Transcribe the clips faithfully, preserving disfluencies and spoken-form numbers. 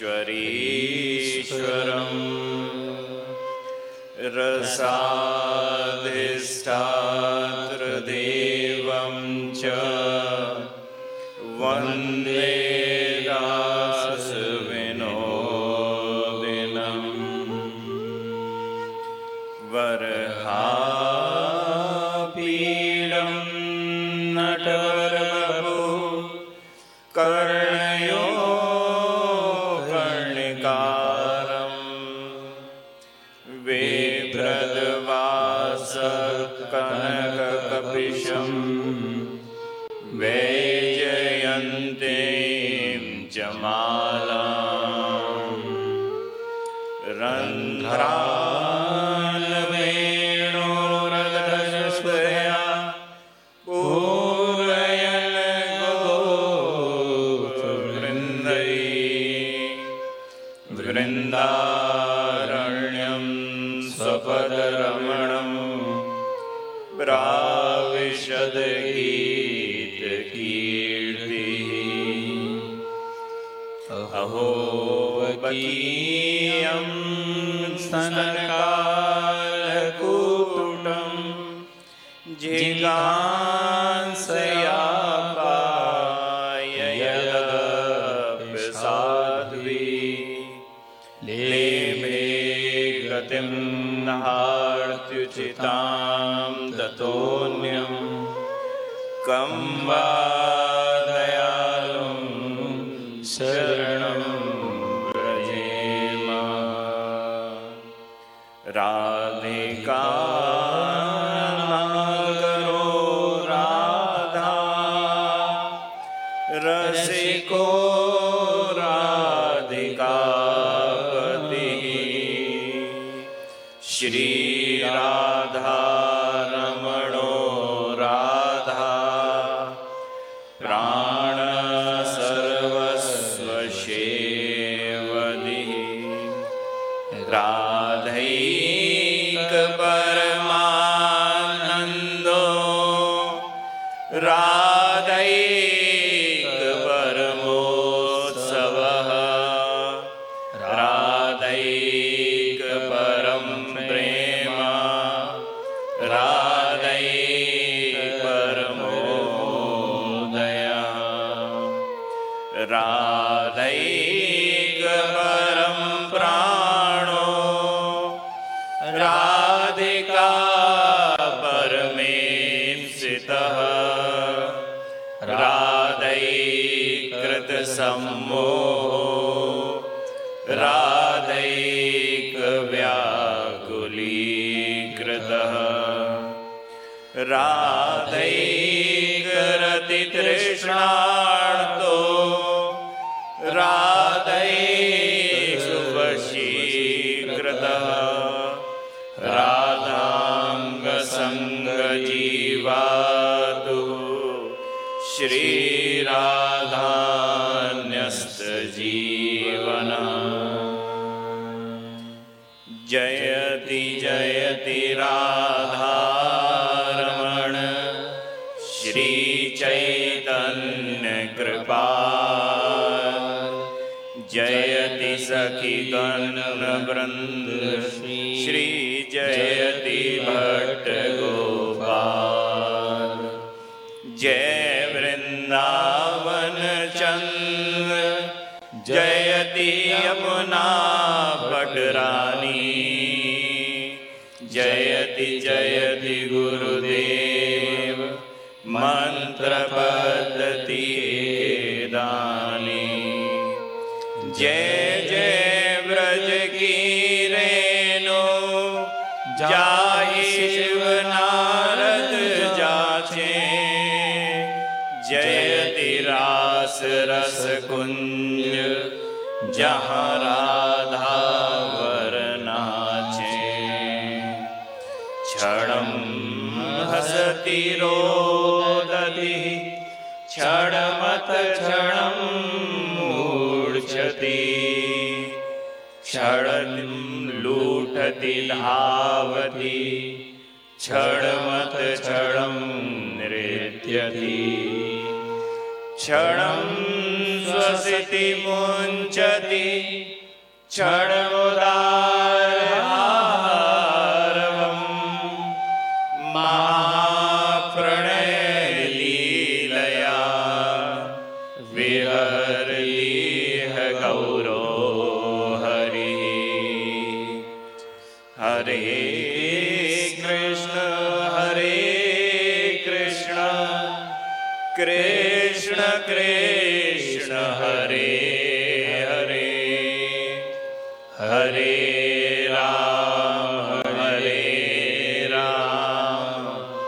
ईश्वरीश्वरम् रसाधिष्ठातृदेवं च वन्दे रासविनोदिनम् वरहापीडं नटवरवपु कर्णयो कर्णिकारम् वेप्रदवासकनककपिशं वैजयन्तीं च मालाम् रन्ध्रालवेणुरदशस्तया पूरयन् गोपवृन्दैः वृन्दारण्यं स्वपदरमणं प्राविशद गीतकीर्तिः अहो वकीयं स्तनकालकूटं जिगांसयापाययदपि साध्वी लेभे गतिं नार्त्युचितां ततोऽन्यं कं वा दयालुं शरणं व्रजेम। राधिका नागरो राधा रसिको राधिकापतिः श्रीराधा रमणो राधा प्राणसर्वस्वसेवदिः राधैक परमानन्दो राधैक परमोत्सवः राधैक परं प्रेम राधैक परमोदयः राधैक परं प्राणो राधिका परमेप्सितः राधैकृतसम्मोहो राधैकव्याकुलीकृतः राधैकरतितृष्णार्तो राधैकवशीकृतः राधाङ्गसङ्गजीवातुः श्रीराधान्यस्तजीवनः जयति जयति राधारमण श्रीचैतन्यकृपाल जयति सखिगणवृन्द श्री जयति भट्टगोपाल जय वृंदावन चंद्र जयति यमुना पटरानी जयति जयति गुरुदेव मंत्र पद्धति दानी जय जय व्रज की रेणु जाहि शिव नारद जाचे जयति रास रस कुंज जहाँ राधा वर नाचे क्षणं हसति रोदति क्षणमत क्षणं मूर्छति क्षणं लूटति धावति क्षणमत क्षणं नृत्यति क्षणं स्वसिति मुञ्चति विहरति क्षणमुदारहारवम् महाप्रणयलीलया विहरति गौरो हरिः। हरे कृष्ण हरे कृष्ण कृष्ण कृष्ण हरे हरे हरे राम हरे राम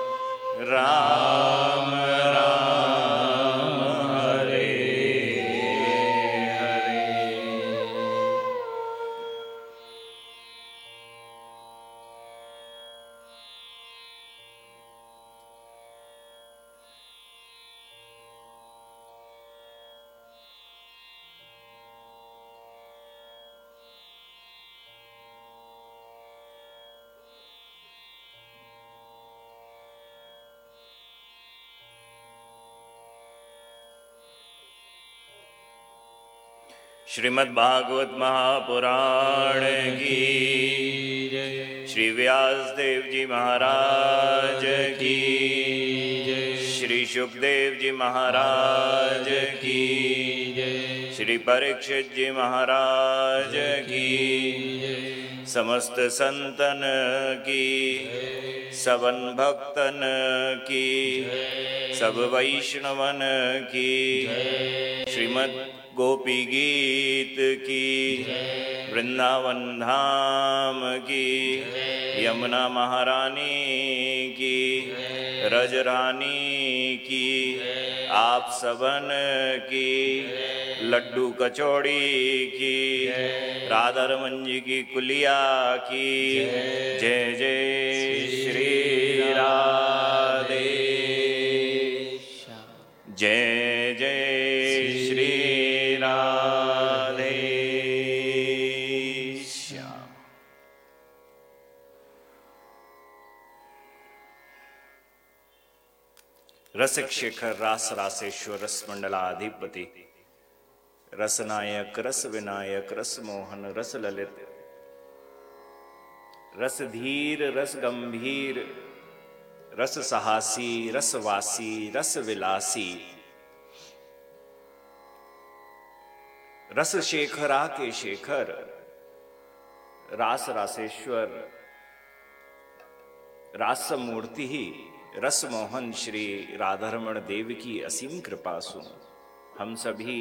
राम राम हरे हरे। श्रीमद् भागवत महापुराण की जय। श्री व्यासदेव जी महाराज की जय। श्री सुखदेव जी महाराज की जय। श्री परीक्षित जी महाराज की जय। समस्त संतन की सबन भक्तन की सब वैष्णवन की श्रीमद् गोपी गीत की वृंदावन धाम की यमुना महारानी की रजरानी की आप सबन की लड्डू कचौड़ी की राधारमन जी की कुलिया की जय जय श्री राधे जय जय श्री राधे श्याम। रसिक शेखर रास रासेश्वर रस मंडलाधिपति रसनायक रस विनायक रस मोहन रस ललित रस धीर रस गंभीर रस साहसी रसवासी रस विलासी रस शेखरा के शेखर रास रासेश्वर रास मूर्ति ही रस मोहन श्री राधारमण देव की असीम कृपा सु हम सभी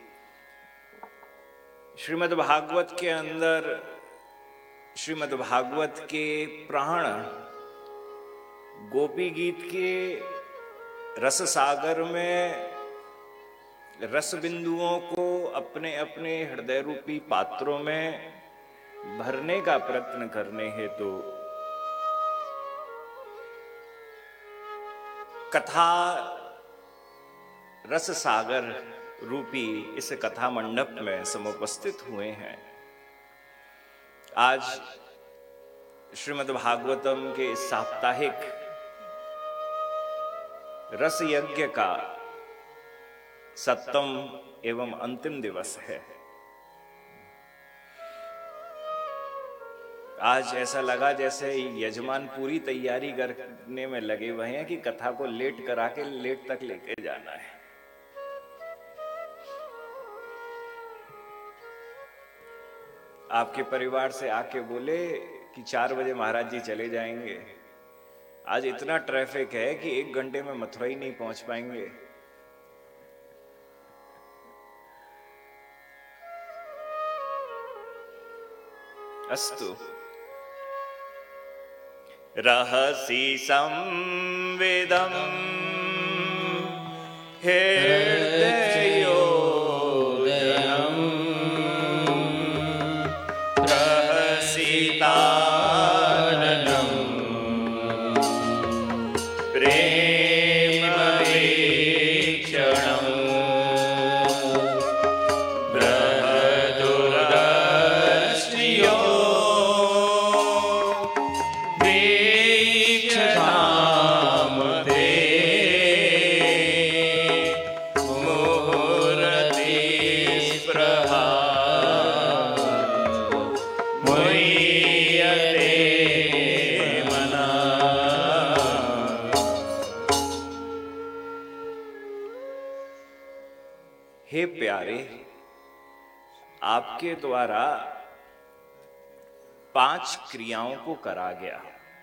श्रीमद् भागवत के अंदर श्रीमद् भागवत के प्राण गोपी गीत के रस सागर में रस बिंदुओं को अपने अपने हृदय रूपी पात्रों में भरने का प्रयत्न करने हेतु कथा रस सागर रूपी इस कथा मंडप में समुपस्थित हुए हैं। आज श्रीमद् भागवतम के साप्ताहिक रस यज्ञ का सप्तम एवं अंतिम दिवस है। आज ऐसा लगा जैसे यजमान पूरी तैयारी करने में लगे हुए हैं कि कथा को लेट करा के लेट तक लेके जाना है। आपके परिवार से आके बोले कि चार बजे महाराज जी चले जाएंगे। आज इतना ट्रैफिक है कि एक घंटे में मथुरा ही नहीं पहुंच पाएंगे। अस्तु रहसि संविदं हृदयोदयं रहसिताननं प्रेमवीक्षणं बृहदुर्दर्शयो प्यारे, आपके द्वारा पांच क्रियाओं को करा गया।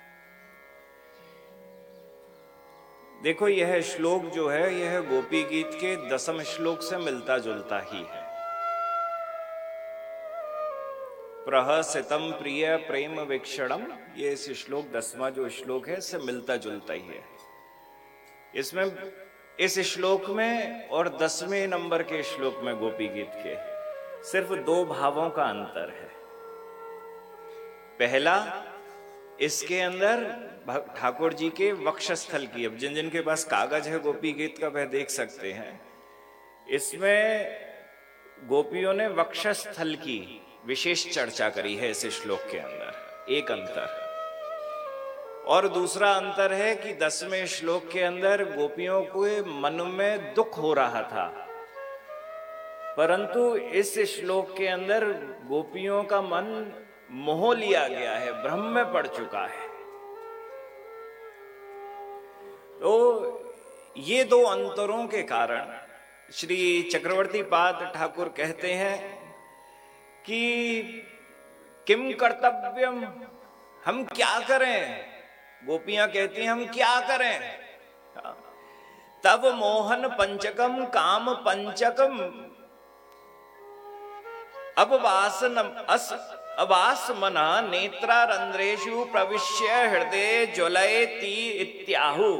देखो, यह श्लोक जो है यह गोपी गीत के दसम श्लोक से मिलता जुलता ही है। प्रहसितम प्रिय प्रेम वीक्षणम, ये इस श्लोक दसवां जो श्लोक है इससे मिलता जुलता ही है। इसमें इस श्लोक में और दसवें नंबर के श्लोक में गोपी गीत के सिर्फ दो भावों का अंतर है। पहला, इसके अंदर ठाकुर जी के वक्षस्थल की, अब जिन जिन के पास कागज है गोपी गीत का वह देख सकते हैं, इसमें गोपियों ने वक्षस्थल की विशेष चर्चा करी है इस श्लोक के अंदर, एक अंतर। और दूसरा अंतर है कि दसवें श्लोक के अंदर गोपियों के मन में दुख हो रहा था, परंतु इस श्लोक के अंदर गोपियों का मन मोह लिया गया है, भ्रम में पड़ चुका है। तो ये दो अंतरों के कारण श्री चक्रवर्ती पाद ठाकुर कहते हैं कि किम कर्तव्यम, हम क्या करें। गोपियां कहती हैं हम क्या करें। तब मोहन पंचकम काम पंचकम अब वासन अस अवास मना नेत्रारंध्रेषु प्रविश्य हृदय ज्वलयति इत्याहु।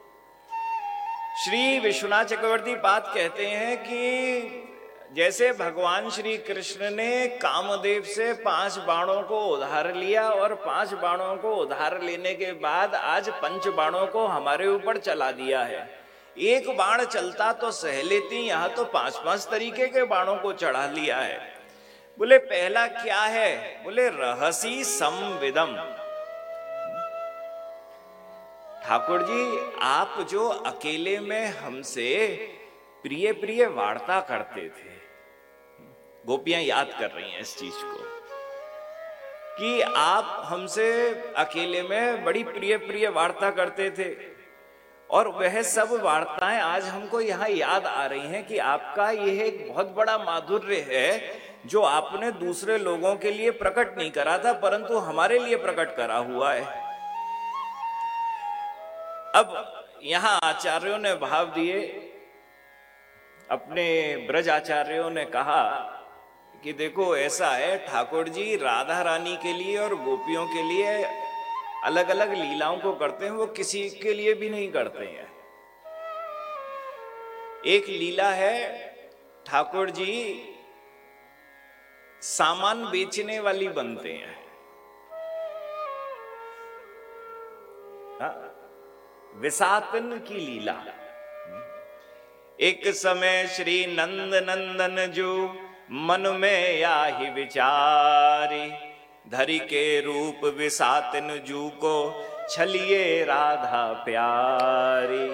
श्री विश्वनाथ चक्रवर्ती पाद कहते हैं कि जैसे भगवान श्री कृष्ण ने कामदेव से पांच बाणों को उधार लिया और पांच बाणों को उधार लेने के बाद आज पंच बाणों को हमारे ऊपर चला दिया है। एक बाण चलता तो सह लेती, यहां तो पांच पांच तरीके के बाणों को चढ़ा लिया है। बोले पहला क्या है, बोले रहसी संविदम। ठाकुर जी, आप जो अकेले में हमसे प्रिय प्रिय वार्ता करते थे, गोपियां याद कर रही हैं इस चीज को कि आप हमसे अकेले में बड़ी प्रिय प्रिय वार्ता करते थे, और वह सब वार्ताएं आज हमको यहाँ याद आ रही हैं कि आपका यह एक बहुत बड़ा माधुर्य है जो आपने दूसरे लोगों के लिए प्रकट नहीं करा था परंतु हमारे लिए प्रकट करा हुआ है। अब यहां आचार्यों ने भाव दिए, अपने ब्रज आचार्यों ने कहा कि देखो ऐसा है, ठाकुर जी राधा रानी के लिए और गोपियों के लिए अलग अलग लीलाओं को करते हैं, वो किसी के लिए भी नहीं करते हैं। एक लीला है, ठाकुर जी सामान बेचने वाली बनते हैं। हाँ, विसातन की लीला। एक समय श्री नंद नंदन जो मन में याहि विचारी, धरी के रूप विसातन जू को छलिए राधा प्यारी।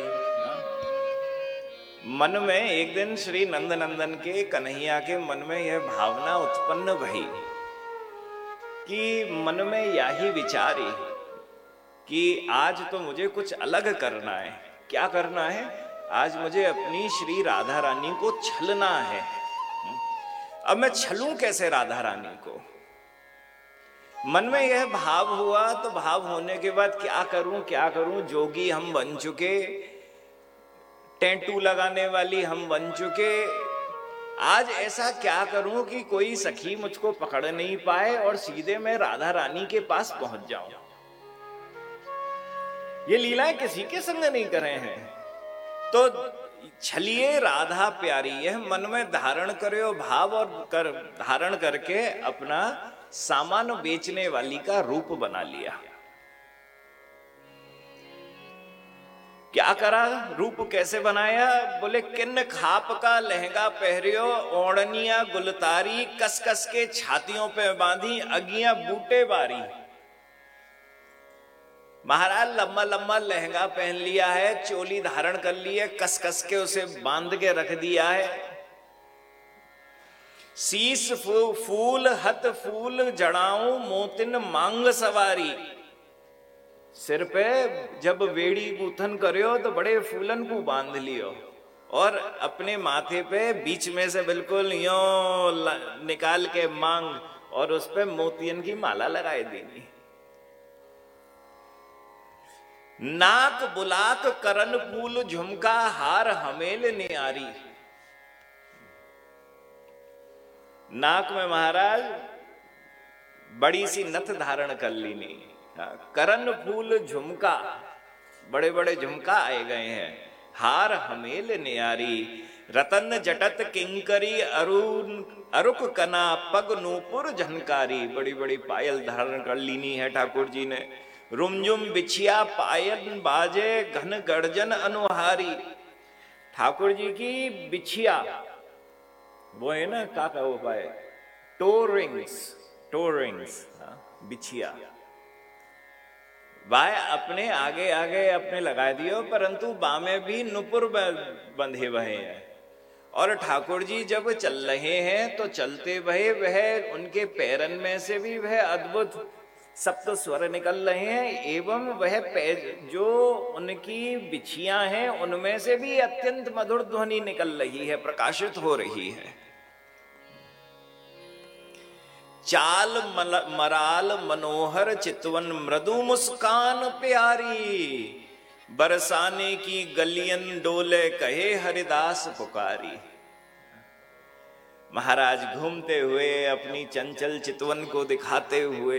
मन में एक दिन श्री नंद नंदन के कन्हैया के मन में यह भावना उत्पन्न भई कि मन में याही विचारी कि आज तो मुझे कुछ अलग करना है। क्या करना है? आज मुझे अपनी श्री राधा रानी को छलना है। अब मैं छलूं कैसे राधा रानी को? मन में यह भाव हुआ, तो भाव होने के बाद क्या करूं क्या करूं, जोगी हम बन चुके, टैटू लगाने वाली हम बन चुके, आज ऐसा क्या करूं कि कोई सखी मुझको पकड़ नहीं पाए और सीधे मैं राधा रानी के पास पहुंच जाऊं। ये लीलाएं किसी के संग नहीं कर रहे हैं, तो छलिए राधा प्यारी, यह मन में धारण करो भाव और कर धारण करके अपना सामान बेचने वाली का रूप बना लिया। क्या करा? रूप कैसे बनाया? बोले किन्न खाप का लहंगा पहरियो, ओढ़निया गुलतारी, कस कस के छातियों पे बांधी, अगियां बूटे बारी। महाराज लंबा लंबा लहंगा पहन लिया है, चोली धारण कर ली है, कस कस के उसे बांध के रख दिया है। शीस फूल हत फूल जड़ाऊं, मोतिन मांग सवारी। सिर पे जब वेड़ी गूथन करियो तो बड़े फूलन को बांध लियो। और अपने माथे पे बीच में से बिल्कुल यो निकाल के मांग और उस पे मोतियन की माला लगाई देनी। नाक बुलाक करन फूल झुमका हार हमेल नियारी। नाक में महाराज बड़ी सी नथ धारण कर लीनी, करन फूल झुमका, बड़े बड़े झुमका आए गए हैं। हार हमेल नियारी, रतन जटत किंकरी अरुण अरुक कना पग नूपुर झनकारी। बड़ी बड़ी पायल धारण कर लीनी है ठाकुर जी ने। रुमझुम बिछिया पायल बाजे घन गर्जन अनुहारी। ठाकुर जी की बिछिया वो है ना, का का वो पाए टोरिंग्स, टोरिंग्स बिछिया बाय अपने आगे आगे अपने लगा दियो, परंतु बामे भी नुपुर बंधे हुए हैं। और ठाकुर जी जब चल रहे हैं तो चलते हुए वह उनके पैरन में से भी वह अद्भुत सप्त स्वर निकल रहे हैं, एवं वह पैर जो उनकी बिछियां हैं उनमें से भी अत्यंत मधुर ध्वनि निकल रही है, प्रकाशित हो रही है। चाल मराल मनोहर चितवन मृदु मुस्कान प्यारी। बरसाने की गलियन डोले कहे हरिदास पुकारी। महाराज घूमते हुए अपनी चंचल चितवन को दिखाते हुए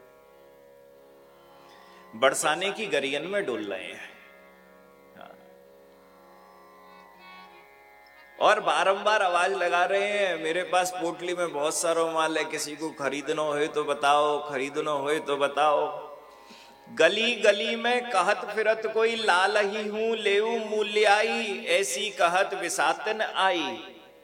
बरसाने की गरियन में डोल रहे हैं और बारंबार आवाज लगा रहे हैं, मेरे पास पोटली में बहुत सारा माल है, किसी को खरीदना हो तो बताओ, खरीदना हो तो बताओ। गली गली में कहत फिरत कोई लाल ही हूं लेऊ मूल्याई। ऐसी कहत विसातन आई,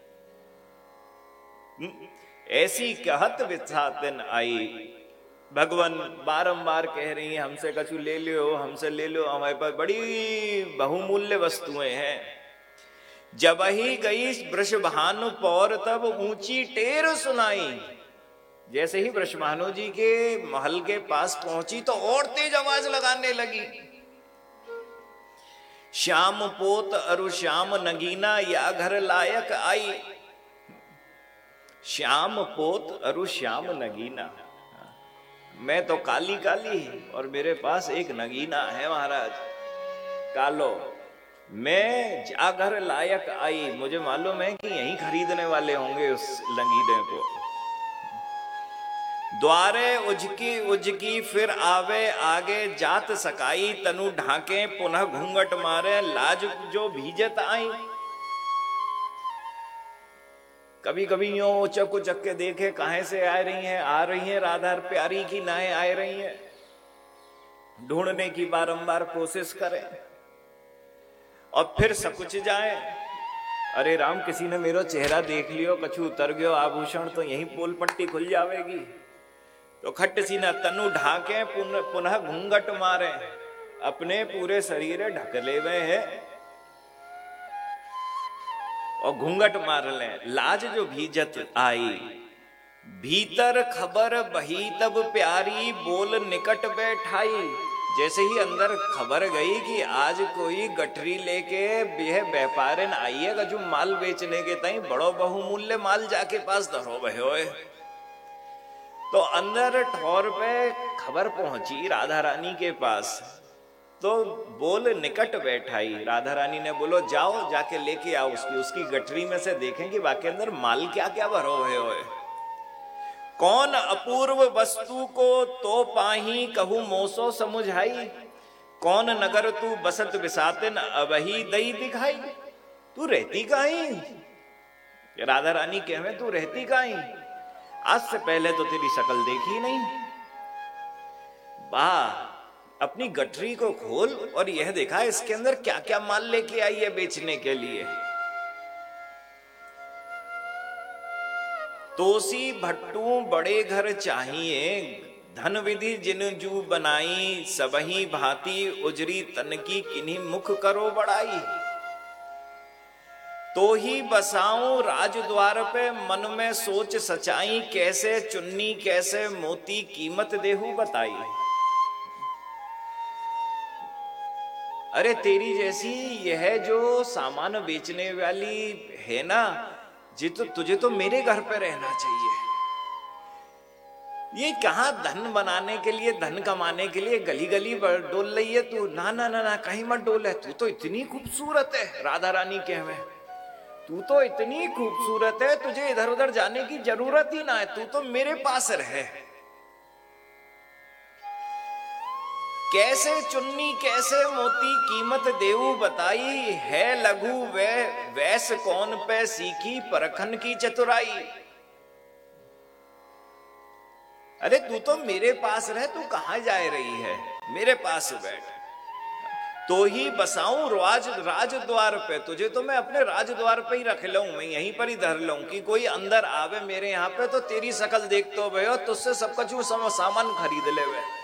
ऐसी कहत विसातन आई। भगवान बारंबार कह रही हैं हमसे कछु ले लो, हमसे ले लो, हमारे पास बड़ी बहुमूल्य वस्तुएं हैं। जब ही गई वृषभानु पौर तब ऊंची टेर सुनाई। जैसे ही वृषभानु जी के महल के पास पहुंची तो और तेज आवाज लगाने लगी। श्याम पोत अरु श्याम नगीना या घर लायक आई। श्याम पोत अरु श्याम नगीना, मैं तो काली काली और मेरे पास एक नगीना है महाराज कालो। मैं जागर लायक आई, मुझे मालूम है कि यहीं खरीदने वाले होंगे उस लंगीने को। द्वारे उजकी उजकी फिर आवे आगे जात सकाई। तनु ढाके पुनः घूंघट मारे लाज जो भीजत आई। कभी कभी यो उचक उचक के देखे कहां से आ रही हैं, आ रही हैं राधा प्यारी की नाएं आ रही हैं, ढूंढने की बारंबार कोशिश करें और फिर सकुच जाए। अरे राम, किसी ने मेरा चेहरा देख लियो, कछु उतर गयो आभूषण तो यही पोल पट्टी खुल जावेगी। तो खट्ट सी न तनु ढाके पुनः घूंघट मारे, अपने पूरे शरीर ढक ले हुए हैं और घूंघट मार ले। लाज जो भीजत आई, भीतर खबर बही तब प्यारी। बोल निकट बैठाई। जैसे ही अंदर खबर गई कि आज कोई गठरी लेके यह व्यापारिन आई है जो माल बेचने के तई बड़ो बहुमूल्य माल जाके पास धरो भय, तो अंदर ठौर पे खबर पहुंची राधा रानी के पास। तो बोल निकट बैठाई। राधा रानी ने बोलो जाओ जाके लेके आओ उसकी उसकी गठरी में से देखेंगे बाकी अंदर माल क्या क्या भरो है। कौन अपूर्व वस्तु को तो पाही कहू मोसो समुझाई। कौन नगर तू बसत बिसातिन अबही दई दिखाई। तू रहती कहीं, राधा रानी कहवे तू रहती कहीं, आज से पहले तो तेरी शक्ल देखी नहीं। वाह, अपनी गठरी को खोल और यह देखा इसके अंदर क्या क्या माल लेके आई है बेचने के लिए। तोसी भट्टू बड़े घर चाहिए, धन विधि जिन जू बनाई। सबही भांति उजरी तन की किन्हीं मुख करो बड़ाई। तो ही बसाऊं राज द्वार पे मन में सोच सचाई। कैसे चुन्नी कैसे मोती कीमत देहू बताई। अरे तेरी जैसी यह जो सामान बेचने वाली है ना, जी तो तुझे तो मेरे घर पे रहना चाहिए। ये कहां धन बनाने के लिए, धन कमाने के लिए गली गली डोल रही है तू? ना ना ना ना, कहीं मत डोल है। तू तो इतनी खूबसूरत है, राधा रानी के हमें, तू तो इतनी खूबसूरत है, तुझे इधर उधर जाने की जरूरत ही ना है, तू तो मेरे पास रहे। कैसे चुन्नी कैसे मोती कीमत देऊ बताई, है लघु वे वैस कौन पे सीखी परखन की चतुराई। अरे तू तो मेरे पास रह, तू कहां जा रही है? मेरे पास बैठ, तो ही बसाऊं राज राज द्वार पे, तुझे तो मैं अपने राज द्वार पे ही रख लूं, मैं यहीं पर ही धर लूं कि कोई अंदर आवे मेरे यहाँ पे तो तेरी शकल देख तो भैया, तुझसे सब कुछ सामान खरीद ले वे।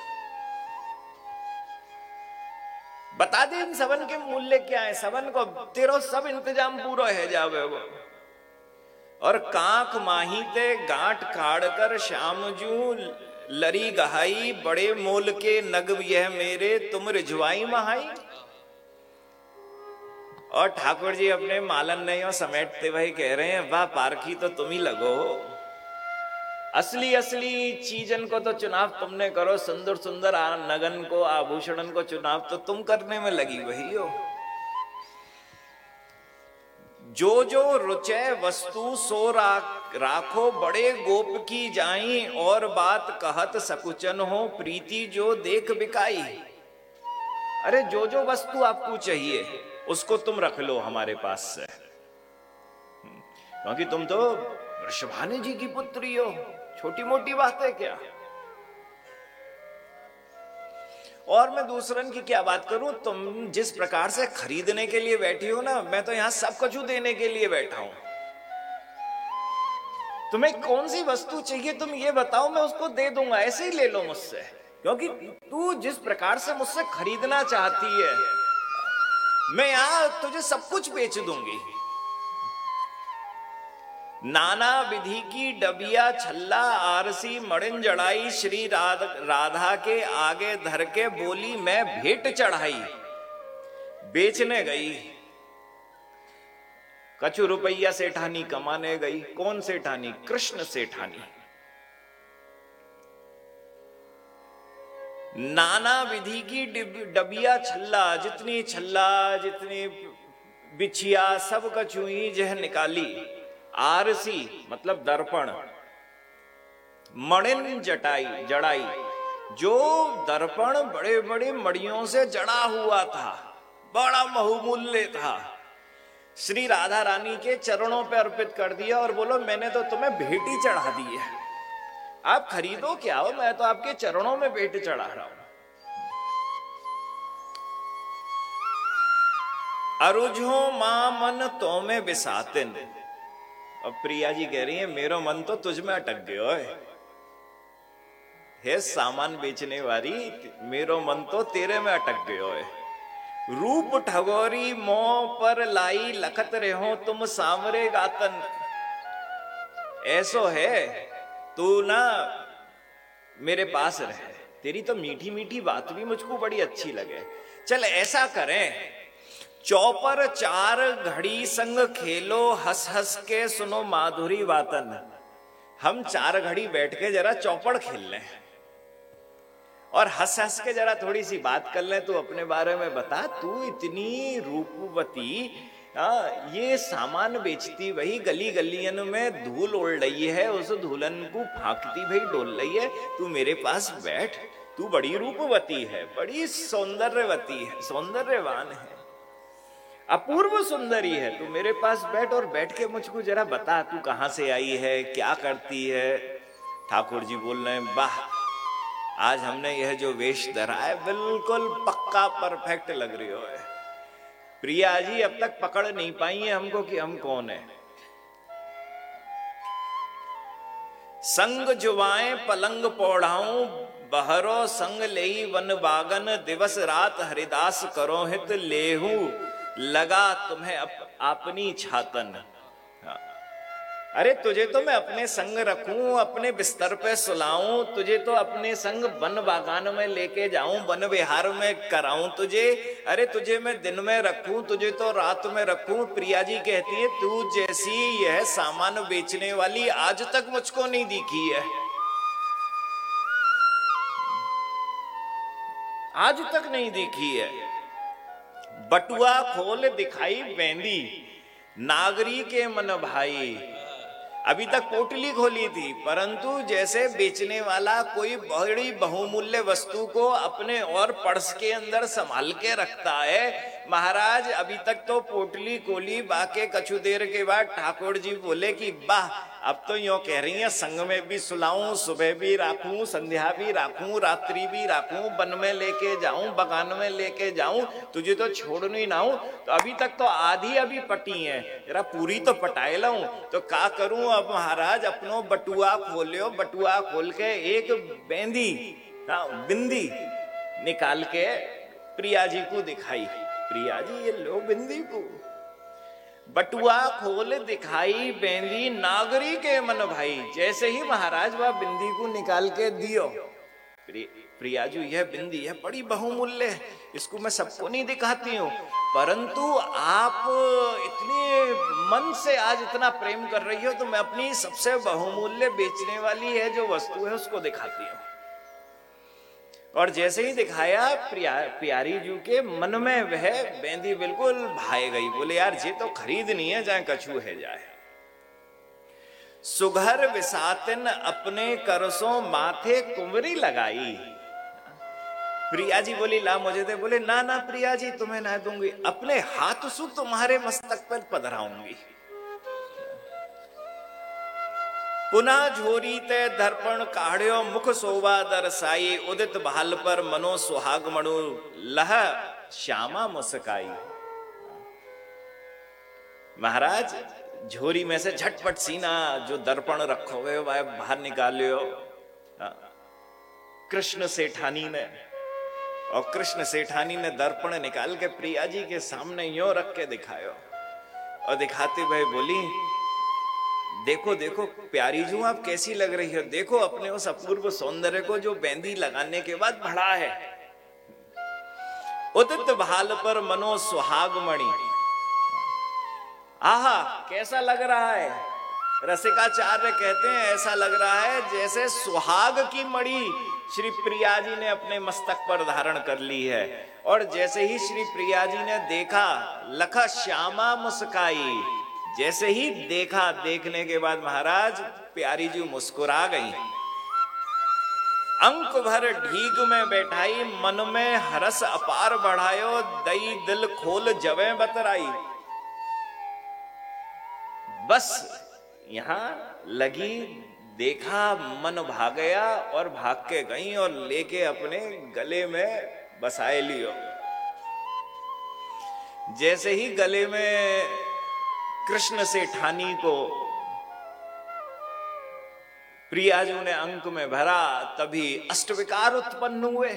बता दे इन सबन के मूल्य क्या है, सबन को तेरो सब इंतजाम पूरा है जावे वो। और कांख माही ते गांठ खाड़ कर श्याम जू लरी गहाई, बड़े मोल के नग यह मेरे तुम रिझवाई महाई। और ठाकुर जी अपने मालन नहीं समेटते भाई कह रहे हैं, वाह पारखी तो तुम ही लगो, असली असली चीजन को तो चुनाव तुमने करो, सुंदर सुंदर नगन को आभूषणन को चुनाव तो तुम करने में लगी वही हो। जो जो रुचे वस्तु सो राख, राखो बड़े गोप की जाई, और बात कहत सकुचन हो प्रीति जो देख बिकाई। अरे जो जो वस्तु आपको चाहिए उसको तुम रख लो हमारे पास से, क्योंकि तुम तो वृषभानु जी की पुत्री हो, छोटी मोटी बात है क्या? और मैं दूसरन की क्या बात करूं, तुम जिस प्रकार से खरीदने के लिए बैठी हो ना, मैं तो यहां सब कुछ देने के लिए बैठा हूं। तुम्हें कौन सी वस्तु चाहिए तुम ये बताओ, मैं उसको दे दूंगा, ऐसे ही ले लो मुझसे, क्योंकि तू जिस प्रकार से मुझसे खरीदना चाहती है, मैं यहां तुझे सब कुछ बेच दूंगी। नाना विधि की डबिया छल्ला आरसी मड़िन जड़ाई, श्री राध, राधा के आगे धर के बोली मैं भेंट चढ़ाई। बेचने गई, कछु रुपया सेठानी कमाने गई। कौन सेठानी? कृष्ण सेठानी। नाना विधि की डबिया छल्ला, जितनी छल्ला जितनी बिछिया सब कछु ही जह निकाली। आरसी मतलब दर्पण, मणिन जटाई जड़ाई, जो दर्पण बड़े बड़े मड़ियों से जड़ा हुआ था, बड़ा बहुमूल्य था, श्री राधा रानी के चरणों पर अर्पित कर दिया और बोलो मैंने तो तुम्हें भेंट ही चढ़ा दी है, आप खरीदो क्या हो, मैं तो आपके चरणों में भेंट चढ़ा रहा हूं। अरुझो मां मन तो में बिसातिन। अब प्रिया जी कह रही है मेरा मन तो तुझ में अटक गयो है, हे सामान बेचने वाली, मेरो मन तो तेरे में अटक गयो है। रूप ठगोरी मोह पर लाई, लखत रहो तुम सांवरे गातन। ऐसो है तू ना मेरे पास रहे, तेरी तो मीठी मीठी बात भी मुझको बड़ी अच्छी लगे। चल ऐसा करें, चौपर चार घड़ी संग खेलो, हंस हंस के सुनो माधुरी वातन। हम चार घड़ी बैठ के जरा चौपड़ खेल लें और हंस हंस के जरा थोड़ी सी बात कर लें। तू अपने बारे में बता, तू इतनी रूपवती, आ, ये सामान बेचती वही गली गलियन में धूल उड़ रही है, उस धूलन को फांकती भाई डोल रही है, तू मेरे पास बैठ, तू बड़ी रूपवती है, बड़ी सौंदर्यवती है, सौंदर्यवान है, अपूर्व सुंदरी है, तू मेरे पास बैठ और बैठ के मुझको जरा बता तू कहां से आई है, क्या करती है। ठाकुर जी बोल रहे हैं वाह, आज हमने यह जो वेश धरा है बिल्कुल पक्का परफेक्ट लग रही हो है। प्रिया जी अब तक पकड़ नहीं पाई है हमको कि हम कौन है। संग जुवाएं पलंग पौढ़ाऊं, बहरो संग लेई वन बागन, दिवस रात हरिदास करो हित, लेहू लगा तुम्हें अप, अपनी छातन। अरे तुझे तो मैं अपने संग रखूं, अपने बिस्तर पे सुलाऊं, तुझे तो अपने संग वन बागान में लेके जाऊं, वन विहार में कराऊं तुझे। अरे तुझे मैं दिन में रखूं, तुझे तो रात में रखूं। प्रिया जी कहती है तू जैसी यह सामान बेचने वाली आज तक मुझको नहीं दिखी है, आज तक नहीं दिखी है। बटुआ खोल दिखाई बेंदी, नागरी के मन भाई। अभी तक पोटली खोली थी, परंतु जैसे बेचने वाला कोई बड़ी बहुमूल्य वस्तु को अपने और पर्स के अंदर संभाल के रखता है, महाराज अभी तक तो पोटली खोली, बाके कछु देर के बाद ठाकुर जी बोले कि वाह, अब तो यूं कह रही है संग में भी सुलाऊं, सुबह भी राखूं, संध्या भी राखूं, रात्रि भी राखूं, वन में लेके जाऊं, बगान में लेके जाऊं, तुझे तो छोड़नी ना हूं। तो अभी तक तो आधी अभी पटी है, जरा पूरी तो पटाए लाऊं। तो का करूं अब महाराज, अपनो बटुआ खोलियो, बटुआ खोल के एक बेंदी बिंदी निकाल के प्रिया जी को दिखाई। प्रिया जी ये लो बिंदी को। बटुआ खोल दिखाई बेंदी, नागरी के मन भाई। जैसे ही महाराज वह बिंदी को निकाल के दियो, प्रिया जी यह बिंदी है बड़ी बहुमूल्य है, इसको मैं सबको नहीं दिखाती हूँ, परंतु आप इतने मन से आज इतना प्रेम कर रही हो तो मैं अपनी सबसे बहुमूल्य बेचने वाली है जो वस्तु है उसको दिखाती हूँ। और जैसे ही दिखाया प्रिया प्यारी जी के मन में वह बेंदी बिल्कुल भाए गई। बोले यार ये तो खरीदनी है, चाहे कछु है जाए। सुघर विसातिन अपने करसों माथे कुंवरी लगाई। प्रिया जी बोली ला मुझे दे। बोले ना ना प्रिया जी तुम्हें ना दूंगी, अपने हाथ से तुम्हारे मस्तक पर पधराऊंगी। पुनः झोरी ते दर्पण काढ़्यो, मुख शोभा दर्शाई, उदित भाल पर मनो सुहाग मणु, लह श्यामा मुस्काई। महाराज झोरी में से झटपट सीना जो दर्पण रखो हुए वह बाहर निकालियो कृष्ण सेठानी ने, और कृष्ण सेठानी ने दर्पण निकाल के प्रिया जी के सामने यो रख के दिखायो, और दिखाते हुए बोली देखो देखो प्यारी जू आप कैसी लग रही हो, देखो अपने उस अपूर्व सौंदर्य को जो बेंदी लगाने के बाद बढ़ा है। उदित भाल पर मनो सुहाग मणि, आहा कैसा लग रहा है। रसिकाचार्य कहते हैं ऐसा लग रहा है जैसे सुहाग की मणि श्री प्रिया जी ने अपने मस्तक पर धारण कर ली है। और जैसे ही श्री प्रिया जी ने देखा, लखा श्यामा मुस्काई, जैसे ही देखा, देखने के बाद महाराज प्यारी जी मुस्कुरा गई। अंक भर ढीग में बैठाई, मन में हरस अपार बढ़ायो, दई दिल खोल जवे बतराई। बस यहां लगी, देखा, मन भाग गया और भाग के गई और लेके अपने गले में बसाए लियो। जैसे ही गले में कृष्ण सेठानी को प्रिया जी ने अंक में भरा, तभी अष्टविकार उत्पन्न हुए।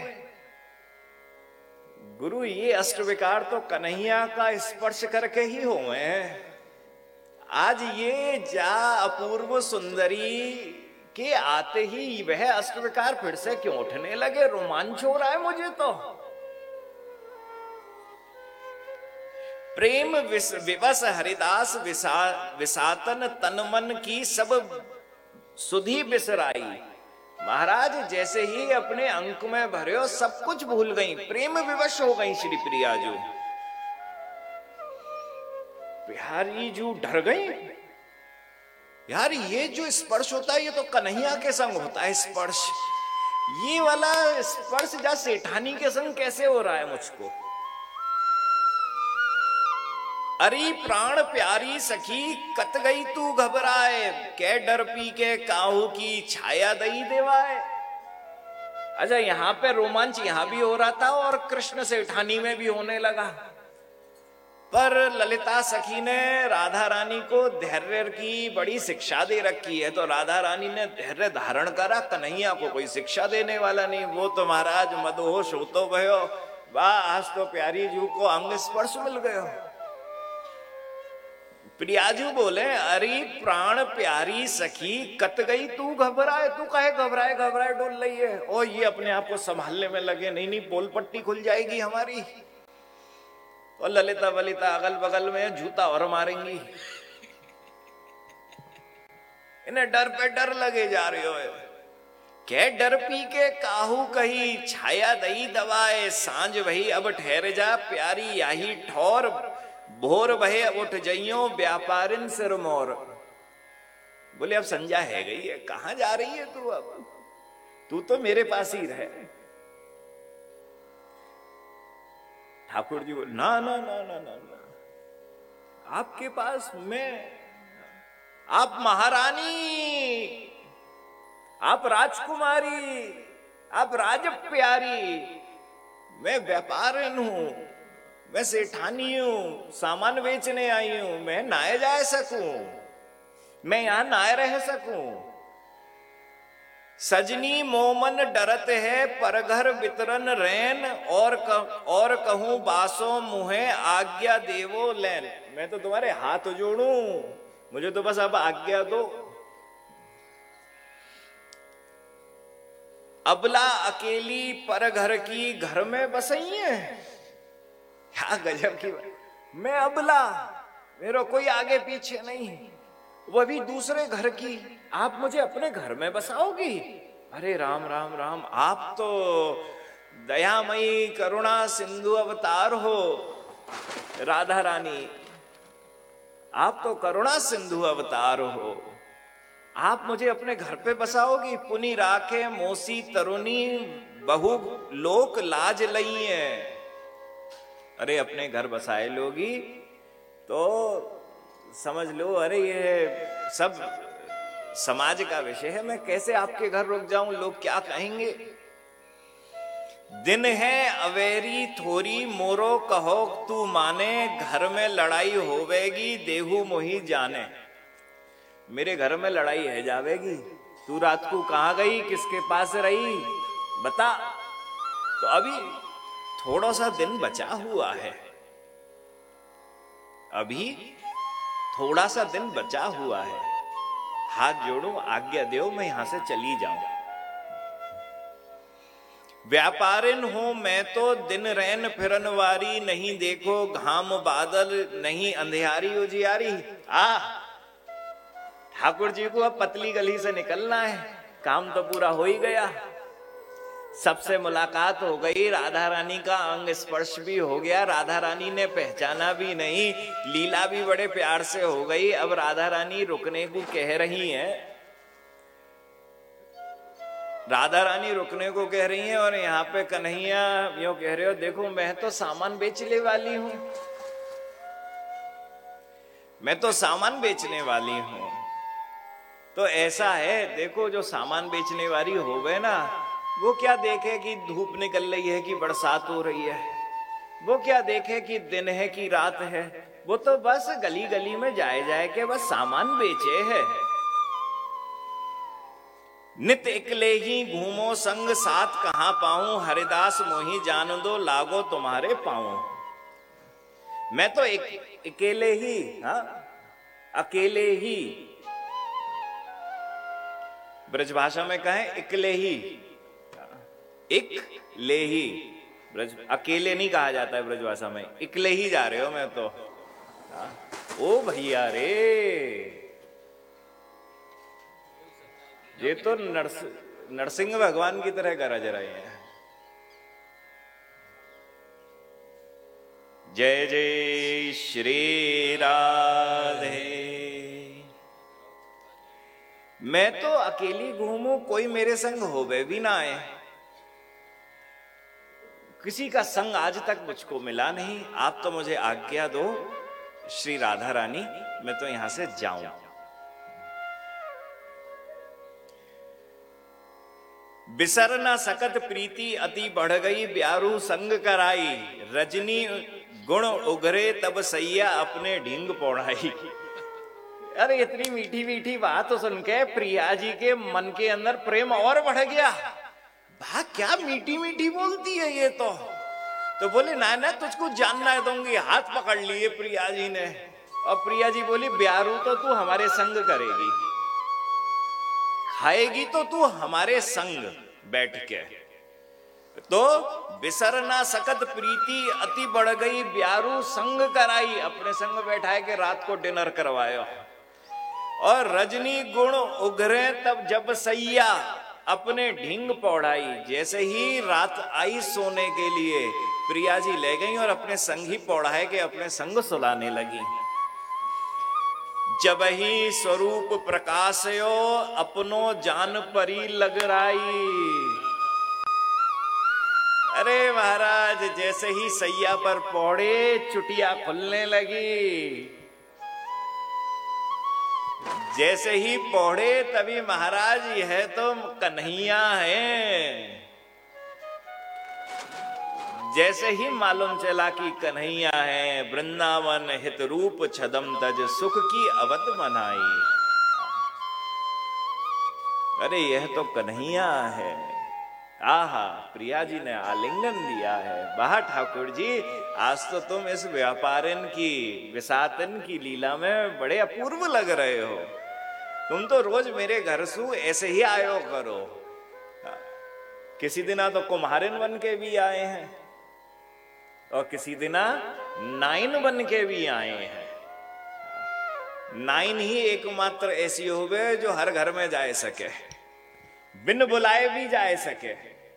गुरु ये अष्टविकार तो कन्हैया का स्पर्श करके ही हुए हैं। आज ये जा अपूर्व सुंदरी के आते ही वह अष्टविकार फिर से क्यों उठने लगे, रोमांच हो रहा है मुझे तो। प्रेम विवश हरिदास विसा, विसातन तन मन की सब सुधी बिसराई। महाराज जैसे ही अपने अंक में भरे सब कुछ भूल गई, प्रेम विवश हो गई श्री प्रिया जी। बिहारी जी डर गई, यार ये जो स्पर्श होता है ये तो कन्हैया के संग होता है स्पर्श, ये वाला स्पर्श जा सेठानी के संग कैसे हो रहा है मुझको। अरे प्राण प्यारी सखी कत गई तू घबराए, कै डर पी के काहू की छाया दई देवाए। अच्छा यहां पे रोमांच यहां भी हो रहा था और कृष्ण सेठानी में भी होने लगा, पर ललिता सखी ने राधा रानी को धैर्य की बड़ी शिक्षा दे रखी है, तो राधा रानी ने धैर्य धारण करा। कन्हैया को कोई शिक्षा देने वाला नहीं, वो तो महाराज मदहोश हो तो भयो, वाह आज तो प्यारी जू को अंग स्पर्श मिल गयो। प्रियाजू बोले, अरे प्राण प्यारी सखी कत गई तू घबराए, तू कहे घबराए घबराए डोल रही है। और ये अपने आप को संभालने में लगे, नहीं नहीं पोल पट्टी खुल जाएगी हमारी। और ललिता वलिता अगल बगल में जूता और मारेंगी, इन्हें डर पे डर लगे जा रहे हो। क्या डर पी के काहू कही, छाया दई दवाए, सांझ वही अब ठहर जा प्यारी याही ठौर, भोर बहे उठ जइयो व्यापारिन सिर मोर। बोले अब संध्या है गई है, कहां जा रही है तू, अब तू तो मेरे पास ही रहे। ठाकुर जी बोले, ना ना ना ना ना ना, आपके पास मैं, आप महारानी, आप राजकुमारी, आप राज प्यारी, मैं व्यापारिन हूं, मैं सेठानी हूं, सामान बेचने आई हूं, मैं नाए जा सकूं, मैं यहां नाए रह सकूं। सजनी मोमन डरत है पर घर वितरन रैन, और कह, और कहूं बासों मुहे आज्ञा देवो लैन। मैं तो तुम्हारे हाथ जोड़ूं, मुझे तो बस अब आज्ञा दो। अबला अकेली पर घर की घर में बसई है, क्या गजब की बात। मैं अबला, मेरा कोई आगे पीछे नहीं, वह भी दूसरे घर की, आप मुझे अपने घर में बसाओगी। अरे राम राम राम, आप तो दयामयी करुणा सिंधु अवतार हो राधा रानी, आप तो करुणा सिंधु अवतार हो, आप मुझे अपने घर पे बसाओगी। पुनि राखे मोसी तरुणी बहु लोक लाज लई है। अरे अपने घर बसाए लोगी तो समझ लो, अरे ये सब समाज का विषय है, मैं कैसे आपके घर रुक जाऊं, लोग क्या कहेंगे। दिन है अवेरी थोरी मोरो कहो तू माने, घर में लड़ाई होवेगी देहू मोही जाने। मेरे घर में लड़ाई है जावेगी, तू रात को कहां गई, किसके पास रही, बता। तो अभी थोड़ा सा दिन बचा हुआ है, अभी थोड़ा सा दिन बचा हुआ है, हाथ जोड़ो आज्ञा दो, मैं यहां से चली जाऊं। व्यापारिन हूं मैं तो दिन रैन फिरन वारी, नहीं देखो घाम बादल नहीं अंधियारी उजियारी। आ ठाकुर जी को अब पतली गली से निकलना है, काम तो पूरा हो ही गया, सबसे मुलाकात हो गई, राधा रानी का अंग स्पर्श भी हो गया, राधा रानी ने पहचाना भी नहीं, लीला भी बड़े प्यार से हो गई। अब राधा रानी रुकने को कह रही हैं, राधा रानी रुकने को कह रही हैं, और यहाँ पे कन्हैया यो कह रहे हो, देखो मैं तो सामान बेचने वाली हूं, मैं तो सामान बेचने वाली हूं। तो ऐसा है, देखो जो सामान बेचने वाली हो गए ना, वो क्या देखे कि धूप निकल रही है कि बरसात हो रही है, वो क्या देखे कि दिन है कि रात है, वो तो बस गली गली में जाए जाए के बस सामान बेचे है। नित इकले ही घूमो संग साथ कहां पाऊं, हरिदास मोही जान दो लागो तुम्हारे पाऊं। मैं तो एक अकेले ही, हाँ अकेले ही, ब्रजभाषा में कहें इकले ही, एक ले ही, ब्रज अकेले नहीं कहा जाता है ब्रजभाषा में, इकले ही जा रहे हो। मैं तो ओ भैया रे, ये तो नरस, नरसिंह भगवान की तरह गरज रहे हैं। जय जय श्री राधे। मैं तो अकेली घूमूं, कोई मेरे संग होवे भी ना आए, किसी का संग आज तक मुझको मिला नहीं, आप तो मुझे आज्ञा दो श्री राधा रानी, मैं तो यहां से जाऊं। बिसर ना सकत प्रीति अति बढ़ गई, ब्यारू संग कराई, रजनी गुण उगरे तब सैया अपने ढींग पौड़ाई। अरे इतनी मीठी मीठी बात तो सुन के प्रिया जी के मन के अंदर प्रेम और बढ़ गया, बा क्या मीठी मीठी बोलती है ये तो। तो बोले ना ना तुझको जानना दूंगी, हाथ पकड़ लिए प्रिया जी ने, और प्रिया जी बोली ब्यारू तो तू हमारे संग करेगी, खाएगी तो तू हमारे संग बैठ के। तो बिसर ना सकत प्रीति अति बढ़ गई, ब्यारू संग कराई, अपने संग बैठाए के रात को डिनर करवायो। और रजनी गुण उघरे तब जब सैया, अपने ढींग पौड़ाई। जैसे ही रात आई सोने के लिए प्रिया जी ले गई और अपने संग ही पौड़ाए के अपने संग सुलाने लगी। जब ही स्वरूप प्रकाशयो अपनो जान परी लग राई। अरे महाराज जैसे ही सैया पर पौड़े चुटिया खुलने लगी। जैसे ही पौड़े तभी महाराज यह तो कन्हैया है। जैसे ही मालूम चला कि कन्हैया है, वृंदावन हित रूप छदम तज सुख की अवध मनाई। अरे यह तो कन्हैया है। आहा, प्रिया जी ने आलिंगन दिया है। वाह ठाकुर जी, आज तो तुम इस व्यापारिन की विसातन की लीला में बड़े अपूर्व लग रहे हो। तुम तो रोज मेरे घर सु ऐसे ही आयो करो। किसी दिना तो कुम्हारिन बन के भी आए हैं और किसी दिना नाइन बन के भी आए हैं। नाइन ही एकमात्र ऐसी हो गए जो हर घर में जा सके, बिन बुलाए भी जा सके।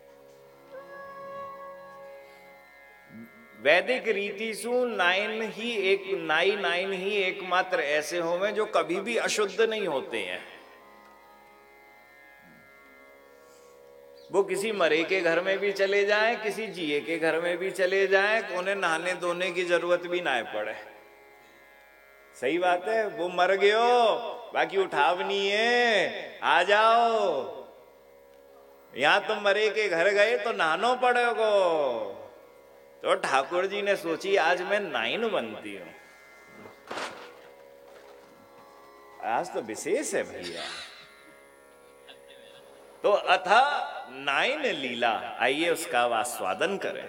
वैदिक रीति सु नाइन ही एक नाई नाइन ही एकमात्र ऐसे होवे जो कभी भी अशुद्ध नहीं होते हैं। वो किसी मरे के घर में भी चले जाएं, किसी जिए के घर में भी चले जाएं, उन्हें नहाने धोने की जरूरत भी ना पड़े। सही बात है। वो मर गयो बाकी उठावनी है, आ जाओ। यहां तुम मरे के घर गए तो नहानो पड़ेगो। तो ठाकुर जी ने सोची आज मैं नाइन बनती हूं। आज तो विशेष है भैया। तो अथा नाइन लीला, आइए उसका आस्वादन करें।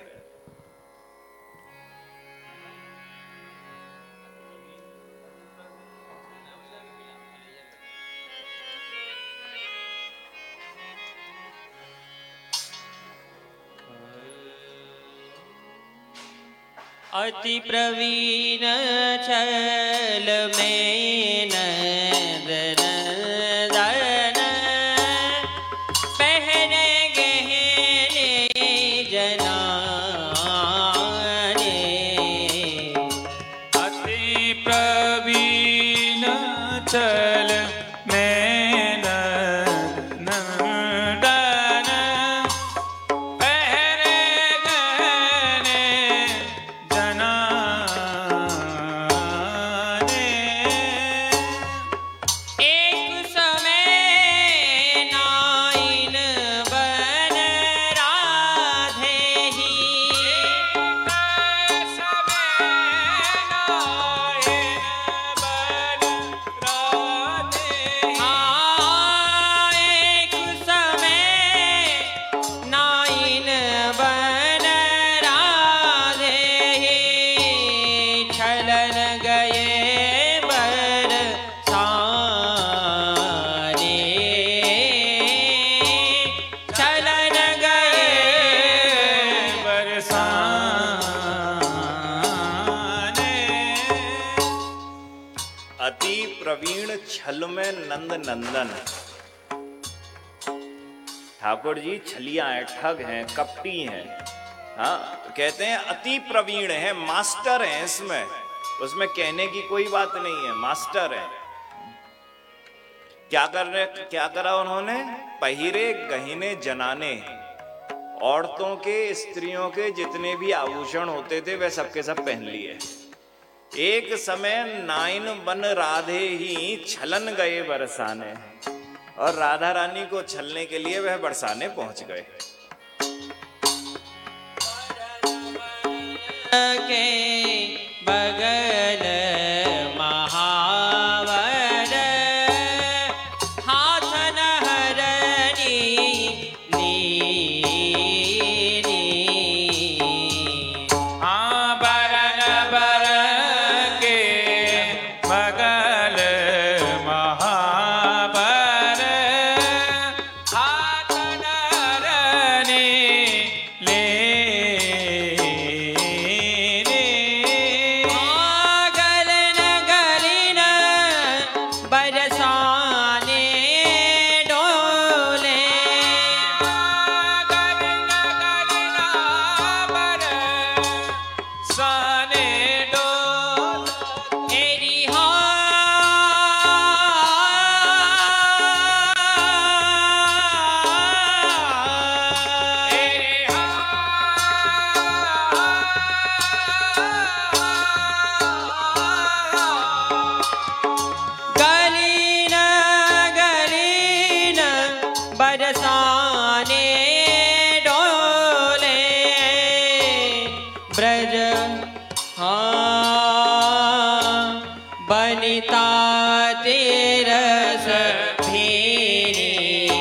अति प्रवीण छल में नंदन दन, पहने गहने जनाने। अति प्रवीण छल में नंदन दन, पहने गहने जनाने। एक समय नाइन बन राधे ही, हाँ एक समय नाइन बन राधे ही, छलन गए बरसाने, छलन गए बरसाने। अति प्रवीण छल में नंद नंदन। ठाकुर जी छलिया हैं, ठग हैं, कपटी हैं। हाँ, तो कहते हैं अति प्रवीण है, मास्टर हैं इसमें। उसमें कहने की कोई बात नहीं है, मास्टर है। क्या करने क्या करा उन्होंने? पहिरे गहने जनाने। औरतों के, स्त्रियों के जितने भी आभूषण होते थे वे सबके सब पहन लिए। एक समय नाइन बन राधे ही छलन गए बरसाने, और राधा रानी को छलने के लिए वह बरसाने पहुंच गए। के बगल महावर, हाथ नहरनी लीनी। हाँ बरन बर के बरसाने डोले ब्रज हाँ बनिता तेरस भेरी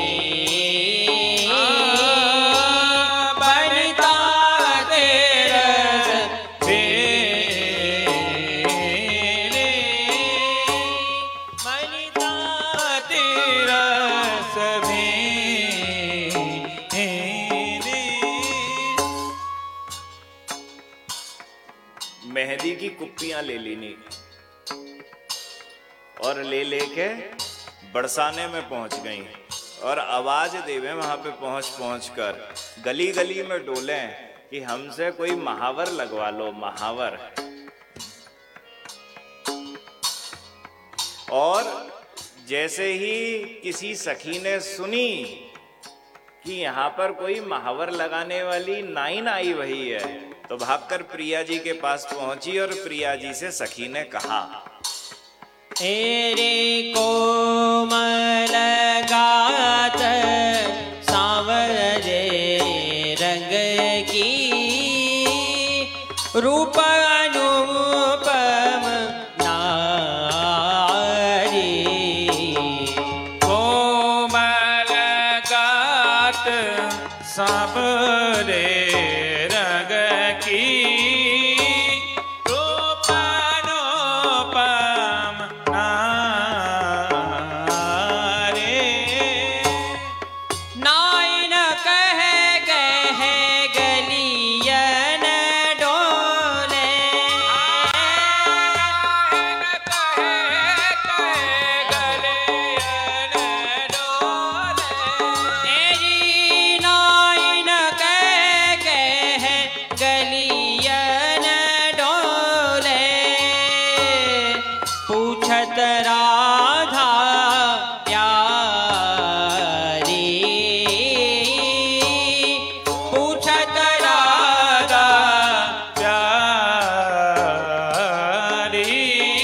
बनिता तेरस भेरे बनिता तेरस भेरे मेहंदी की कुप्पियां ले लेनी और ले लेके बरसाने में पहुंच गई और आवाज देवे वहां पे पहुंच पहुंच कर गली गली में डोले कि हमसे कोई महावर लगवा लो, महावर। और जैसे ही किसी सखी ने सुनी कि यहाँ पर कोई महावर लगाने वाली नाइन आई वही है, तो भागकर प्रिया जी के पास पहुंची और प्रिया जी से सखी ने कहा, तेरे कोमल गात सांवरे रंग की रूप अनुपम नारी कोमल गात सांवरे रंग की रूपानुपम नारी नाइन कह कह गलियन डोले तेरी नाइन कह कह गलियन डोले पूछत राधा प्यारी पूछत राधा प्यारी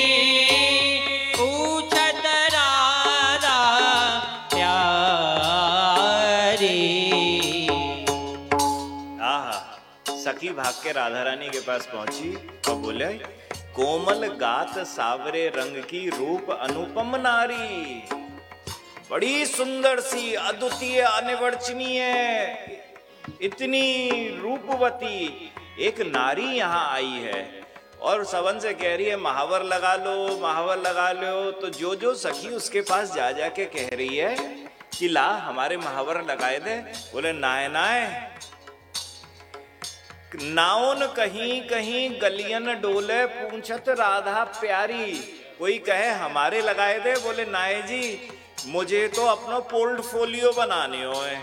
पूछत राधा प्यारी आहा। सखी भाग के राधा रानी के पास पहुंची और बोले, कोमल गात सावरे रंग की रूप अनुपम नारी, बड़ी सुंदर सी अद्वितीय अनिवर्चनीय इतनी रूपवती एक नारी यहाँ आई है और सबन से कह रही है महावर लगा लो, महावर लगा लो। तो जो जो सखी उसके पास जा जा के कह रही है कि ला हमारे महावर लगाए दे, बोले नाय नाय नाउन कहीं कहीं गलियन डोले पूछत राधा प्यारी। कोई कहे हमारे लगाए दे, बोले नाय जी मुझे तो अपना पोर्टफोलियो बनाने हो है,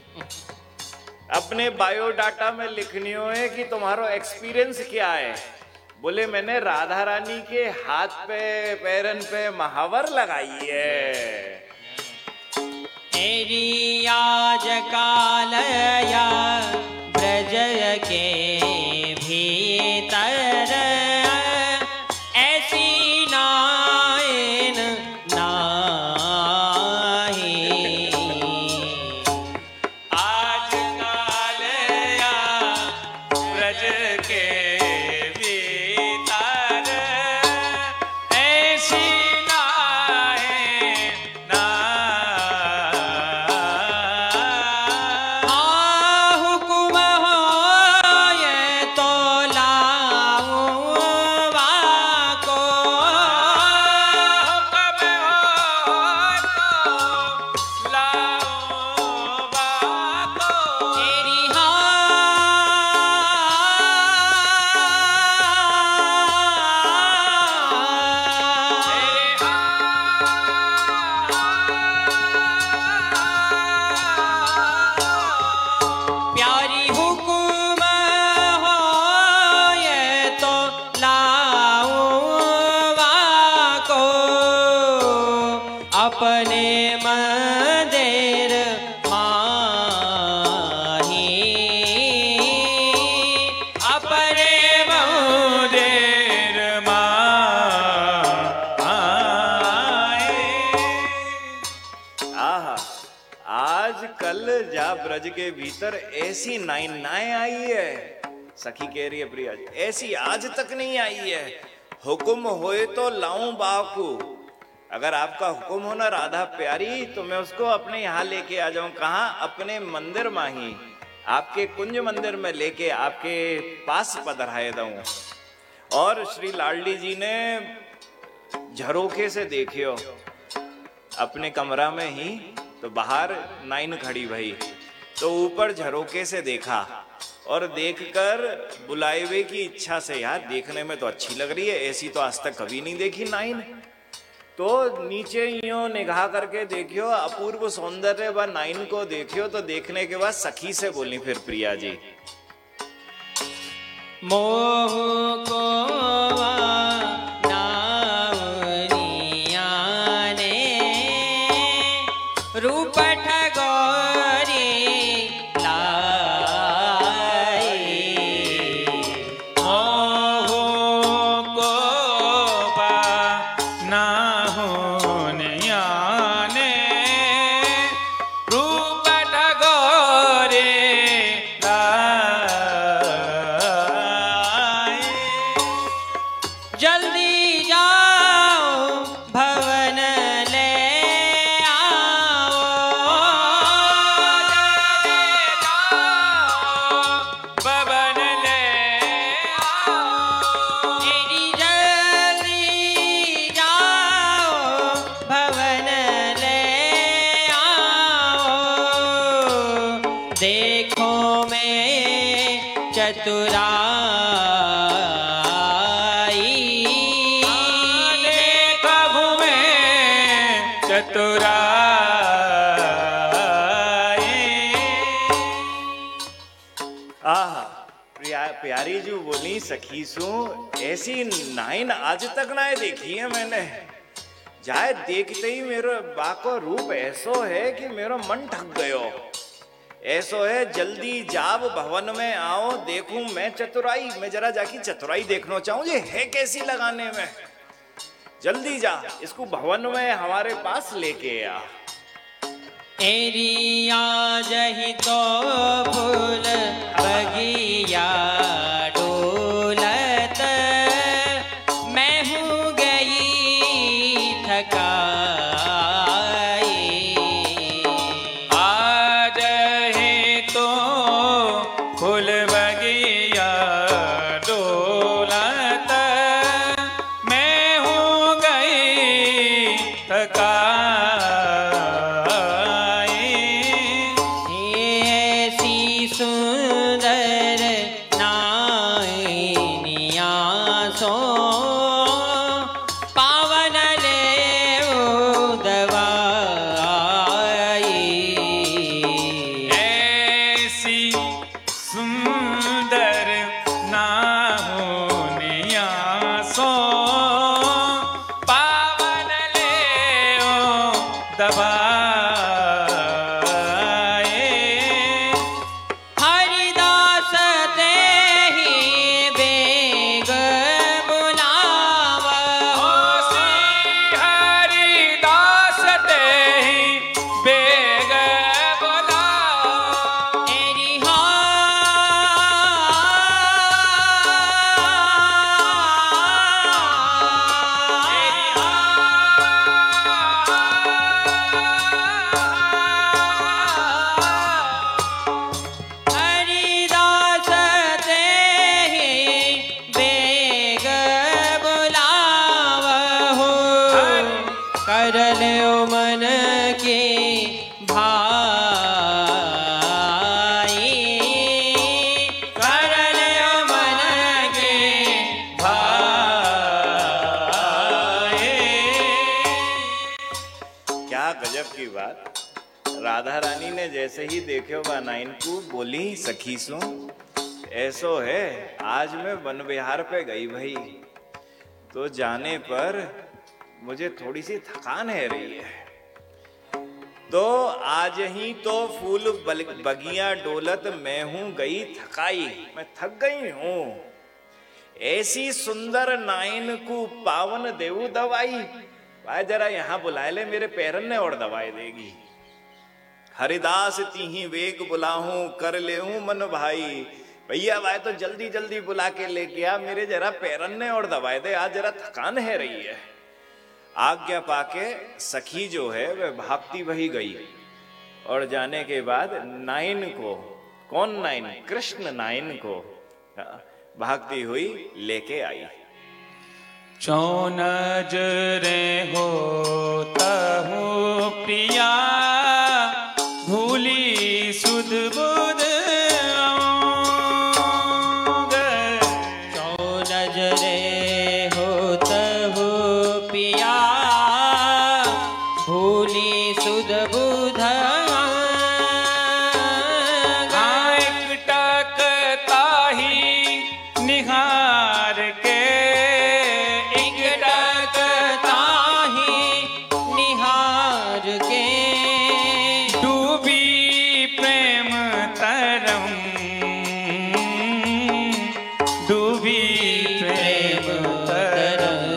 अपने बायोडाटा में लिखनी हो है कि तुम्हारा एक्सपीरियंस क्या है। बोले मैंने राधा रानी के हाथ पे पैरन पे महावर लगाई है। तेरी आज कालया ब्रज के भीतर ऐसी नाइन नाही आज कालया ब्रज के भीतर ऐसी नाय ना हाँ जा ब्रज के भीतर ऐसी नाइन नाए आई है। सखी कह रही है प्रिया जी ऐसी आज तक नहीं आई है। हुक्म होए तो लाऊं बाकू, अगर आपका हुक्म हो ना राधा प्यारी तो मैं उसको अपने यहाँ लेके आ जाऊं। कहाँ? अपने मंदिर माही, आपके कुंज मंदिर में लेके आपके पास पधराए दूं। और श्री लाडली जी ने झरोखे से देखियो अपने कमरा में ही, तो बाहर नाइन खड़ी भई, तो ऊपर झरोके से देखा और देखकर बुलावे की इच्छा से, यार देखने में तो अच्छी लग रही है, ऐसी तो आज तक कभी नहीं देखी नाइन। तो नीचे यूं निगाह करके देखियो, अपूर्व सौंदर्य व नाइन को देखियो। तो देखने के बाद सखी से बोली फिर प्रिया जी, मोह को रूप ठगोरी लाई, मोह को ना होनिया ने रूप ठगोरी लाई। जल्दी जाओ भवन ले देखो मैं चतुराई, देखो मैं चतुराई। आह प्रिया प्यारी जी बोली सखी सु ऐसी नाइन आज तक ना देखी है मैंने। जाए देखते ही मेरा बाको रूप ऐसो है कि मेरा मन ठग गयो। ऐसो है जल्दी जाब भवन में आओ, देखूं मैं चतुराई, मैं जरा जाके चतुराई देखना चाहूं ये है कैसी लगाने में। जल्दी जा इसको भवन में हमारे पास लेके आ। एरिया जही तो फूल बगिया डोलत, मैं हूँ गई थकाई। आज ही तो फूल बगिया डोलत, मैं हूँ गई थकाई। ऐसी सुंदर नाइनिया सो पावन ले दवाई। ऐसी सुंदर ना होनिया सो पावन ले ओ दबाए। हरिदास ते ही बेग बुलावा, ओ श्री हरिदास ते ही बेग बुलाओ। एरी हरिदास ते ही बेग बुलावहो, कर लो मन की भाई, कर लो मन की भाई। क्या गजब की बात। राधा रानी ने जैसे ही देखे वह नाइन को बोली सखी सो ऐसो है आज मैं वन विहार पे गई भाई, तो जाने पर मुझे थोड़ी सी थकान है रही है, तो आज ही तो फूल बल- बगिया डोलत मैं हूं गई थकाई, मैं थक गई हूं। ऐसी सुंदर नाइन को पावन देऊ दवाई, भाई जरा यहां बुला ले मेरे पैरन ने और दवाई देगी। हरिदास तीही वेग बुलाहूं, कर लेहूं मन भाई। भैया भाई तो जल्दी जल्दी बुला के लेके आ, मेरे जरा पैरन्ने और दबाए दे, आज जरा थकान है रही है। आज्ञा पाके सखी जो है वह भागती वही गई और जाने के बाद नाइन को, कौन नाइन, कृष्ण नाइन को भागती हुई लेके आई। चौ नजरे होता हूँ प्रिया, भूली सुध बुध अंग। चौ नजरे होता हूँ पिया, भूली सुध बुध निहार के, एकटकता ही निहार के, डूबी प्रेम तरम, डूबी प्रेम तरम।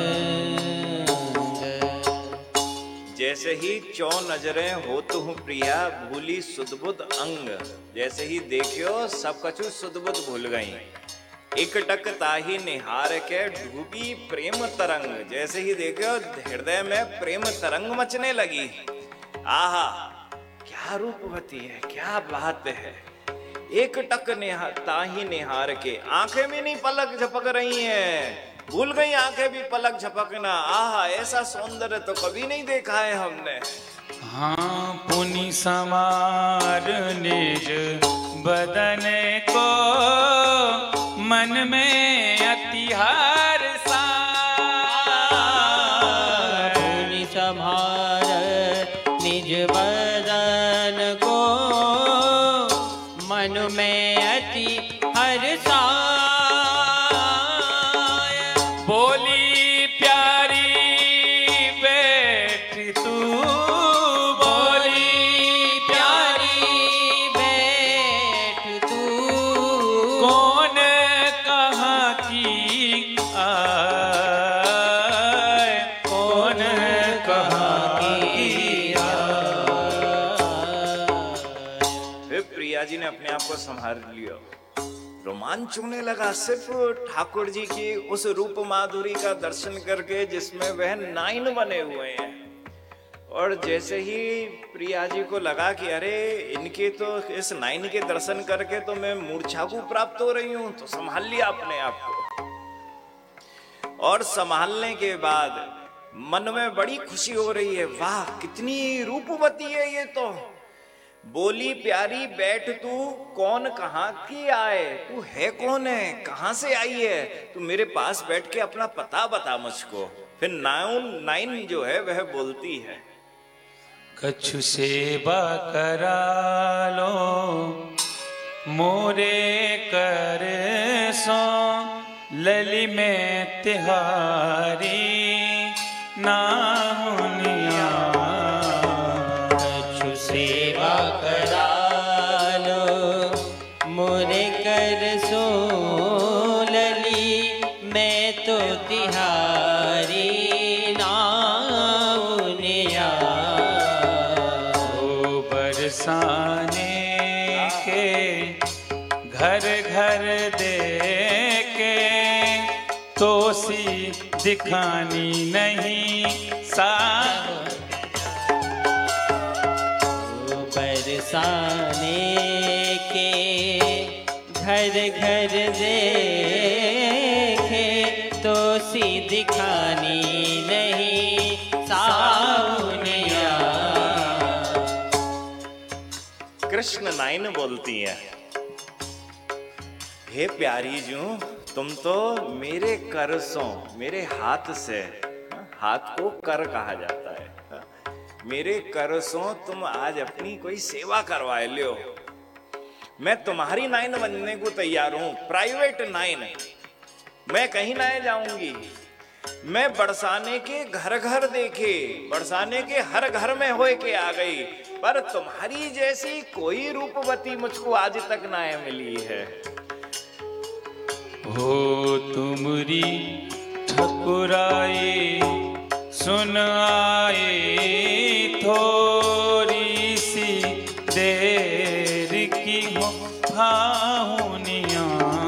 जैसे ही चौ नजरें होत हूँ प्रिया, भूली सुधबुध अंग। जैसे ही देखियो सब कछु सुधबुध भूल गई। एकटकता ही निहार के, डूबी प्रेम तरंग। जैसे ही देखो हृदय में प्रेम तरंग मचने लगी। आहा क्या रूपवती है, क्या बात है। एकटक निहारता ही निहार के, आंखें भी नहीं पलक झपक रही हैं, भूल गई आंखें भी पलक झपकना। आहा ऐसा सौंदर्य तो कभी नहीं देखा है हमने। हाँ पुनि समार निज बदन को, मन में अतिहार सा। पुनि संहार निज बदन को, मन में अति हर्षा। बोली प्यारी बैठ तू, बोली प्यारी बैठ तू, कौन कहाँ की आए, कौन कहाँ की आए। फिर प्रिया जी ने अपने आप को संभाल लिया। रोमांच होने लगा सिर्फ ठाकुर जी की उस रूप माधुरी का दर्शन करके, जिसमें वह नाइन बने हुए हैं। और जैसे ही प्रिया जी को लगा कि अरे इनके तो इस नाइन के दर्शन करके तो मैं मूर्छा को प्राप्त हो रही हूं, तो संभाल लिया अपने आप को। और संभालने के बाद मन में बड़ी खुशी हो रही है, वाह कितनी रूपवती है ये तो। बोली प्यारी बैठ तू, कौन कहाँ की आए, तू है कौन है, कहाँ से आई है, तू मेरे पास बैठ के अपना पता बता मुझको। फिर नाइन नाइन जो है वह बोलती है, कछु सेवा करा लो मोरे कर सो, लली में तिहारी नाहुनिया। कछु सेवा करा लो मोरे कर सो, लली मैं तो तिहारी नाउनिया। ओ बरसाने के घर घर देके, तो सी दिखानी नहीं सा। बरसाने के घर घर देखे, तो सी दिखानी नहीं साउनिया। कृष्ण नाइन बोलती है, हे प्यारी जू तुम तो मेरे कर सो, मेरे हाथ से, हाथ को कर कहा जाता है, मेरे कर सो तुम आज अपनी कोई सेवा करवाए लियो। मैं तुम्हारी नाइन बनने को तैयार हूं, प्राइवेट नाइन। मैं कहीं ना जाऊंगी, मैं बरसाने के घर घर देखे, बरसाने के हर घर में होए के आ गई, पर तुम्हारी जैसी कोई रूपवती मुझको आज तक ना मिली है। हो तुमरी ठकुराई सुन आए, थोड़ी सी भाहुनिया।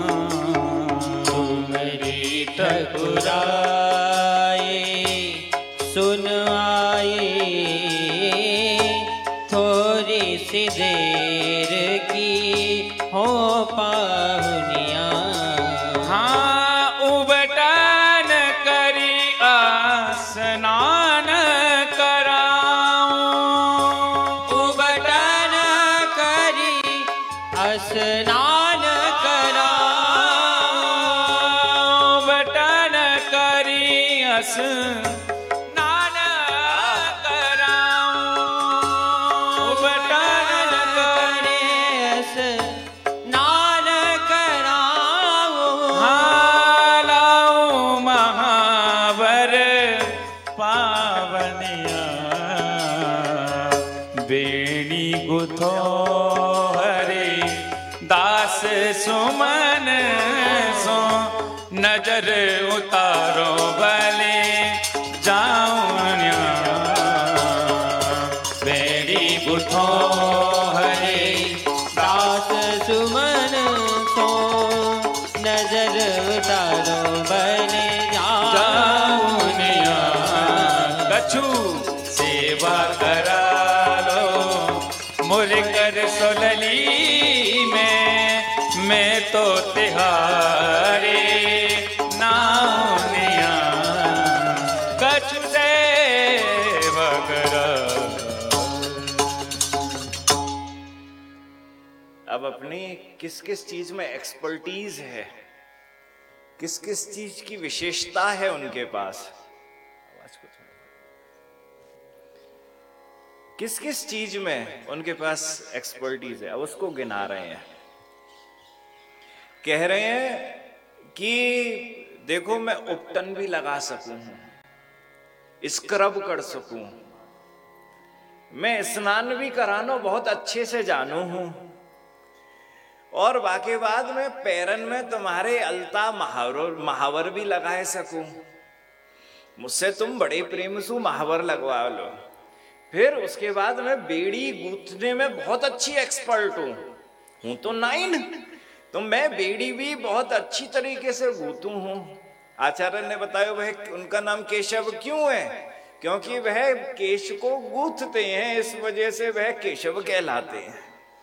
तुम्हारी ठकुराए सुन आए, थोड़ी सी देर की हो पाहुनिया। हाँ उबटन करी स्नान कराऊं, उबटन करी स्नान कराऊं, उबटन करी स्नान कराऊं, उबटन करे स्नान कराऊं। हालाऊं महावर पावनिया। बेणी गुथो हरे दास सुमन सो, नजर उतारो भले जाऊं। बेड़ी गुथो हरे दास सुमन सो, नजर उतारो बने जाऊनिया। कछु सेवा करा लो मुरकर सोलली में, मैं तो तिहारे नाउनिया। कछु सेवा करा। अब अपनी किस किस चीज में एक्सपर्टीज है, किस किस चीज की विशेषता है उनके पास, आवाज को थोड़ा, किस किस चीज में उनके पास एक्सपर्टीज है, अब उसको गिना रहे हैं। कह रहे हैं कि देखो मैं उपटन भी लगा सकूं, स्क्रब कर सकूं, मैं स्नान भी करानो बहुत अच्छे से जानू हूं, और बाकी बाद में पैरन में तुम्हारे अलता महावर महावर भी लगाए सकूं। मुझसे तुम बड़े प्रेम से महावर लगवा लो। फिर उसके बाद में बेड़ी गूंथने में बहुत अच्छी एक्सपर्ट हूं, हूं तो नाइन, तो मैं बेड़ी भी बहुत अच्छी तरीके से गूंथू हूं। आचार्य ने बताया वह उनका नाम केशव क्यों है, क्योंकि वह केश को गूंथते हैं, इस वजह से वह केशव कहलाते हैं।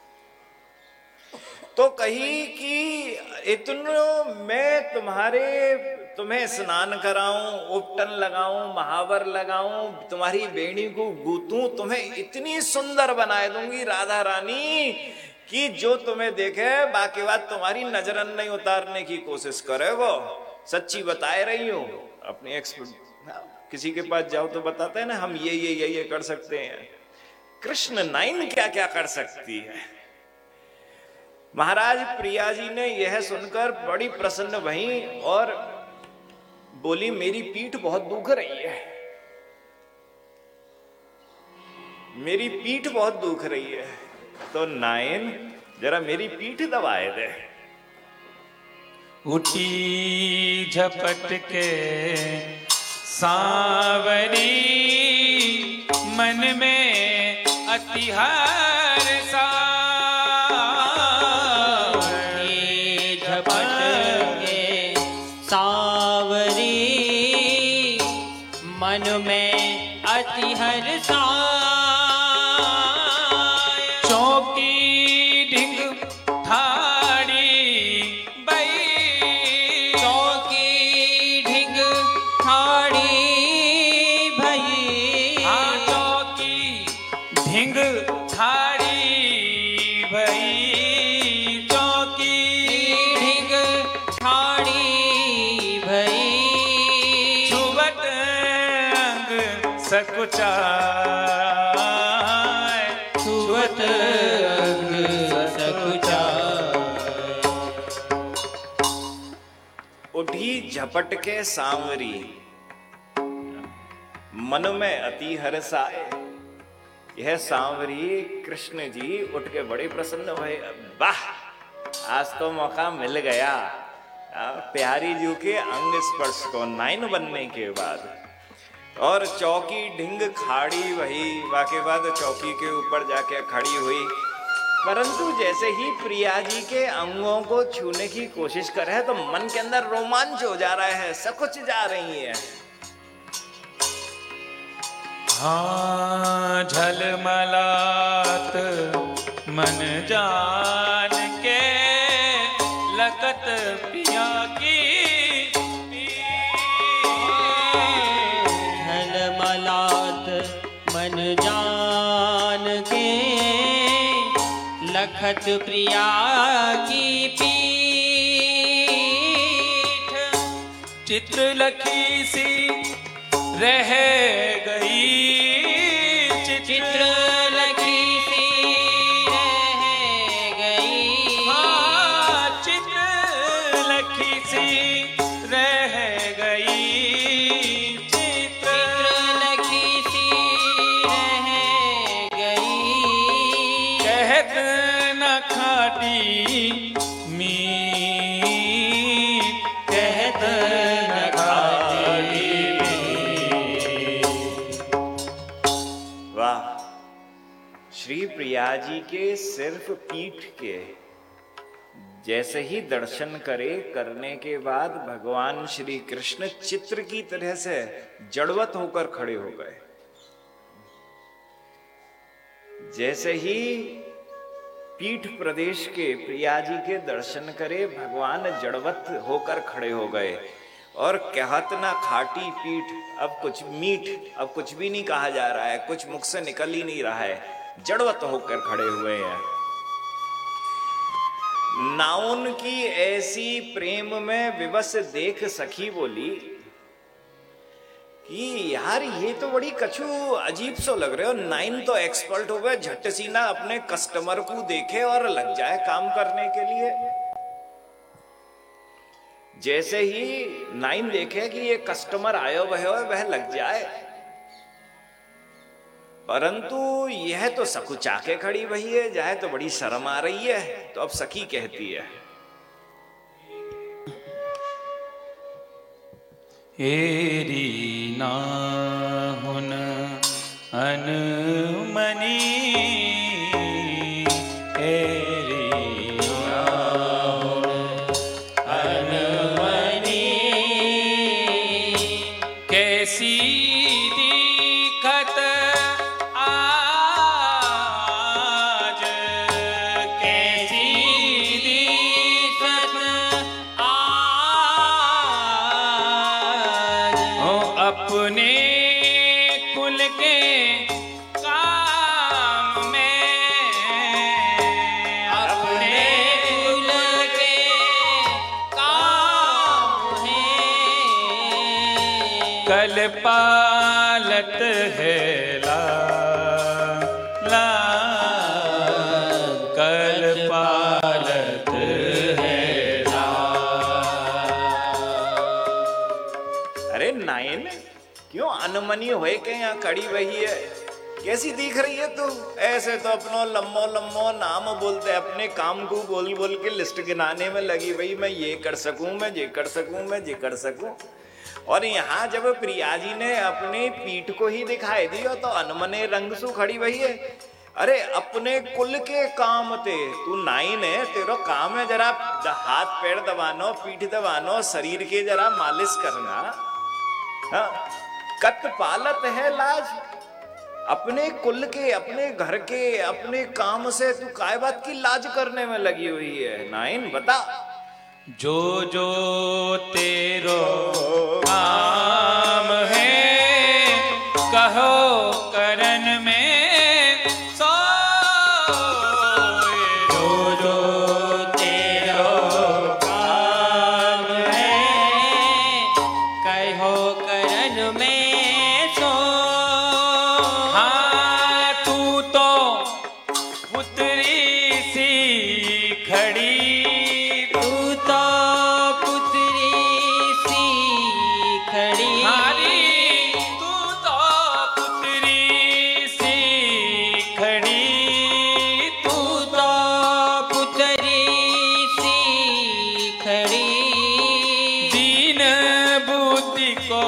तो कही कि इतनो मैं तुम्हारे तुम्हें स्नान कराऊं, उपटन लगाऊं, महावर लगाऊं, तुम्हारी बेड़ी को गूंथूं, तुम्हें इतनी सुंदर बना दूंगी राधा रानी कि जो तुम्हें देखे बाकी बात तुम्हारी नजरन नहीं उतारने की कोशिश करे। वो सच्ची बताए रही हूं अपनी एक्सपर्ट। किसी के पास जाओ तो बताते हैं ना हम ये ये ये ये कर सकते हैं। कृष्ण नाइन क्या क्या कर सकती है। महाराज प्रिया जी ने यह सुनकर बड़ी प्रसन्न भई और बोली मेरी पीठ बहुत दुख रही है, मेरी पीठ बहुत दुख रही है, तो नायन जरा मेरी पीठ दबाए दे। उठी झपट के सांवरी, मन में अतिहार सा। मन में अति हर्षा, चौकी ढिंग ठाड़ी बई, चौकी ढिंग ठाड़ी भई। हाँ चौकी ढिंग ठाड़ी भई, चौकी ढिंग ठाड़ी भई। छुवत सकुचाय, छुवत अंग सकुचाय। उठी झपट के सांवरी, मन में अति हर्षाए। यह सांवरी कृष्ण जी उठ के बड़े प्रसन्न हुए। वाह आज तो मौका मिल गया प्यारी जी के अंग स्पर्श को नाइन बनने के बाद। और चौकी ढिंग खाड़ी वही, बाकी बाद चौकी के ऊपर जाके खड़ी हुई परंतु जैसे ही प्रिया जी के अंगों को छूने की कोशिश कर है तो मन के अंदर रोमांच हो जा रहा है, सकुच जा रही है। हाँ झलमलात मन जान के लखत पिया की झलमलात मन जान के लखत प्रिया की पीठ चित्र लखी सी रह गई, चित्र लखी सी रह गई। हाँ चित्र लखी सी रह गई, चित्र लखी सी रह गई। कहत न खाटी मीत, कहत न खाटी श्री प्रिया जी के सिर्फ पीठ के जैसे ही दर्शन करे, करने के बाद भगवान श्री कृष्ण चित्र की तरह से जड़वत होकर खड़े हो गए। जैसे ही पीठ प्रदेश के प्रिया जी के दर्शन करे, भगवान जड़वत होकर खड़े हो गए और कहत ना खाटी पीठ, अब कुछ मीठ, अब कुछ भी नहीं कहा जा रहा है, कुछ मुख से निकल ही नहीं रहा है, जड़वत होकर खड़े हुए हैं। नाउन की ऐसी प्रेम में विवश देख सखी बोली कि यार ये तो बड़ी कछु अजीब सो लग रहे हो। नाइन तो एक्सपर्ट हो गए, झट सीना अपने कस्टमर को देखे और लग जाए काम करने के लिए। जैसे ही नाइन देखे कि ये कस्टमर आयो वह वह लग जाए, परंतु यह तो सकुचा के खड़ी वही है, जाए तो बड़ी शर्म आ रही है। तो अब सखी कहती है, एरी नाहुन अनुमनी, एरी नाहुन अनुमनी, कैसी दिखत आज, कैसी दिखत आज, ओ अपने कुल के काम में, अपने कुल के काम है, कल पालत है ला ला, कल पालत है ला। अरे नाइन क्यों अनमनी होए के यहाँ खड़ी वही है, कैसी दिख रही है तू? ऐसे तो अपनो लम्बो लम्बो नाम बोलते, अपने काम को बोल बोल के लिस्ट गिनाने में लगी वही, मैं ये कर सकूं, मैं ये कर सकूं, मैं ये कर सकूं। और यहाँ जब प्रिया जी ने अपनी पीठ को ही दिखाई दी तो अनमने रंग सु खड़ी वही है। अरे अपने कुल के काम ते तू नाइन है, तेरा काम है जरा हाथ पैर दबानो, पीठ दबानो, शरीर के जरा मालिश करना। हाँ, कत पालत है लाज, अपने कुल के, अपने घर के, अपने काम से तू काय बात की लाज करने में लगी हुई है? नाइन बता। जो जो तेरो काम है, कहो करन में सोए, जो जो तेरो काम है, कहो करन में सो। हाँ तू तो पुत्री सी खड़ी, तू तो पुत्री सी खड़ी, हरी तू तो पुत्री सी खड़ी, तू तो पुत्री सी खड़ी। दीन बुद्धि को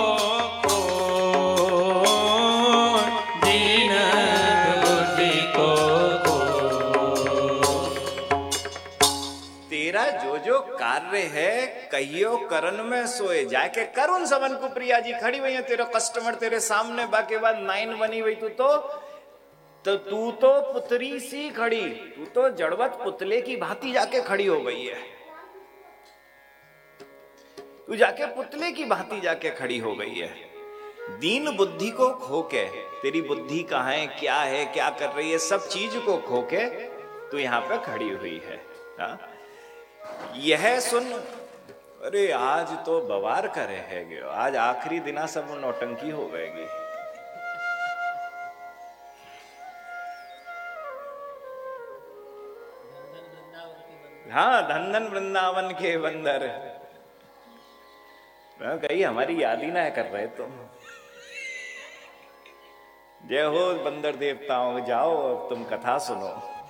खोज, दीन बुद्धि को खोज, तेरा जो जो कार्य है कहियो करन में सोए जाके कर उन सबन को। प्रिया जी खड़ी हुई है, तेरा कस्टमर तेरे सामने, बाकी बाद नाइन बनी हुई तू तो तो तू तो पुतरी सी खड़ी, तू तो जड़वत पुतले की भांति जाके खड़ी हो गई है। तू जाके पुतले की भांति जाके खड़ी हो गई है। दीन बुद्धि को खोके, तेरी बुद्धि कहाँ है, क्या है, क्या कर रही है, सब चीज को खोके तू यहां पे खड़ी हुई है। हा? यह सुन, अरे आज तो बवार करे है गयो, आज आखिरी दिना सब नौटंकी हो गएगी। हाँ, धन धन वृंदावन के बंदर। कहीं हमारी याद ही ना कर रहे तुम। जय हो बंदर देवताओं, जाओ अब तुम कथा सुनो।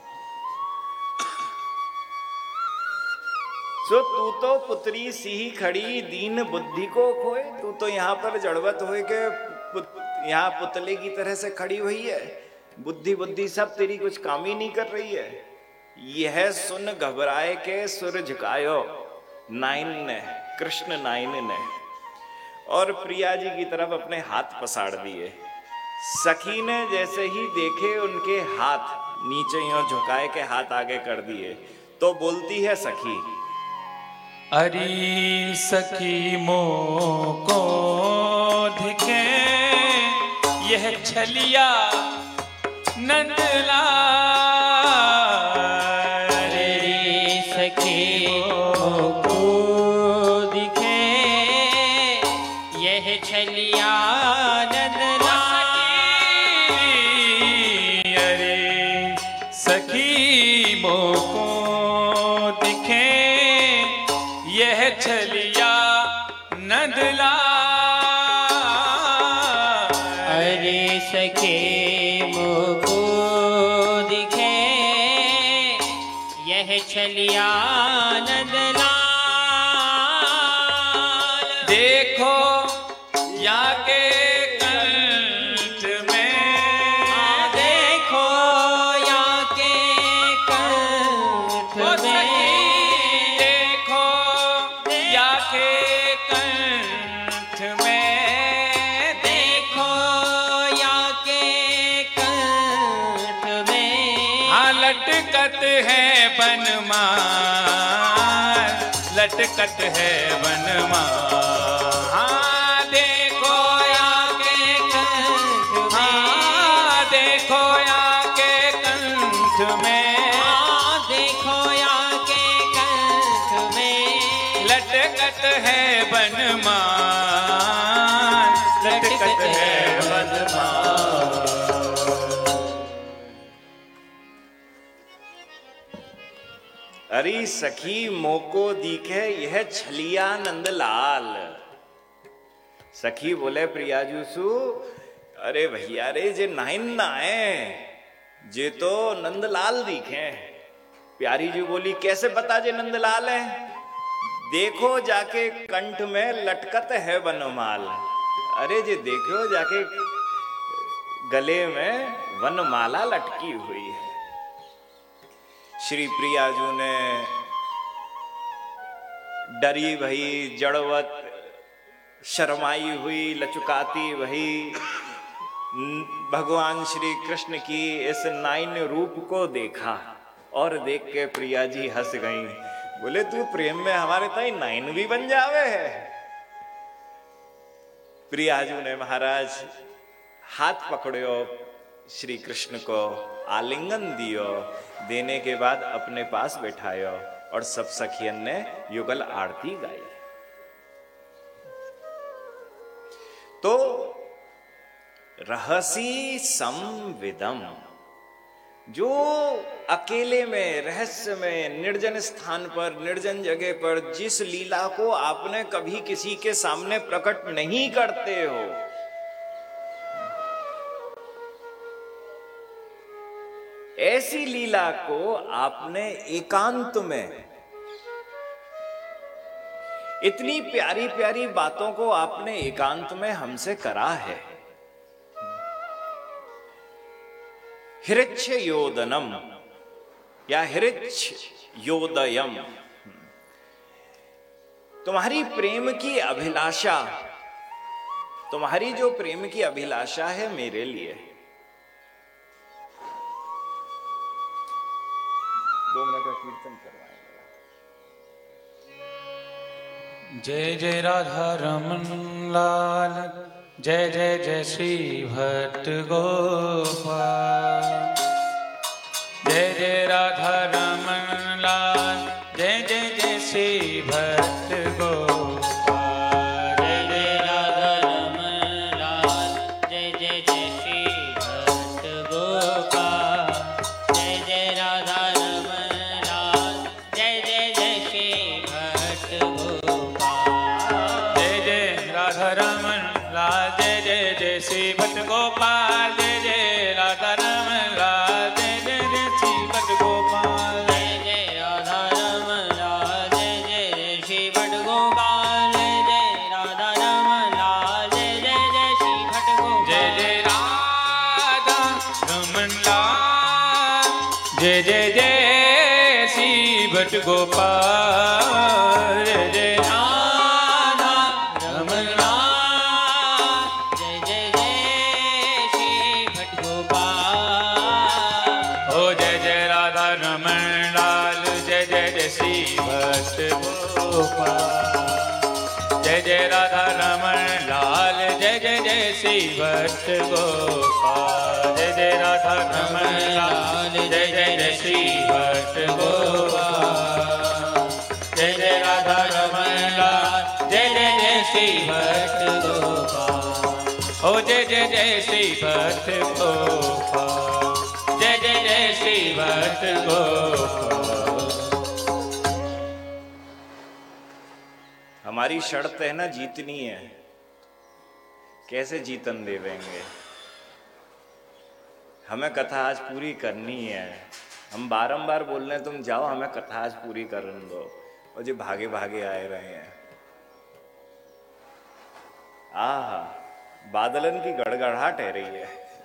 सो तू तो पुतरी सी ही खड़ी, दीन बुद्धि को खोए। तू तो यहाँ पर जड़वत होए के पुत, यहाँ पुतले की तरह से खड़ी हुई है। बुद्धि बुद्धि सब तेरी कुछ काम ही नहीं कर रही है। यह सुन घबराए के सुर झुकायो नाइन ने, कृष्ण नाइन ने, और प्रिया जी की तरफ अपने हाथ पसार दिए। सखी ने जैसे ही देखे उनके हाथ नीचे यूं झुकाए के हाथ आगे कर दिए, तो बोलती है सखी, अरे सखी मोको धिके यह छलिया नंदलाल। अरे सखी मोको दिखे यह छलिया नंदलाल। अरे सखी मोको दिखे यह छलिया नंदलाल। अरे सखी मोको दिखे यह छलिया नंदलाल। देखो या के कंठ में, देखो या के कंठ ओ में, सखी देखो या के कंठ में, देखो या के कंठ में। हाँ लटकत है बनमाल, लटकत है बनमाल। हाँ देखो या के कंठ में, हाँ देखो या के कंठ में, हाँ, देखो या के कंठ में। लटकत है बनमाल, लटकत है बनमाल। अरे सखी मोको दिखे यह छलिया नंदलाल। सखी बोले प्रियाजूसु, अरे भैया रे जे नाइन ना है, जे तो नंदलाल दिखे। प्यारी जी बोली, कैसे पता जे नंदलाल है? देखो जाके कंठ में लटकत है वनमाल। अरे जे देखो जाके गले में वनमाला लटकी हुई है। श्री प्रियाजू ने डरी भई, जड़वत, शर्माई हुई, लचुकाती वही भगवान श्री कृष्ण की इस नाइन रूप को देखा, और देख के प्रिया जी हंस गईं। बोले, तू प्रेम में हमारे ताई नाइन भी बन जावे है। प्रियाजू ने महाराज हाथ पकड़ो, श्री कृष्ण को आलिंगन दियो, देने के बाद अपने पास बैठायो, और सब सखियन ने युगल आरती गाई। तो रहसी संविदम, जो अकेले में, रहस्य में, निर्जन स्थान पर, निर्जन जगह पर जिस लीला को आपने कभी किसी के सामने प्रकट नहीं करते हो, ऐसी लीला को आपने एकांत में, इतनी प्यारी प्यारी बातों को आपने एकांत में हमसे करा है। हिरिच्छ योदनम या हिरिच्छ योदयम, तुम्हारी प्रेम की अभिलाषा, तुम्हारी जो प्रेम की अभिलाषा है मेरे लिए। दो मिनट का कीर्तन करवाएंगे। जय जय राधा रमन लाल, जय जय जय श्री भट्ट गोपाल। जय जय राधा रमन लाल, जय जय जय श्री भट्ट गोपाल। जय जय राधा रमन लाल, जय जय जय श्री भट्ट गोपाल। जय जय राधा रमन लाल, जय जय जय श्री भट्ट गोपाल। जय जय राधा रमन लाल, जय जय जय श्री भट्ट गोपाल। जय जय राधा रमन लाल, जय जय जय श्री भट्ट गोपाल। जय जय राधा रमन लाल, जय जय जय श्री भट्ट गोपाल। जय जय राधा रमन लाल, जय जय जय श्री भट्ट गोपाल। जय जय राधा रमन लाल, जय जय जय श्री भट्ट गोपाल। जय जय राधा रमन लाल, जय जय जय श्री भट्ट गोपाल। ओ जय जय राधा रमन लाल, जय जय जय श्री भट्ट गोपाल। जय जय राधा रमन लाल, जय जय जय श्री भट्ट गोपाल। जय जय राधा रमन लाल, जय जय जय श्री भट्ट गोपाल। जय जय राधा रमन लाल, जय जय जय श्री भट्ट गोपाल। ओ जय जय जय श्री भट्ट गोपाल। जय जय जय श्री भट्ट गोपाल। हमारी शर्त है ना जीतनी है, कैसे जीतन देवेंगे? हमें कथा आज पूरी करनी है। हम बारंबार बोल रहे हैं तुम जाओ, हमें कथा आज पूरी करने दो, और जो भागे भागे आए रहे हैं। आहा, बादलन की गड़गड़ाहट है रही है।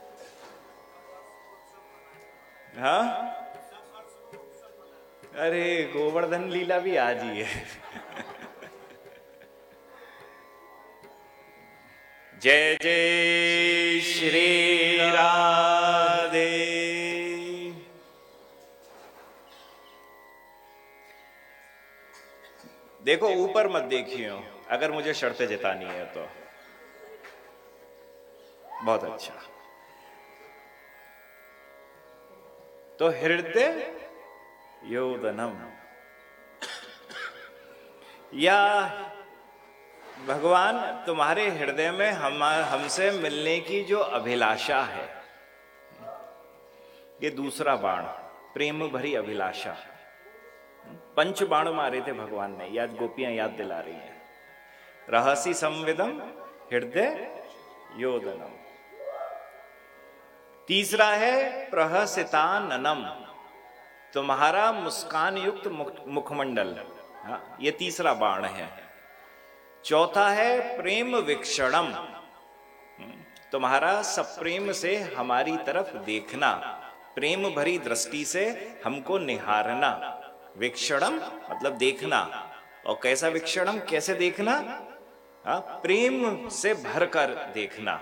हाँ, अरे गोवर्धन लीला भी आज ही है। जय जय श्री राधे। देखो ऊपर मत देखियो, अगर मुझे शर्तें जितानी है तो। बहुत अच्छा। तो हृदय योदनम, या भगवान तुम्हारे हृदय में हम हमसे मिलने की जो अभिलाषा है, ये दूसरा बाण, प्रेम भरी अभिलाषा। पंच बाण मारे थे भगवान ने, याद गोपियां याद दिला रही हैं। रहसी संविदम हृदय योदनम। तीसरा है प्रहसिताननम, तुम्हारा मुस्कान युक्त मुखमंडल। हाँ, ये तीसरा बाण है। चौथा है प्रेम विक्षणम, तुम्हारा सप्रेम से हमारी तरफ देखना, प्रेम भरी दृष्टि से हमको निहारना। विक्षणम मतलब देखना। और कैसा विक्षणम, कैसे देखना? हाँ, प्रेम से भरकर देखना।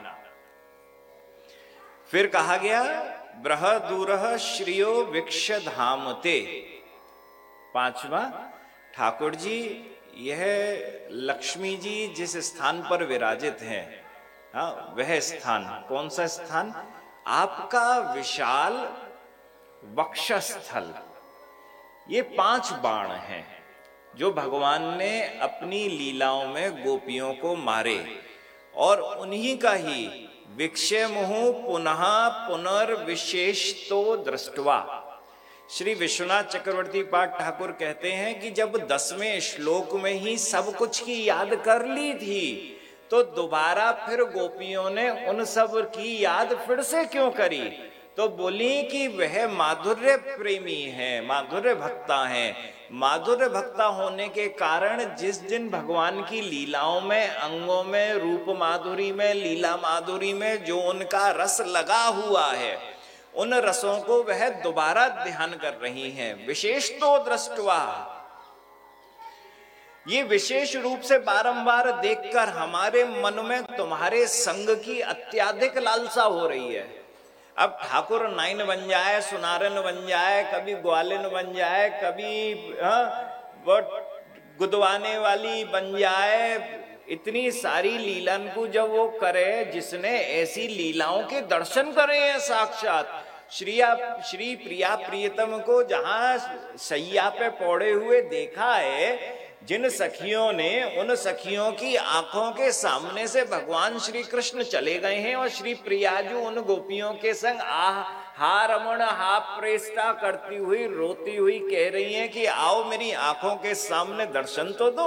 फिर कहा गया बृहदूरः श्रियो विक्ष धामते। पांचवा, ठाकुर जी यह लक्ष्मी जी जिस स्थान पर विराजित हैं, हाँ, वह स्थान कौन सा स्थान? आपका विशाल वक्षस्थल। ये पांच बाण हैं जो भगवान ने अपनी लीलाओं में गोपियों को मारे, और उन्हीं का ही विक्षय मुहु पुनः पुनर्विशेष तो दृष्टवा। श्री विश्वनाथ चक्रवर्ती पाठ ठाकुर कहते हैं कि जब दसवें श्लोक में ही सब कुछ की याद कर ली थी, तो दोबारा फिर गोपियों ने उन सब की याद फिर से क्यों करी? तो बोली कि वह माधुर्य प्रेमी है, माधुर्य भक्ता है। माधुर्य भक्ता होने के कारण जिस दिन भगवान की लीलाओं में, अंगों में, रूप माधुरी में, लीला माधुरी में जो उनका रस लगा हुआ है, उन रसों को वह दोबारा ध्यान कर रही हैं। विशेष तो दृष्टवा, ये विशेष रूप से बारंबार देखकर हमारे मन में तुम्हारे संग की अत्यधिक लालसा हो रही है। अब ठाकुर नाइन बन जाए, सुनारन बन जाए, कभी ग्वालिन बन जाए, कभी वो गुदवाने वाली बन जाए, इतनी सारी लीलन को जब वो करे, जिसने ऐसी लीलाओं के दर्शन करे हैं साक्षात, श्रिया श्री प्रिया प्रियतम को जहां सैया पे पौड़े हुए देखा है, जिन सखियों ने, उन सखियों की आंखों के सामने से भगवान श्री कृष्ण चले गए हैं और श्री प्रियाजू उन गोपियों के संग आह हा रमण हा प्रेष्ठा करती हुई, रोती हुई कह रही हैं कि आओ मेरी आंखों के सामने दर्शन तो दो।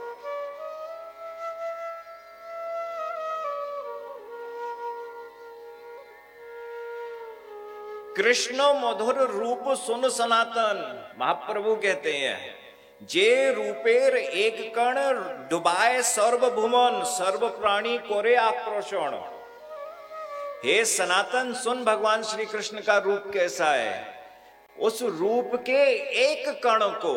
कृष्ण मधुर रूप सुन सनातन, महाप्रभु कहते हैं, जे रूपेर एक कण डुबाए सर्वभुवन, सर्व प्राणी कोरे आक्रोशण। हे सनातन सुन भगवान श्री कृष्ण का रूप कैसा है। उस रूप के एक कण को,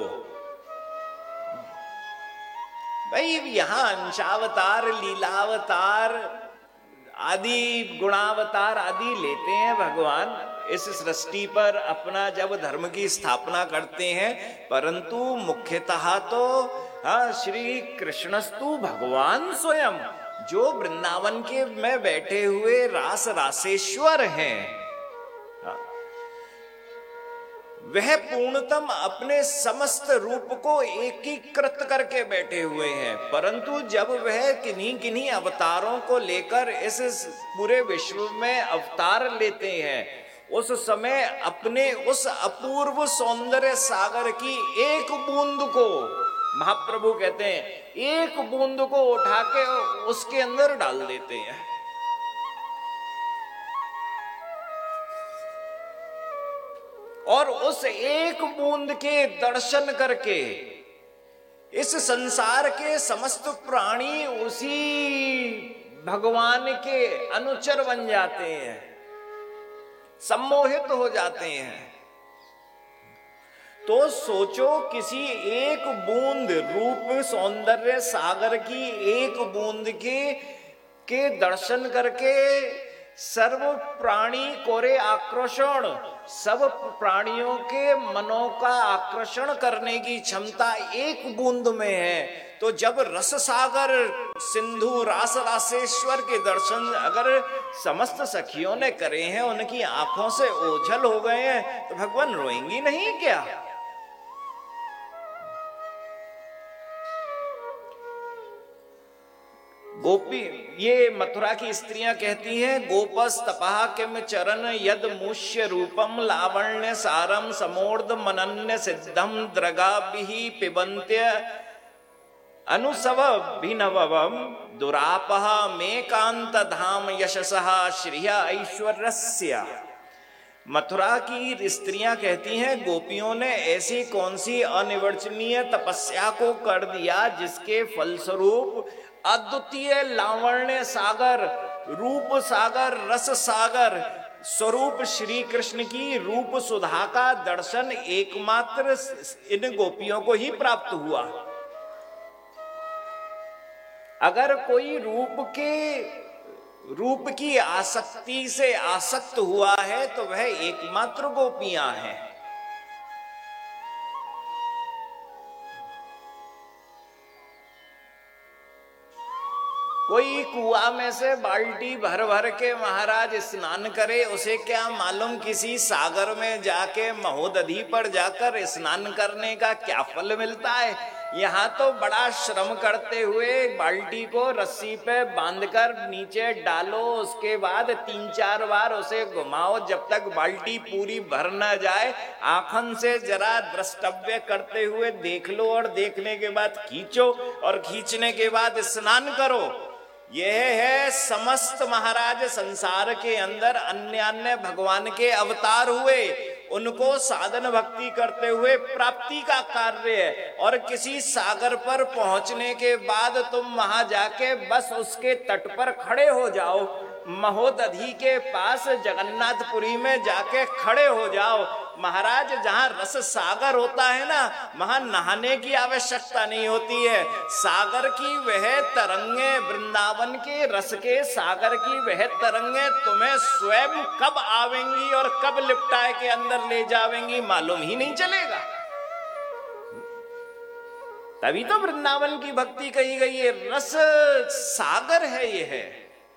भाई यहां अंशावतार, लीलावतार आदि, गुणावतार आदि लेते हैं भगवान इस सृष्टि पर अपना जब धर्म की स्थापना करते हैं, परंतु मुख्यतः तो हाँ श्री कृष्णस्तु भगवान स्वयं, जो वृंदावन के में बैठे हुए रास रासेश्वर हैं, वह पूर्णतम अपने समस्त रूप को एकीकृत करके बैठे हुए हैं। परंतु जब वह किन्हीं किन्हीं अवतारों को लेकर इस पूरे विश्व में अवतार लेते हैं, उस समय अपने उस अपूर्व सौंदर्य सागर की एक बूंद को, महाप्रभु कहते हैं, एक बूंद को उठा के उसके अंदर डाल देते हैं। और उस एक बूंद के दर्शन करके इस संसार के समस्त प्राणी उसी भगवान के अनुचर बन जाते हैं, सम्मोहित हो जाते हैं। तो सोचो, किसी एक बूंद रूप सौंदर्य सागर की एक बूंद के के दर्शन करके सर्व प्राणी कोरे आकर्षण, सब प्राणियों के मनों का आकर्षण करने की क्षमता एक बूंद में है। तो जब रस सागर सिंधु रास रासेश्वर के दर्शन अगर समस्त सखियों ने करे हैं, उनकी आंखों से ओझल हो गए हैं, तो भगवान रोएंगी नहीं क्या? गोपी, ये मथुरा की स्त्रियां कहती हैं, गोपस तपाह किम चरण यद मुष्य रूपम लावण्य सारम समोर्ध मनन्य सिद्धम द्रगाभिः पिबन्त्य अनुसव भिनवम दुरापह मेकांत धाम यशसः श्रिया ऐश्वर्यस्य। मथुरा की स्त्रियां कहती हैं, गोपियों ने ऐसी कौन सी अनिवर्चनीय तपस्या को कर दिया जिसके फलस्वरूप अद्वितीय लावण्य सागर, रूप सागर, रस सागर स्वरूप श्री कृष्ण की रूप सुधा का दर्शन एकमात्र इन गोपियों को ही प्राप्त हुआ। अगर कोई रूप के रूप की आसक्ति से आसक्त हुआ है तो वह एकमात्र गोपियां हैं। कोई कुआं में से बाल्टी भर भर के महाराज स्नान करे, उसे क्या मालूम किसी सागर में जाके महोदधि पर जाकर स्नान करने का क्या फल मिलता है। यहाँ तो बड़ा श्रम करते हुए बाल्टी को रस्सी पे बांधकर नीचे डालो, उसके बाद तीन चार बार उसे घुमाओ जब तक बाल्टी पूरी भर न जाए। आंखन से जरा द्रष्टव्य करते हुए देख लो और देखने के बाद खींचो और खींचने के बाद स्नान करो। यह है समस्त महाराज संसार के अंदर अन्य अन्य भगवान के अवतार हुए, उनको साधन भक्ति करते हुए प्राप्ति का कार्य है। और किसी सागर पर पहुंचने के बाद तुम वहां जाके बस उसके तट पर खड़े हो जाओ, महोदधि के पास जगन्नाथपुरी में जाके खड़े हो जाओ, महाराज जहां रस सागर होता है ना, वहां नहाने की आवश्यकता नहीं होती है। सागर की वह तरंगे, वृंदावन के रस के सागर की वह तरंगे तुम्हें स्वयं कब आवेंगी और कब लिपटाए के अंदर ले जावेंगी मालूम ही नहीं चलेगा। तभी तो वृंदावन की भक्ति कही गई है, रस सागर है ये है।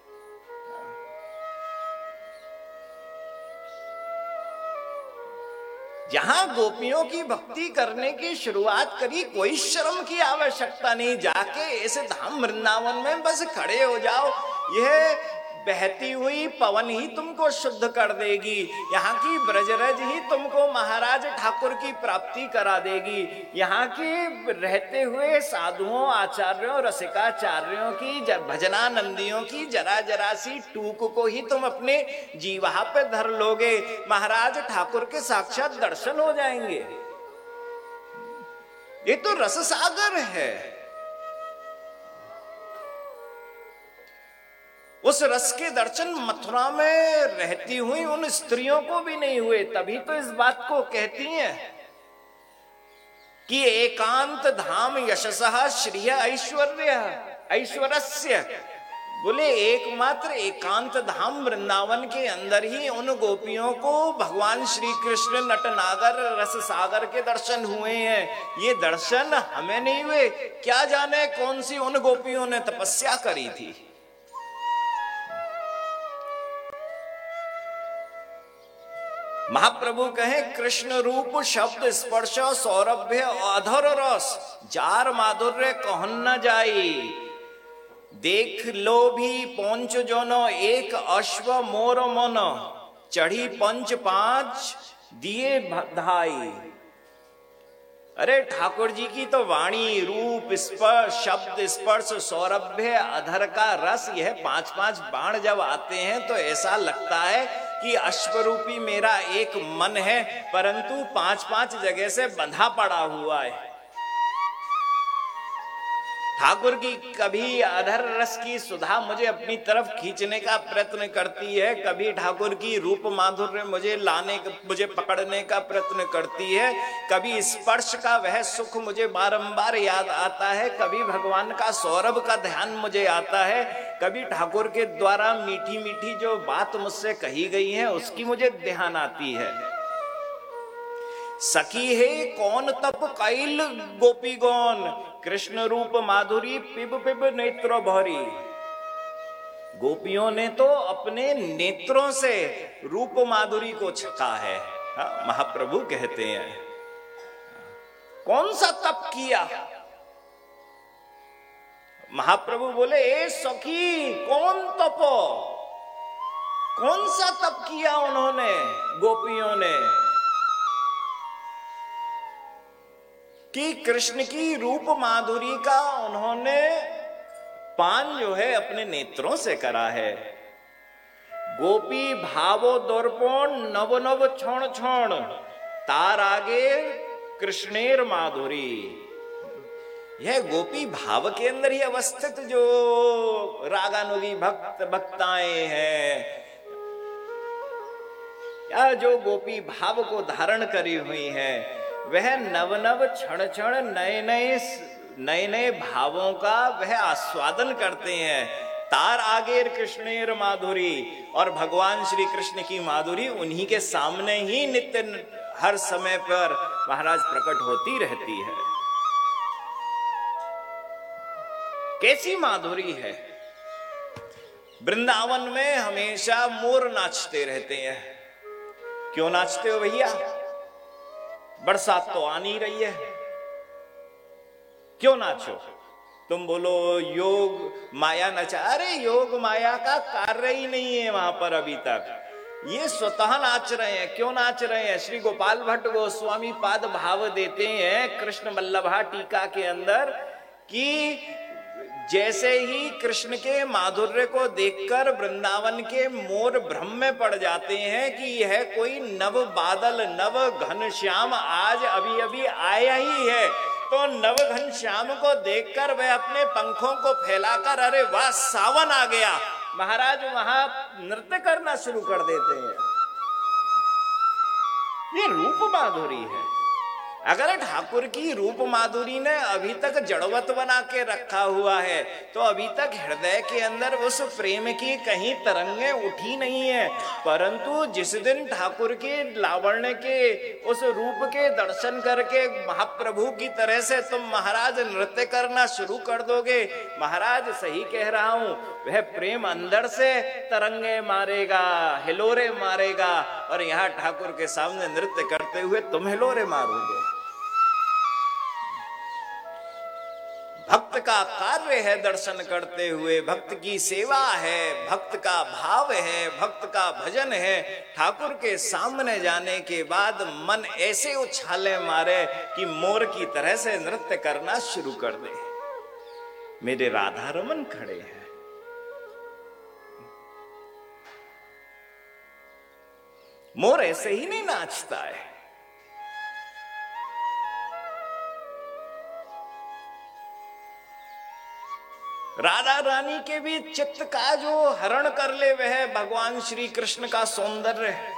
जहां गोपियों की भक्ति करने की शुरुआत करी, कोई शर्म की आवश्यकता नहीं, जाके ऐसे धाम वृंदावन में बस खड़े हो जाओ। यह बहती हुई पवन ही तुमको शुद्ध कर देगी, यहाँ की ब्रजरज ही तुमको महाराज ठाकुर की प्राप्ति करा देगी, यहाँ की रहते हुए साधुओं आचार्यों रसिकाचार्यों की भजनानंदियों की जरा जरा सी टूक को ही तुम अपने जीवा पे धर लोगे, महाराज ठाकुर के साक्षात दर्शन हो जाएंगे। ये तो रस सागर है। उस रस के दर्शन मथुरा में रहती हुई उन स्त्रियों को भी नहीं हुए, तभी तो इस बात को कहती हैं कि एकांत धाम यशसः श्रिय ऐश्वर्य ऐश्वर्यस्य। बोले एकमात्र एकांत धाम वृंदावन के अंदर ही उन गोपियों को भगवान श्री कृष्ण नटनागर रस सागर के दर्शन हुए हैं। ये दर्शन हमें नहीं हुए, क्या जाने कौन सी उन गोपियों ने तपस्या करी थी। महाप्रभु कहे कृष्ण रूप शब्द स्पर्श सौरभ्य अधर रस, जार माधुर्य कहन न जाई, देख लो भी पौंच जोनो एक अश्व मोर मन, चढ़ी पंच पांच दिए धाई। अरे ठाकुर जी की तो वाणी रूप स्पर्श शब्द स्पर्श सौरभ्य अधर का रस, यह पांच पांच बाण जब आते हैं तो ऐसा लगता है कि अश्वरूपी मेरा एक मन है, परंतु पांच पांच जगह से बंधा पड़ा हुआ है। ठाकुर की कभी अधर रस की सुधा मुझे अपनी तरफ खींचने का प्रयत्न करती है, कभी ठाकुर की रूप माधुर्य मुझे लाने मुझे पकड़ने का प्रयत्न करती है, कभी स्पर्श का वह सुख मुझे बारंबार याद आता है, कभी भगवान का सौरभ का ध्यान मुझे आता है, कभी ठाकुर के द्वारा मीठी मीठी जो बात मुझसे कही गई है उसकी मुझे ध्यान आती है। सखी है कौन तप कैल गोपी गौन, कृष्ण रूप माधुरी पिब पिब नेत्र भरी। गोपियों ने तो अपने नेत्रों से रूप माधुरी को छका है। हाँ, महाप्रभु कहते हैं कौन सा तप किया। महाप्रभु बोले ए सखी कौन तप, कौन सा तप किया उन्होंने गोपियों ने कि कृष्ण की रूप माधुरी का उन्होंने पान जो है अपने नेत्रों से करा है। गोपी भावो दर्पण नव नव क्षण क्षण, तार आगे कृष्णेर माधुरी। यह गोपी भाव के अंदर ही अवस्थित जो रागानुगी भक्त भक्ताएं हैं, या जो गोपी भाव को धारण करी हुई हैं, वह नव नव क्षण क्षण नए नए नए नए भावों का वह आस्वादन करते हैं। तार आगे कृष्णेर माधुरी, और भगवान श्री कृष्ण की माधुरी उन्हीं के सामने ही नित्य हर समय पर महाराज प्रकट होती रहती है। कैसी माधुरी है। वृंदावन में हमेशा मोर नाचते रहते हैं। क्यों नाचते हो भैया? बरसात तो आ नहीं रही है, क्यों नाचो? तुम बोलो योग माया नचा, अरे योग माया का कार्य ही नहीं है वहां पर अभी तक। ये स्वतः नाच रहे हैं। क्यों नाच रहे हैं? श्री गोपाल भट्ट गोस्वामी पाद भाव देते हैं कृष्ण वल्लभा टीका के अंदर कि जैसे ही कृष्ण के माधुर्य को देखकर वृंदावन के मोर भ्रम में पड़ जाते हैं कि यह कोई नव बादल नव घनश्याम आज अभी अभी आया ही है, तो नव घनश्याम को देखकर वह अपने पंखों को फैलाकर अरे वाह सावन आ गया, महाराज वहां नृत्य करना शुरू कर देते हैं। ये रूप माधुरी है। अगर ठाकुर की रूप माधुरी ने अभी तक जड़वत बना के रखा हुआ है तो अभी तक हृदय के अंदर उस प्रेम की कहीं तरंगे उठी नहीं है। परंतु जिस दिन ठाकुर के लावण्य के उस रूप के दर्शन करके महाप्रभु की तरह से तुम महाराज नृत्य करना शुरू कर दोगे, महाराज सही कह रहा हूं, वह प्रेम अंदर से तरंगे मारेगा, हिलोरे मारेगा, और यहां ठाकुर के सामने नृत्य करते हुए तुम हिलोरे मारोगे। भक्त का कार्य है दर्शन करते हुए, भक्त की सेवा है, भक्त का भाव है, भक्त का भजन है। ठाकुर के सामने जाने के बाद मन ऐसे उछाले मारे कि मोर की तरह से नृत्य करना शुरू कर दे। मेरे राधा रमन खड़े हैं, मोर ऐसे ही नहीं नाचता है। राधा रानी के भी चित्त का जो हरण कर ले वह भगवान श्री कृष्ण का सौंदर्य है।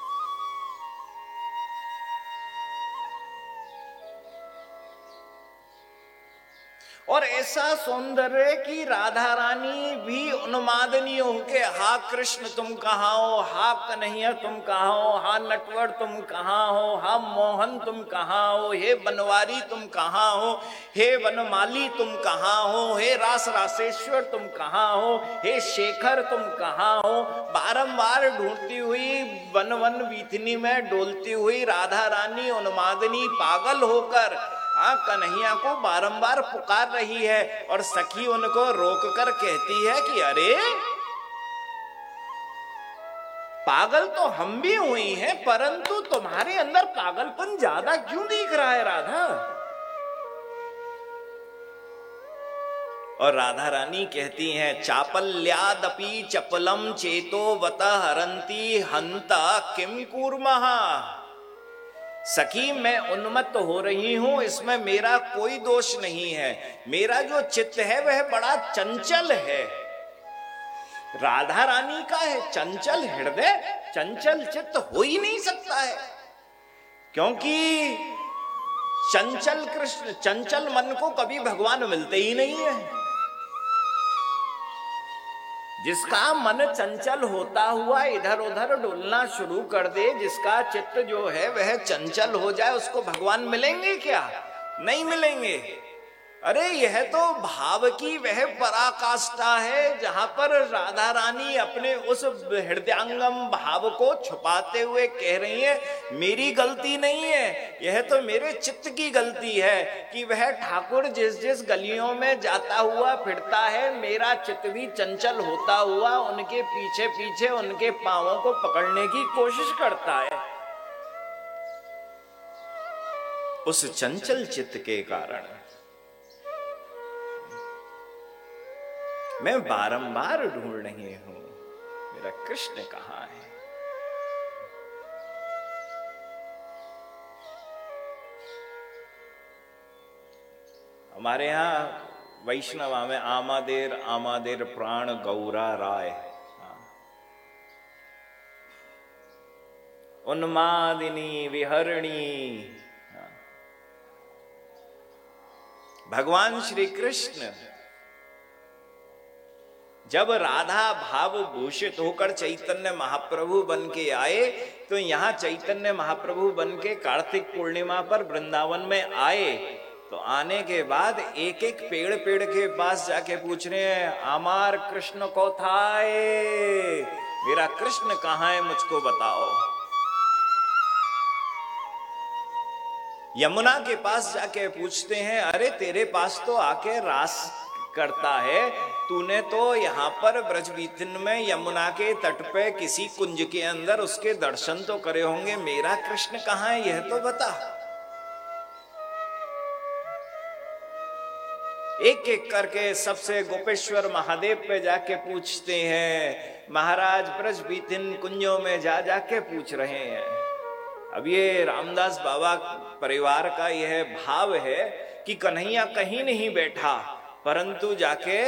और ऐसा सौंदर्य कि राधा रानी भी उन्मादनी हो के, हा कृष्ण तुम कहाँ हो, हा कन्हैया तुम कहाँ हो, हा नटवर तुम कहाँ हो, हा मोहन तुम कहाँ हो, हे बनवारी तुम कहाँ हो, हे वनमाली तुम कहाँ हो, हे रास रासेश्वर तुम कहाँ हो, हे शेखर तुम कहाँ हो। बारंबार ढूंढती हुई वन वन वीथनी में डोलती हुई राधा रानी उन्मादनी पागल होकर हाँ कन्हैया को बारंबार पुकार रही है। और सखी उनको रोककर कहती है कि अरे पागल तो हम भी हुई हैं, परंतु तुम्हारे अंदर पागलपन ज्यादा क्यों दिख रहा है राधा। और राधा रानी कहती हैं, चापल्यादपि चपलम चेतो वत हरंती हंता किम कूर्मः। सखी मैं उन्मत्त हो रही हूं, इसमें मेरा कोई दोष नहीं है, मेरा जो चित्त है वह बड़ा चंचल है। राधा रानी का है चंचल हृदय, चंचल चित्त हो ही नहीं सकता है, क्योंकि चंचल कृष्ण चंचल मन को कभी भगवान मिलते ही नहीं है। जिसका मन चंचल होता हुआ इधर उधर डोलना शुरू कर दे, जिसका चित्त जो है वह चंचल हो जाए, उसको भगवान मिलेंगे क्या? नहीं मिलेंगे। अरे यह तो भाव की वह पराकाष्ठा है जहां पर राधा रानी अपने उस हृदयांगम भाव को छुपाते हुए कह रही है मेरी गलती नहीं है, यह तो मेरे चित्त की गलती है कि वह ठाकुर जिस जिस गलियों में जाता हुआ फिरता है, मेरा चित्त भी चंचल होता हुआ उनके पीछे पीछे उनके पांवों को पकड़ने की कोशिश करता है। उस चंचल चित्त के कारण मैं बारंबार ढूंढ रही हूं मेरा कृष्ण कहां है। हमारे यहां वैष्णवा में आमादेर आमादेर प्राण गौरा राय, उन्मादिनी विहरणी। भगवान श्री कृष्ण जब राधा भाव भूषित होकर चैतन्य महाप्रभु बन के आए तो यहाँ चैतन्य महाप्रभु बन के कार्तिक पूर्णिमा पर वृंदावन में आए, तो आने के बाद एक एक पेड़ पेड़ के पास जाके पूछ रहे हैं आमार कृष्ण को थाए, मेरा कृष्ण कहाँ है मुझको बताओ। यमुना के पास जाके पूछते हैं अरे तेरे पास तो आके रास करता है, तूने तो यहाँ पर ब्रजबीथिन में यमुना के तट पे किसी कुंज के अंदर उसके दर्शन तो करे होंगे, मेरा कृष्ण कहाँ है यह तो बता। एक एक करके सबसे गोपेश्वर महादेव पे जाके पूछते हैं, महाराज ब्रजबीथिन कुंजों में जा जाके पूछ रहे हैं। अब ये रामदास बाबा परिवार का यह भाव है कि कन्हैया कहीं नहीं बैठा, परंतु जाके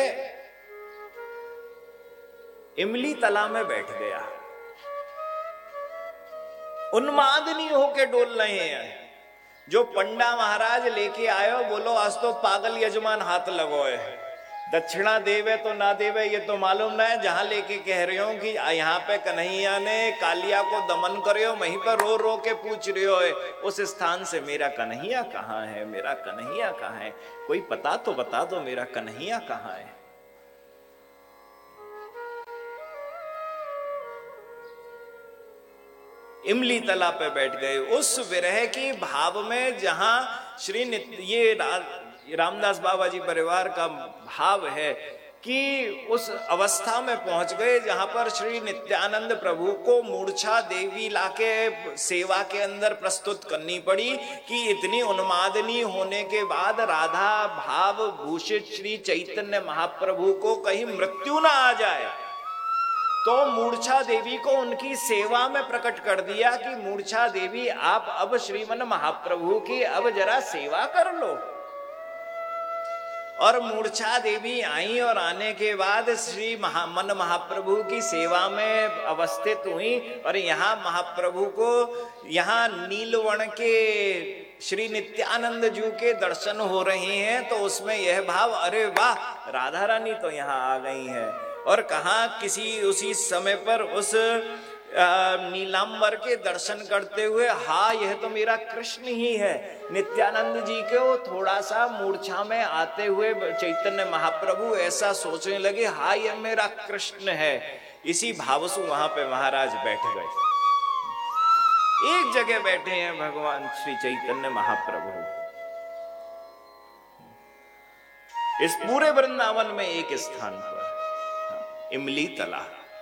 इमली तला में बैठ गया। उन्मादनी होके डोल रहे हैं। जो पंडा महाराज लेके आयो, बोलो आज तो पागल यजमान हाथ लगोए, दक्षिणा देवे तो ना देवे ये तो मालूम ना है। जहां लेके कह रहे हो कि यहाँ पे कन्हैया ने कालिया को दमन करियो, वहीं पर रो रो के पूछ रहे हो उस स्थान से मेरा कन्हैया कहाँ है, मेरा कन्हैया कहाँ है, कोई पता तो बता दो मेरा कन्हैया कहाँ है। इमली तला पे बैठ गए उस विरह की भाव में, जहां श्री नित्य ये रा, रामदास बाबा जी परिवार का भाव है कि उस अवस्था में पहुंच गए जहां पर श्री नित्यानंद प्रभु को मूर्छा देवी लाके सेवा के अंदर प्रस्तुत करनी पड़ी कि इतनी उन्मादनी होने के बाद राधा भाव भूषित श्री चैतन्य महाप्रभु को कहीं मृत्यु ना आ जाए, तो मूर्छा देवी को उनकी सेवा में प्रकट कर दिया कि मूर्छा देवी आप अब श्रीमन महाप्रभु की अब जरा सेवा कर लो। और मूर्छा देवी आई और आने के बाद श्री महा मन महाप्रभु की सेवा में अवस्थित हुई। और यहाँ महाप्रभु को यहाँ नीलवर्ण के श्री नित्यानंद जी के दर्शन हो रहे हैं, तो उसमें यह भाव, अरे वाह राधा रानी तो यहाँ आ गई हैं। और कहा किसी उसी समय पर उस नीलांबर के दर्शन करते हुए, हाँ यह तो मेरा कृष्ण ही है। नित्यानंद जी के वो थोड़ा सा मूर्छा में आते हुए चैतन्य महाप्रभु ऐसा सोचने लगे, हाँ यह मेरा कृष्ण है। इसी भाव से वहां पे महाराज बैठ गए, एक जगह बैठे हैं भगवान श्री चैतन्य महाप्रभु। इस पूरे वृंदावन में एक स्थान पर इमली तला।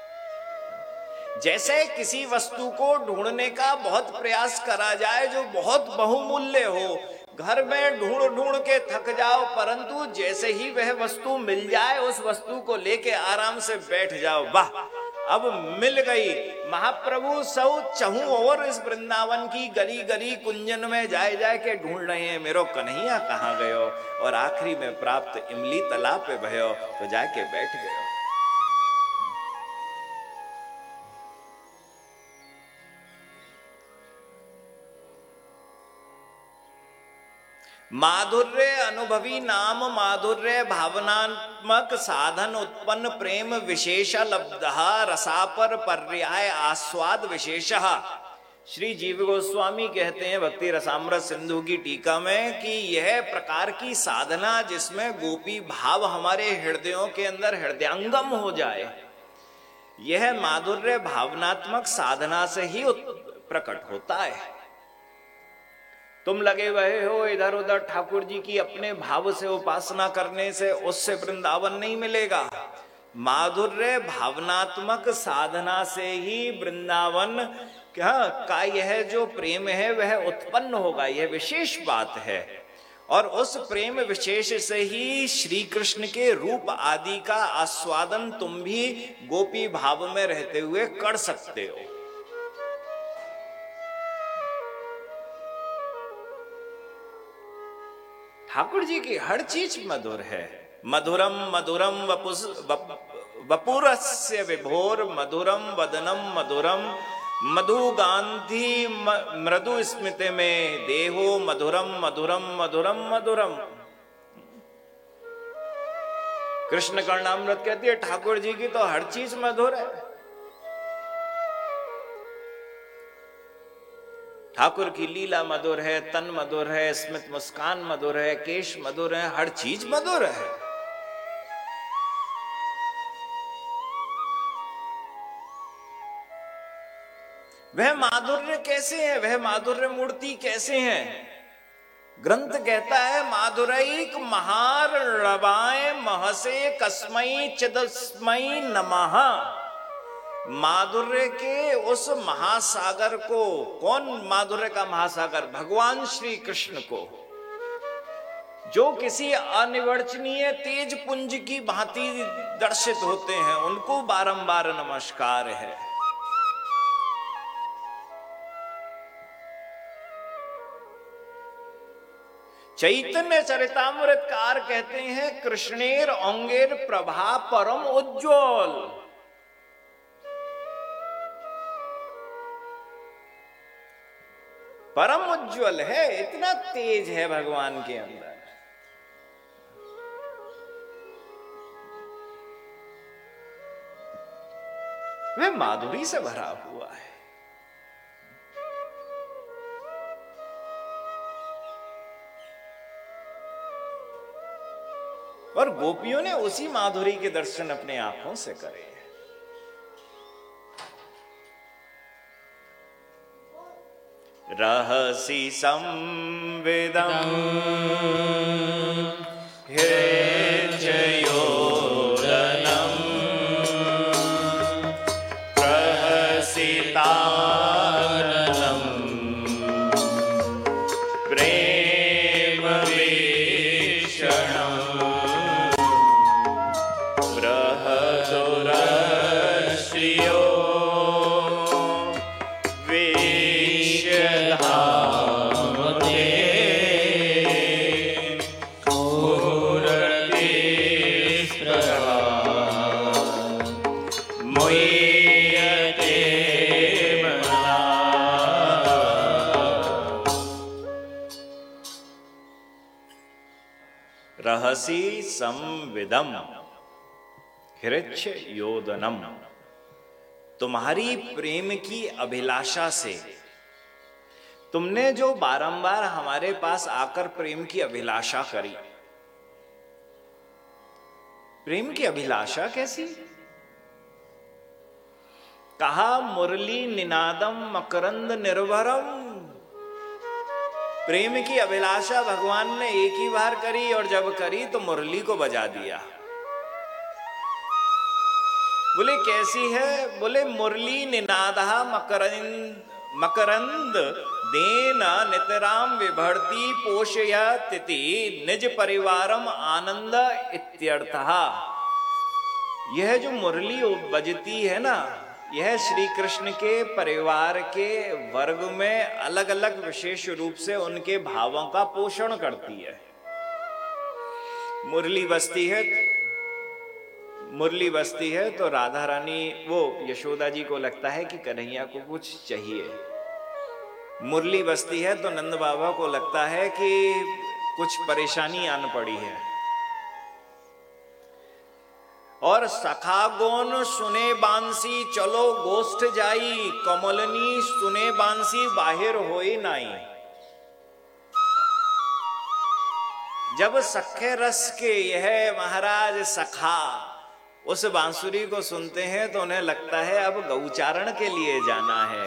जैसे किसी वस्तु को ढूंढने का बहुत प्रयास करा जाए जो बहुत बहुमूल्य हो, घर में ढूंढ ढूंढ के थक जाओ, परंतु जैसे ही वह वस्तु मिल जाए उस वस्तु को लेके आराम से बैठ जाओ, वाह अब मिल गई। महाप्रभु सब चहु और इस वृंदावन की गली गली कुंजन में जाए जाए के ढूंढ रहे हैं मेरो कन्हैया कहाँ गयो। और आखिरी में प्राप्त इमली तला पे भयो तो जाके बैठ गयो। माधुर्य अनुभवी नाम माधुर्य भावनात्मक साधन उत्पन्न प्रेम विशेष लब्धः रसापर पर्याय आस्वाद विशेष। श्री जीव गोस्वामी कहते हैं भक्ति रसामृत सिंधु की टीका में कि यह प्रकार की साधना जिसमें गोपी भाव हमारे हृदयों के अंदर हृदयांगम हो जाए, यह माधुर्य भावनात्मक साधना से ही प्रकट होता है। तुम लगे हुए हो इधर उधर ठाकुर जी की अपने भाव से उपासना करने से, उससे वृंदावन नहीं मिलेगा। माधुर्य भावनात्मक साधना से ही वृंदावन क्या का यह जो प्रेम है वह उत्पन्न होगा, यह विशेष बात है। और उस प्रेम विशेष से ही श्री कृष्ण के रूप आदि का आस्वादन तुम भी गोपी भाव में रहते हुए कर सकते हो। ठाकुर जी की हर चीज मधुर है। मधुरम मधुरम वपुस वपुरस्य विभोर मधुरम वदनम मधुरम मधु गांधी मृदु स्मृति में देहो मधुरम मधुरम मधुरम मधुरम। कृष्ण कर्णामृत कहती है ठाकुर जी की तो हर चीज मधुर है। ठाकुर की लीला मधुर है, तन मधुर है, स्मित मुस्कान मधुर है, केश मधुर है, हर चीज मधुर है। वह माधुर्य कैसे है, वह माधुर्य मूर्ति कैसे है? ग्रंथ कहता है माधुरैक महार रवाए महसे कस्मई चिदस्मई नमः। माधुर्य के उस महासागर को, कौन माधुर्य का महासागर? भगवान श्री कृष्ण को, जो किसी अनिवर्चनीय तेज पुंज की भांति दर्शित होते हैं, उनको बारंबार नमस्कार है। चैतन्य चरितामृतकार कहते हैं कृष्णेर अंगेर प्रभा परम उज्ज्वल। प्रोज्वल है, इतना तेज है भगवान के अंदर। वह माधुरी से भरा हुआ है। और गोपियों ने उसी माधुरी के दर्शन अपने आंखों से करे। रहसि संविदं हृदयोदनं प्रहसिताननं प्रेमवीक्षणं बृहदुरश्रियो रहसि संविदम हृदय योदनम। तुम्हारी प्रेम की अभिलाषा से, तुमने जो बारंबार हमारे पास आकर प्रेम की अभिलाषा करी। प्रेम की अभिलाषा कैसी? कहा मुरली निनादम मकरंद निर्भरम। प्रेम की अभिलाषा भगवान ने एक ही बार करी, और जब करी तो मुरली को बजा दिया। बोले कैसी है? बोले मुरली निनादः मकरंद मकरंद देन नितराम विभर्ति पोषयति निज परिवारम आनंद इत्यर्थः। यह जो मुरली बजती है ना, यह श्री कृष्ण के परिवार के वर्ग में अलग अलग विशेष रूप से उनके भावों का पोषण करती है। मुरली बजती है मुरली बजती है तो राधा रानी, वो यशोदा जी को लगता है कि कन्हैया को कुछ चाहिए। मुरली बजती है तो नंद बाबा को लगता है कि कुछ परेशानी आन पड़ी है। और सखा गोन सुने बांसी चलो गोष्ठ जाई, कमलनी सुने बांसी बाहिर होई नाई। जब सखे रस के यह महाराज सखा उस बांसुरी को सुनते हैं तो उन्हें लगता है अब गौचारण के लिए जाना है।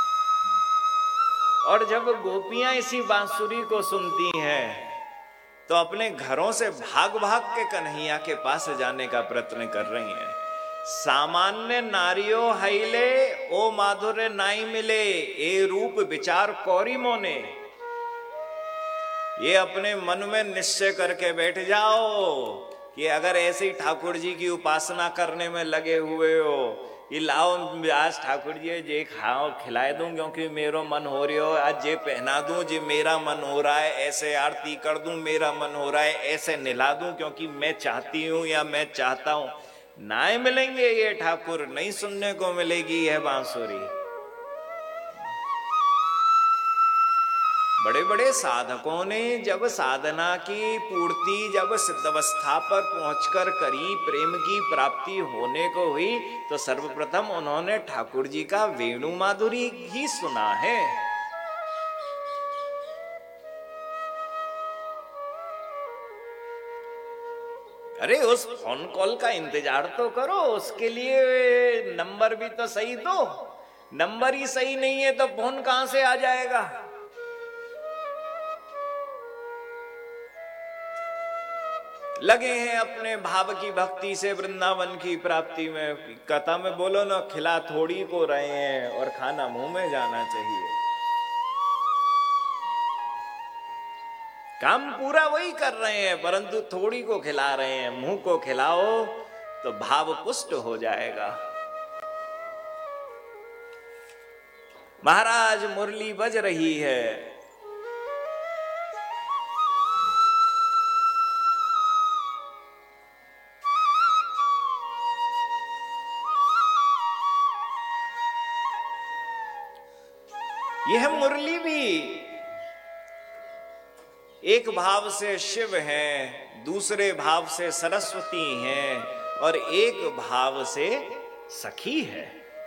और जब गोपियां इसी बांसुरी को सुनती हैं तो अपने घरों से भाग भाग के कन्हैया के पास जाने का प्रयत्न कर रही हैं। सामान्य नारियो हईले ओ माधुर्य नाई मिले, ए रूप विचार कौरी मोने। ये अपने मन में निश्चय करके बैठ जाओ कि अगर ऐसे ही ठाकुर जी की उपासना करने में लगे हुए हो, ये लाओ आज ठाकुर जी जे खाओ खिलाए दूं क्योंकि मेरो मन हो रही हो, आज जे पहना दूं जे मेरा मन हो रहा है, ऐसे आरती कर दूं मेरा मन हो रहा है, ऐसे निला दूं क्योंकि मैं चाहती हूं या मैं चाहता हूं। ना मिलेंगे ये ठाकुर, नहीं सुनने को मिलेगी यह बांसुरी। बड़े बड़े साधकों ने जब साधना की पूर्ति जब सिद्धावस्था पर पहुंचकर करी, प्रेम की प्राप्ति होने को हुई, तो सर्वप्रथम उन्होंने ठाकुर जी का वेणु माधुरी ही सुना है। अरे उस फोन कॉल का इंतजार तो करो, उसके लिए नंबर भी तो सही दो। नंबर ही सही नहीं है तो फोन कहां से आ जाएगा? लगे हैं अपने भाव की भक्ति से वृंदावन की प्राप्ति में। कथा में बोलो ना, खिला थोड़ी को रहे हैं और खाना मुंह में जाना चाहिए। काम पूरा वही कर रहे हैं परंतु थोड़ी को खिला रहे हैं। मुंह को खिलाओ तो भाव पुष्ट हो जाएगा। महाराज मुरली बज रही है, यह मुरली भी एक भाव से शिव हैं, दूसरे भाव से सरस्वती हैं और एक भाव से सखी है।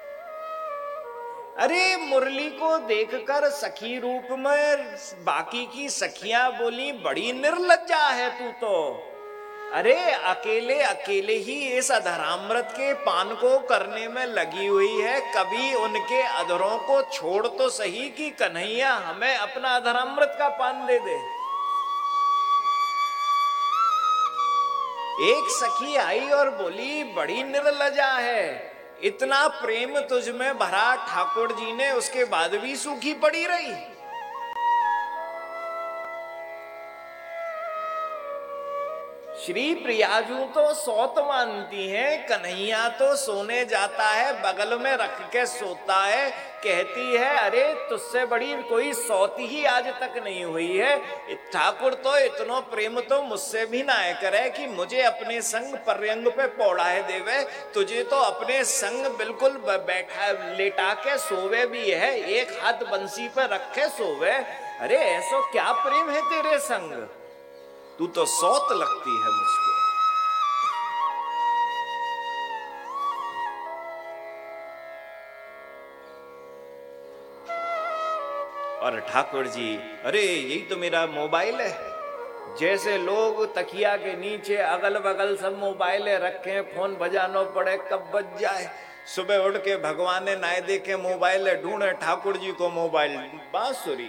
अरे मुरली को देखकर सखी रूप में बाकी की सखियां बोली, बड़ी निर्लज्जा है तू तो। अरे अकेले अकेले ही इस अधरामृत के पान को करने में लगी हुई है, कभी उनके अधरों को छोड़ तो सही कि कन्हैया हमें अपना अधरामृत का पान दे दे। एक सखी आई और बोली, बड़ी निर्लजा है, इतना प्रेम तुझ में भरा ठाकुर जी ने, उसके बाद भी सूखी पड़ी रही। श्री प्रियाजू तो सौत मानती हैं, कन्हैया तो सोने जाता है बगल में रख के सोता है। कहती है अरे तुझसे बड़ी कोई सौत ही आज तक नहीं हुई है। ठाकुर तो इतना प्रेम तो मुझसे भी ना करे कि मुझे अपने संग पर्यंग पे पौड़ाए देवे, तुझे तो अपने संग बिल्कुल बैठा लेटा के सोवे भी है, एक हाथ बंसी पे रखे सोवे। अरे ऐसा क्या प्रेम है तेरे संग, तू तो सौत लगती है मुझको। और ठाकुर जी, अरे यही तो मेरा मोबाइल है। जैसे लोग तकिया के नीचे अगल बगल सब मोबाइल रखे, फोन बजाना पड़े कब बज जाए। सुबह उठ के भगवान ने नाय देखे मोबाइल ढूंढे, ठाकुर जी को मोबाइल बांसुरी।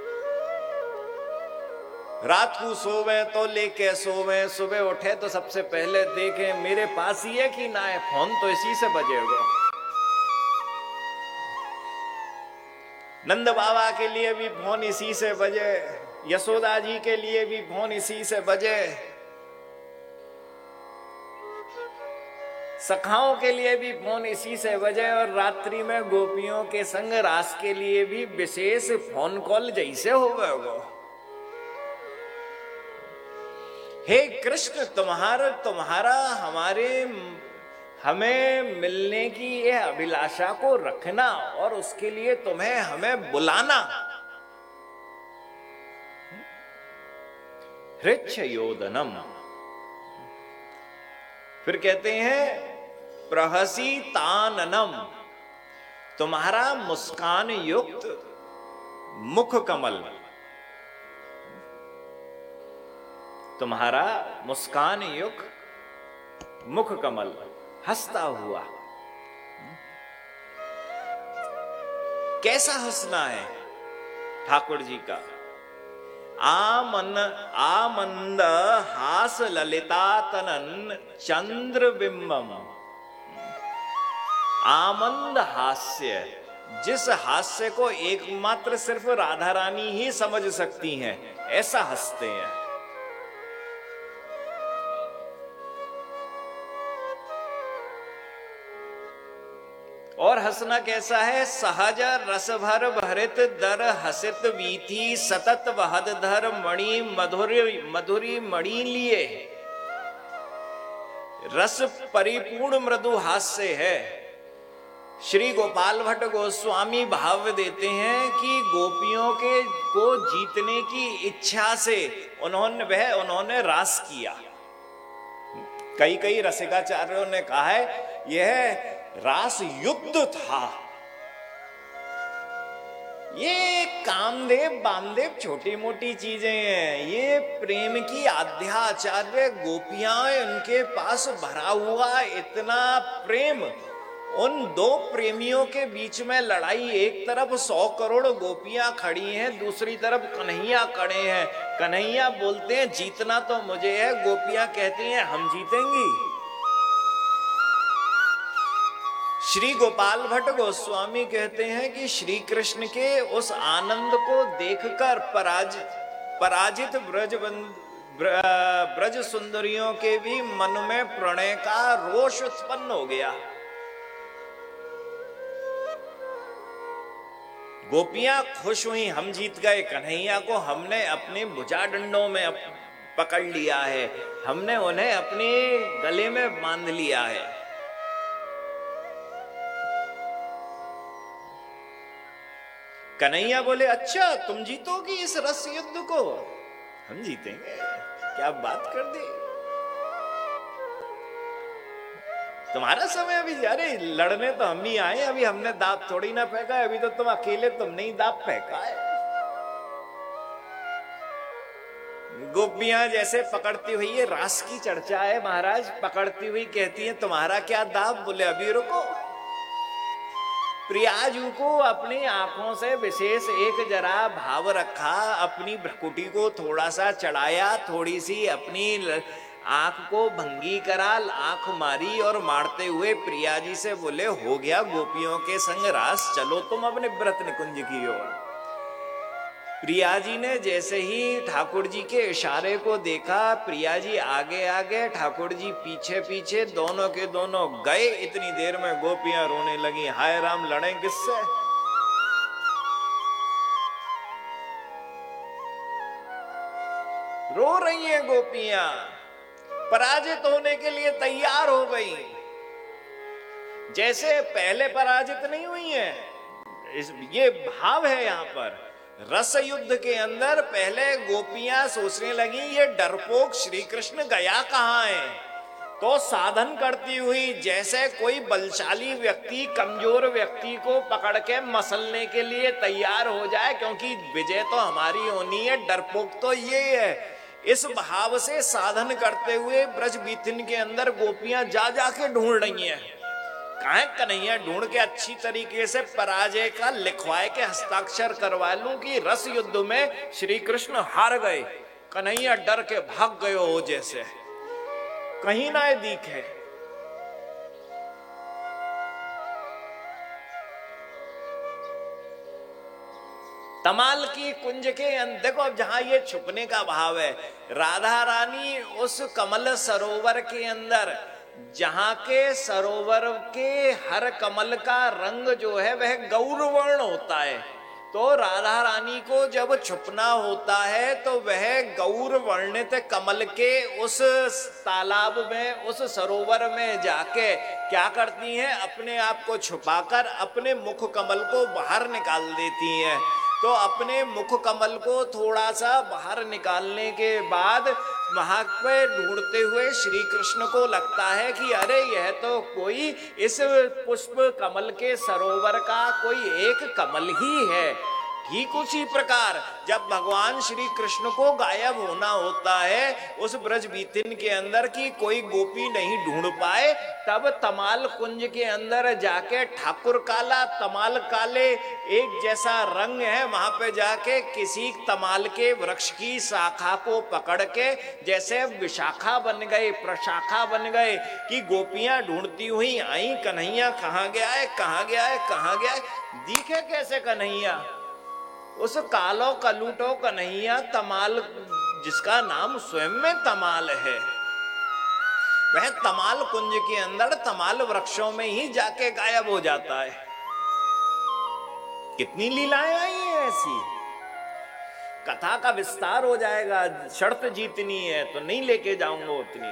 रात को सोवे तो लेके सोवे, सुबह उठे तो सबसे पहले देखे मेरे पास ही है कि ना है, फोन तो इसी से बजेगा। नंद बाबा के लिए भी फोन इसी से बजे, यशोदा जी के लिए भी फोन इसी से बजे, सखाओं के लिए भी फोन इसी से बजे, और रात्रि में गोपियों के संग रास के लिए भी विशेष फोन कॉल जैसे हो गए। हे कृष्ण, तुम्हारा तुम्हारा हमारे हमें मिलने की यह अभिलाषा को रखना और उसके लिए तुम्हें हमें बुलाना। हृच्छयोदनम, फिर कहते हैं प्रहसी ताननम, तुम्हारा मुस्कान युक्त मुख कमल, तुम्हारा मुस्कान युक्त मुख कमल हंसता हुआ। कैसा हंसना है ठाकुर जी का? आमन आमंद हास ललिता तनन चंद्र बिंबम। आमंद हास्य, जिस हास्य को एकमात्र सिर्फ राधा रानी ही समझ सकती हैं, ऐसा हंसते हैं। और हंसना कैसा है? सहज रस भर भरित दर हसित वीथी सतत वहद धर मणि मधुरी मधुरी मणि लिए। रस परिपूर्ण मृदु हास्य है। श्री गोपाल भट्ट गोस्वामी भाव देते हैं कि गोपियों के को जीतने की इच्छा से उन्होंने वह उन्होंने रास किया। कई कई रसिकाचार्यों ने कहा है यह रास युद्ध था। ये कामदेव बामदेव छोटी मोटी चीजें हैं, ये प्रेम की आध्याचार्य गोपियां, उनके पास भरा हुआ इतना प्रेम। उन दो प्रेमियों के बीच में लड़ाई, एक तरफ सौ करोड़ गोपियां खड़ी हैं, दूसरी तरफ कन्हैया खड़े हैं। कन्हैया बोलते हैं जीतना तो मुझे है, गोपियां कहती हैं हम जीतेंगी। श्री गोपाल भट्ट गोस्वामी कहते हैं कि श्री कृष्ण के उस आनंद को देखकर पराजित पराजित ब्रज ब्रज सुंदरियों के भी मन में प्रणय का रोष उत्पन्न हो गया। गोपियां खुश हुई, हम जीत गए, कन्हैया को हमने अपने भुजा डंडों में पकड़ लिया है, हमने उन्हें अपने गले में बांध लिया है। कन्हैया बोले अच्छा तुम जीतोगी इस रस युद्ध को? हम जीतेंगे, क्या बात कर दी। तुम्हारा समय अभी, अरे लड़ने तो हम ही आए, अभी हमने दांत थोड़ी ना फेंका है, अभी तो तुम अकेले तुमने ही दांत फेंका है। गोपियां जैसे पकड़ती हुई, ये रास की चर्चा है महाराज, पकड़ती हुई कहती है तुम्हारा क्या दाब। बोले अभी रुको। प्रियाजू को अपनी आंखों से विशेष एक जरा भाव रखा, अपनी भ्रकुटी को थोड़ा सा चढ़ाया, थोड़ी सी अपनी आंख को भंगी करा, आंख मारी और मारते हुए प्रिया जी से बोले हो गया गोपियों के संग रास, चलो तुम अपने व्रत निकुंज की ओर। प्रिया जी ने जैसे ही ठाकुर जी के इशारे को देखा, प्रिया जी आगे आगे, ठाकुर जी पीछे पीछे, दोनों के दोनों गए। इतनी देर में गोपियां रोने लगी, हाय राम लड़े किससे। रो रही हैं गोपियां, पराजित होने के लिए तैयार हो गई, जैसे पहले पराजित नहीं हुई है। इस ये भाव है यहां पर रस युद्ध के अंदर। पहले गोपियां सोचने लगी ये डरपोक श्री कृष्ण गया कहां है, तो साधन करती हुई जैसे कोई बलशाली व्यक्ति कमजोर व्यक्ति को पकड़ के मसलने के लिए तैयार हो जाए, क्योंकि विजय तो हमारी होनी है, डरपोक तो ये है। इस भाव से साधन करते हुए ब्रज बीतिन के अंदर गोपियां जा जाके ढूंढ रही हैं, कहां कन्हैया, ढूंढ के अच्छी तरीके से पराजय का लिखवाए के हस्ताक्षर करवा लूं कि रस युद्ध में श्री कृष्ण हार गए, कन्हैया डर के भाग गए हो, जैसे कहीं ना दिखे। तमाल की कुंज के अंदर देखो, अब जहां ये छुपने का भाव है, राधा रानी उस कमल सरोवर के अंदर, जहां के सरोवर के हर कमल का रंग जो है वह गौरवर्ण होता है, तो राधा रानी को जब छुपना होता है तो वह गौर वर्णित कमल के उस तालाब में, उस सरोवर में जाके क्या करती हैं, अपने आप को छुपाकर अपने मुख कमल को बाहर निकाल देती हैं। तो अपने मुख कमल को थोड़ा सा बाहर निकालने के बाद वहां पे ढूंढते हुए श्री कृष्ण को लगता है कि अरे यह तो कोई इस पुष्प कमल के सरोवर का कोई एक कमल ही है। ठीक उसी प्रकार जब भगवान श्री कृष्ण को गायब होना होता है उस ब्रज बीतिन के अंदर की कोई गोपी नहीं ढूंढ पाए, तब तमाल कुंज के अंदर जाके ठाकुर काला तमाल काले एक जैसा रंग है, वहां पे जाके किसी तमाल के वृक्ष की शाखा को पकड़ के जैसे विशाखा बन गए, प्रशाखा बन गए कि गोपियां ढूंढती हुई आई, कन्हैया कहाँ गया है, कहाँ गया है, कहाँ गया है। दिखे कैसे कन्हैया, उस कालो कलूटो कन्हैया तमाल, जिसका नाम स्वयं में तमाल है, वह तमाल कुंज के अंदर तमाल वृक्षों में ही जाके गायब हो जाता है। कितनी लीलाएं आई हैं ऐसी, कथा का विस्तार हो जाएगा, शर्त जीतनी है तो नहीं लेके जाऊंगा उतनी।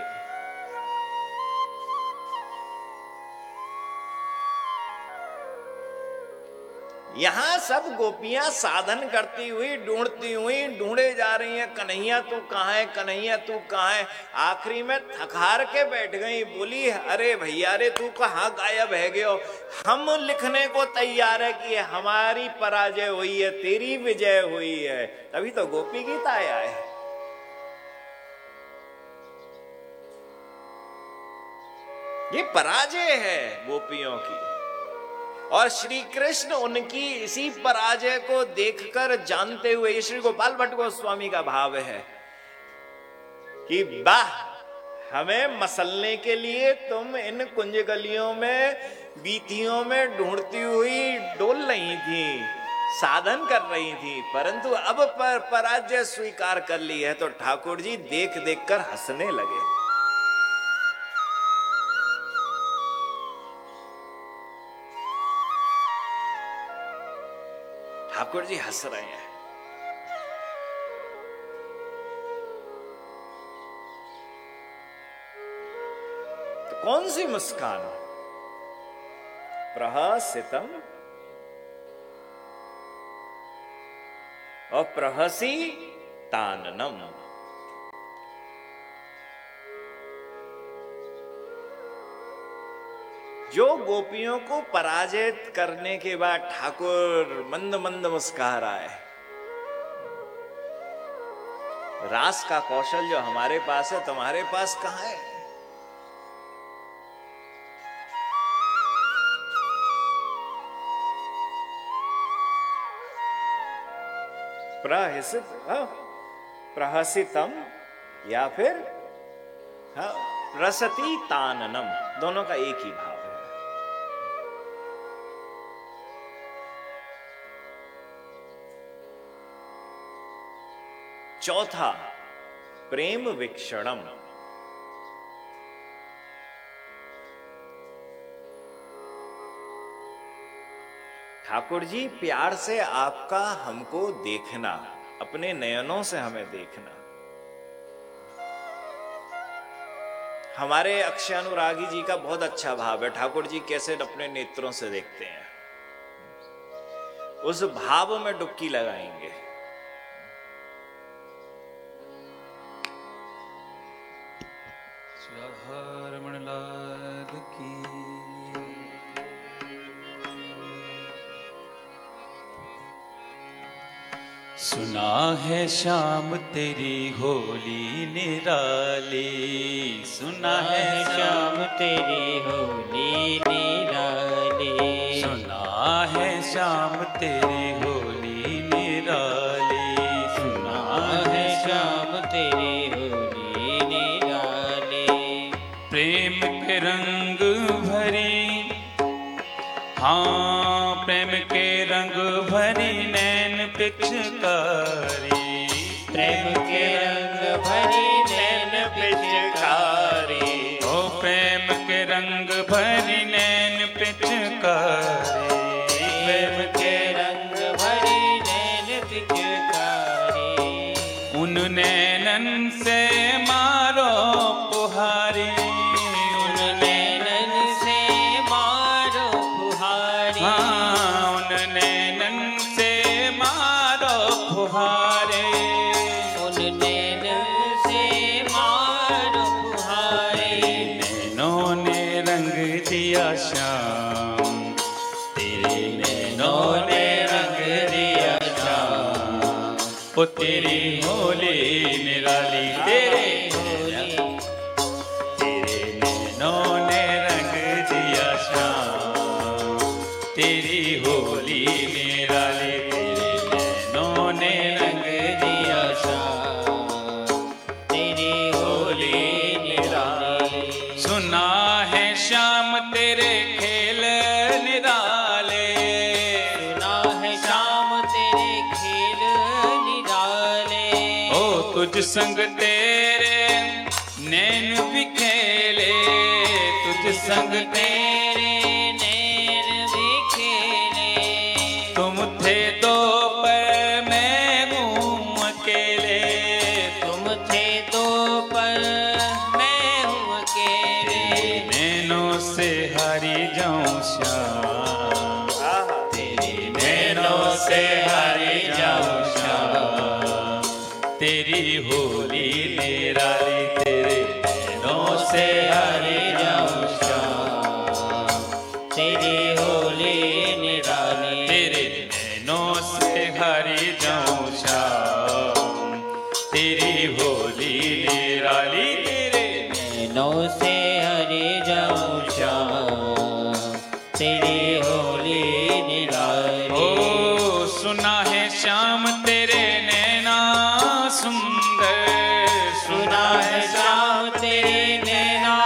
यहां सब गोपियां साधन करती हुई ढूंढती हुई ढूंढे जा रही हैं, कन्हैया तू कहाँ है, कन्हैया तू कहाँ है। आखिरी में थकार के बैठ गई, बोली अरे भैया रे तू कहाँ गायब है गयो, हम लिखने को तैयार है कि हमारी पराजय हुई है, तेरी विजय हुई है। तभी तो गोपी गीत आया है। ये पराजय है गोपियों की, और श्री कृष्ण उनकी इसी पराजय को देखकर जानते हुए, ये श्री गोपाल भट्ट गोस्वामी का भाव है कि वाह, हमें मसलने के लिए तुम इन कुंज गलियों में बीतियों में ढूंढती हुई डोल रही थी, साधन कर रही थी, परंतु अब पर पराजय स्वीकार कर ली है। तो ठाकुर जी देख देख कर हंसने लगे। ठाकुर जी हंस रहे हैं। तो कौन सी मुस्कान, प्रहसितम और प्रहसी ताननम। जो गोपियों को पराजित करने के बाद ठाकुर मंद मंद मुस्कुरा रहा है। रास का कौशल जो हमारे पास है तुम्हारे पास कहां है? प्रहसित प्रहसितम या फिर हाँ, रसती ताननम, दोनों का एक ही भाव है। चौथा प्रेम विक्षणम। ठाकुर जी प्यार से आपका हमको देखना, अपने नयनों से हमें देखना। हमारे अक्षयानुरागी जी का बहुत अच्छा भाव है, ठाकुर जी कैसे अपने नेत्रों से देखते हैं, उस भाव में डुबकी लगाएंगे। रमण लाल की। सुना है श्याम तेरी होली निराली, सुना है श्याम तेरी होली निराली, सुना है श्याम तेरी होली निराली, सुना है श्याम तेरी होली निराली। प्रेम के रंग भरी, हाँ प्रेम के रंग भरी नैन पिचकारी, प्रेम के रंग भरी नैन पिचकारी, ओ प्रेम के रंग भरी नैन पिचकारी, प्रेम के रंग भरी नैन पिचकारी। उन नैनन से मारो पुहारी, उन नैनन से मारो पुहारी, हाँ उन नैनन से मारो पुहारे, उन नैनन से मारो पुहारी। नैनों ने रंग दिया श्याम, तेरे नैनों ने रंग दिया श्याम, ओ तेरी होली निराली, तेरे तेरे नैनों ने रंग दिया श्याम, तेरी होली निराली, तेरे नैनों ने रंग दिया श्याम, तेरी होली निराली। सुना है श्याम तेरे खेल निराले, सुना है श्याम तेरे खेल निराले, ओ तुझ संग तेरे नैन भी खेले, तुझ संग तेरे नैन भी खेले। तुम थे दो पर मैं हूँ अकेले, तुम थे दो पर मैं हूँ अकेले। नैनों से हारी जाऊं श्याम, तेरी नैनों से हारी जाऊं श्याम, तेरी होली निराली, तेरे नैनों से हारी जाऊं श्याम, तेरी होली निराली, तेरे नैनों से हारी जाऊं श्याम, तेरी होली निराली, तेरे नैनों से हरे जाऊं श्याम, तेरी होली निराली। ओ सुना है श्याम तेरे नैना सुंदर, सुना है श्याम तेरे नैना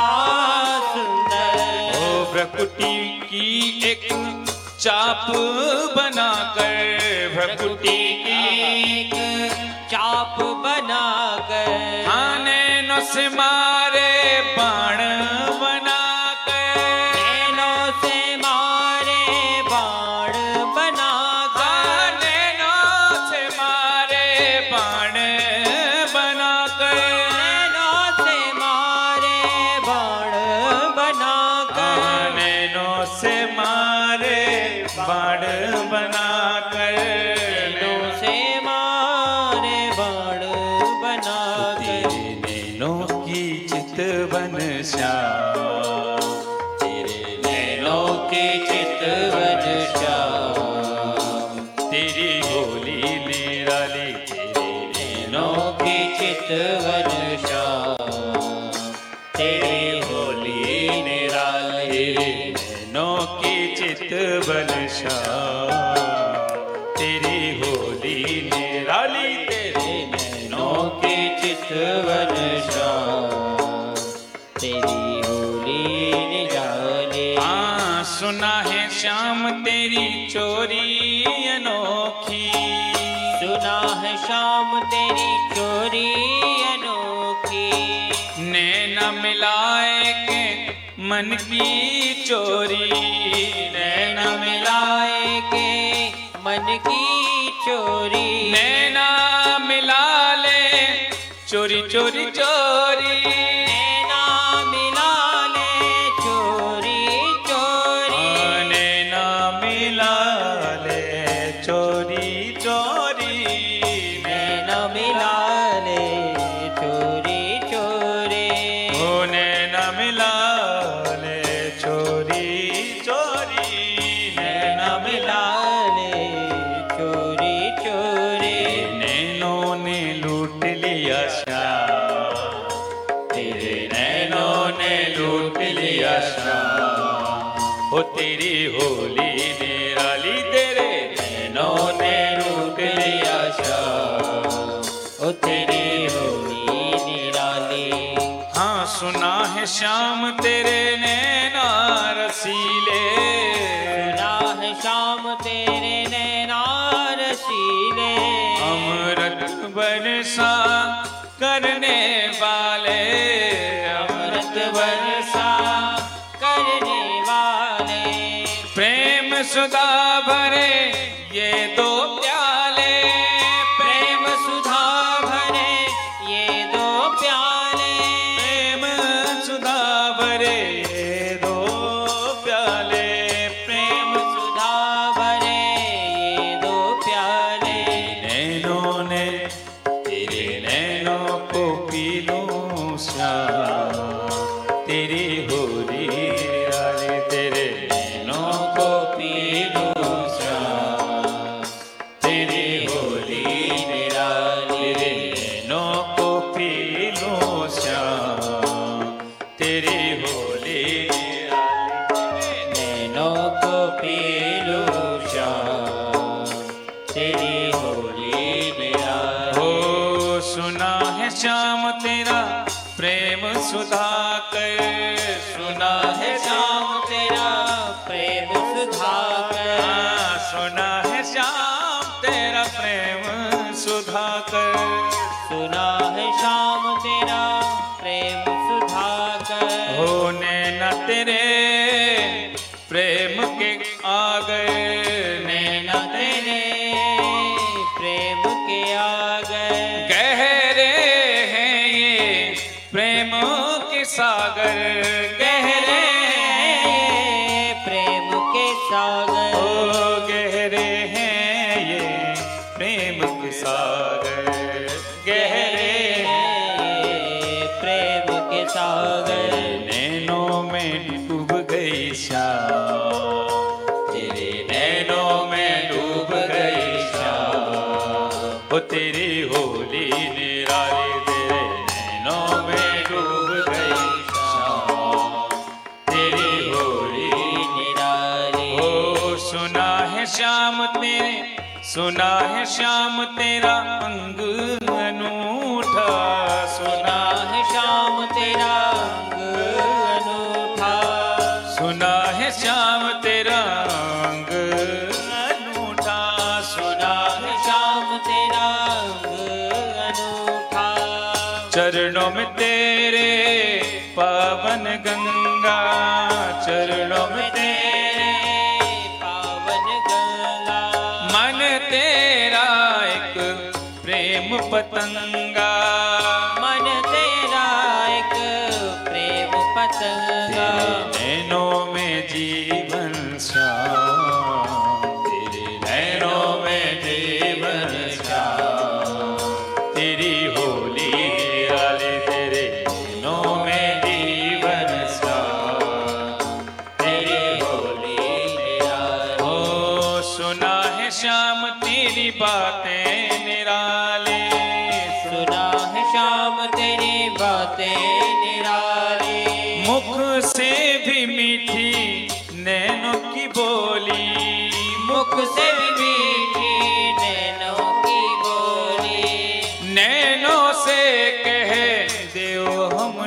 सुंदर, ओ भ्रकुटी की एक चाप बनाकर, भ्रकुटी की एक चाप बनाकर, हाँ नैनों से मारे बाण बनाकर, नैनों से मारे बाण बनाकर, हाँ नैनों से मारे बाण बनाकर, नैनों से मारे बाण बनाकर, हाँ नैनों से मारे बाण बनाकर, नैनों से मारे बाण बनाकर। तेरे नैनों की चितवन श्याम, तेरे चितवन श्याम तेरी होली निराली तेरे नैनों की चितवन श्याम तेरी होली निराली। हाँ सुना है श्याम तेरी चोरी अनोखी, सुना है श्याम तेरी चोरी अनोखी। नैना मिलाए के मन की चोरी, नैना मिलाए के मन की चोरी। नैना मिला ले चोरी चोरी चोरी, नैना मिला ले चोरी चोरी। नैना मिला ले चोरी चोरी, नैना मिला ले चोरी चोरी। ओ नैना मिला ले चोरी चोरी, नैना मिला ले चोरी चोरी। नैनों ने लूट लिया श्याम, तेरे नैनों ने लूट लिया श्याम। ओ तेरी होली निराली तेरे नैनों ने लूट लिया श्याम। ओ तेरी होली निराली। हाँ सुना है श्याम तेरे नैना रसीले, सुना है श्याम तेरे नैना रसीले। अमृत बरसा करने वाले, अमृत वर्षा करने वाले। प्रेम सुधा भरे ये दो प्याले, प्रेम सुधा भरे ये दो प्याले। प्रेम सुधा भरे ये दो प्याले, प्रेम सुधा भरे ये दो प्याले। नैनों ने तेरे नैनों को पी लूं श्याम तेरी होली निराली, तेरे नैनों को पी लूं श्याम तेरी होली निराली, तेरे नैनों को पी लूं श्याम तेरी होली निराली। नैनों को पी लूं श्याम तेरी होली निराली। हो सुना है श्याम तेरा प्रेम सुधाकर, सुना है श्याम तेरा प्रेम सुधाकर। हाँ, सुना है श्याम तेरा प्रेम सुधाकर। सुना है श्याम तेरा प्रेम सुधाकर। हो नैना तेरे प्रेम के आ गए, नैना तेरे प्रेम के आ गए। गहरे हैं ये प्रेम के सागर, गहरे ये प्रेम के सागर। ओ गहरे हैं ये प्रेम के सागर, गहरे ये प्रेम के सागर। नैनों में डूब गई श्याम, तेरे नैनों में डूब गई श्याम। ओ तेरी होली निराली तेरे नैनों में डूब गई श्याम, तेरी होली निराली। ओ सुना है श्याम तेरे, सुना है श्याम तेरा अंग अनूठा, सुना है श्याम तेरा अंग अनूठा। सुना है श्याम तेरा अंग अनूठा, सुना है श्याम तेरा अंग अनूठा। चरणों में तेरे पावन गंगा, चरणों में तेरे पावन गंगा। मन तेरा एक प्रेम पतंगा, मन तेरा एक प्रेम पतंगा। नैनों में जीवन श्याम, तेरे नैनों में जीवन श्याम, तेरी होली निराली तेरे नैनों में जीवन श्याम, तेरी होली निराली। ओ सुना है श्याम तेरी बातें निराली, सुना है श्याम तेरी बातें निराली। मुख से भी मीठी नैनों की बोली,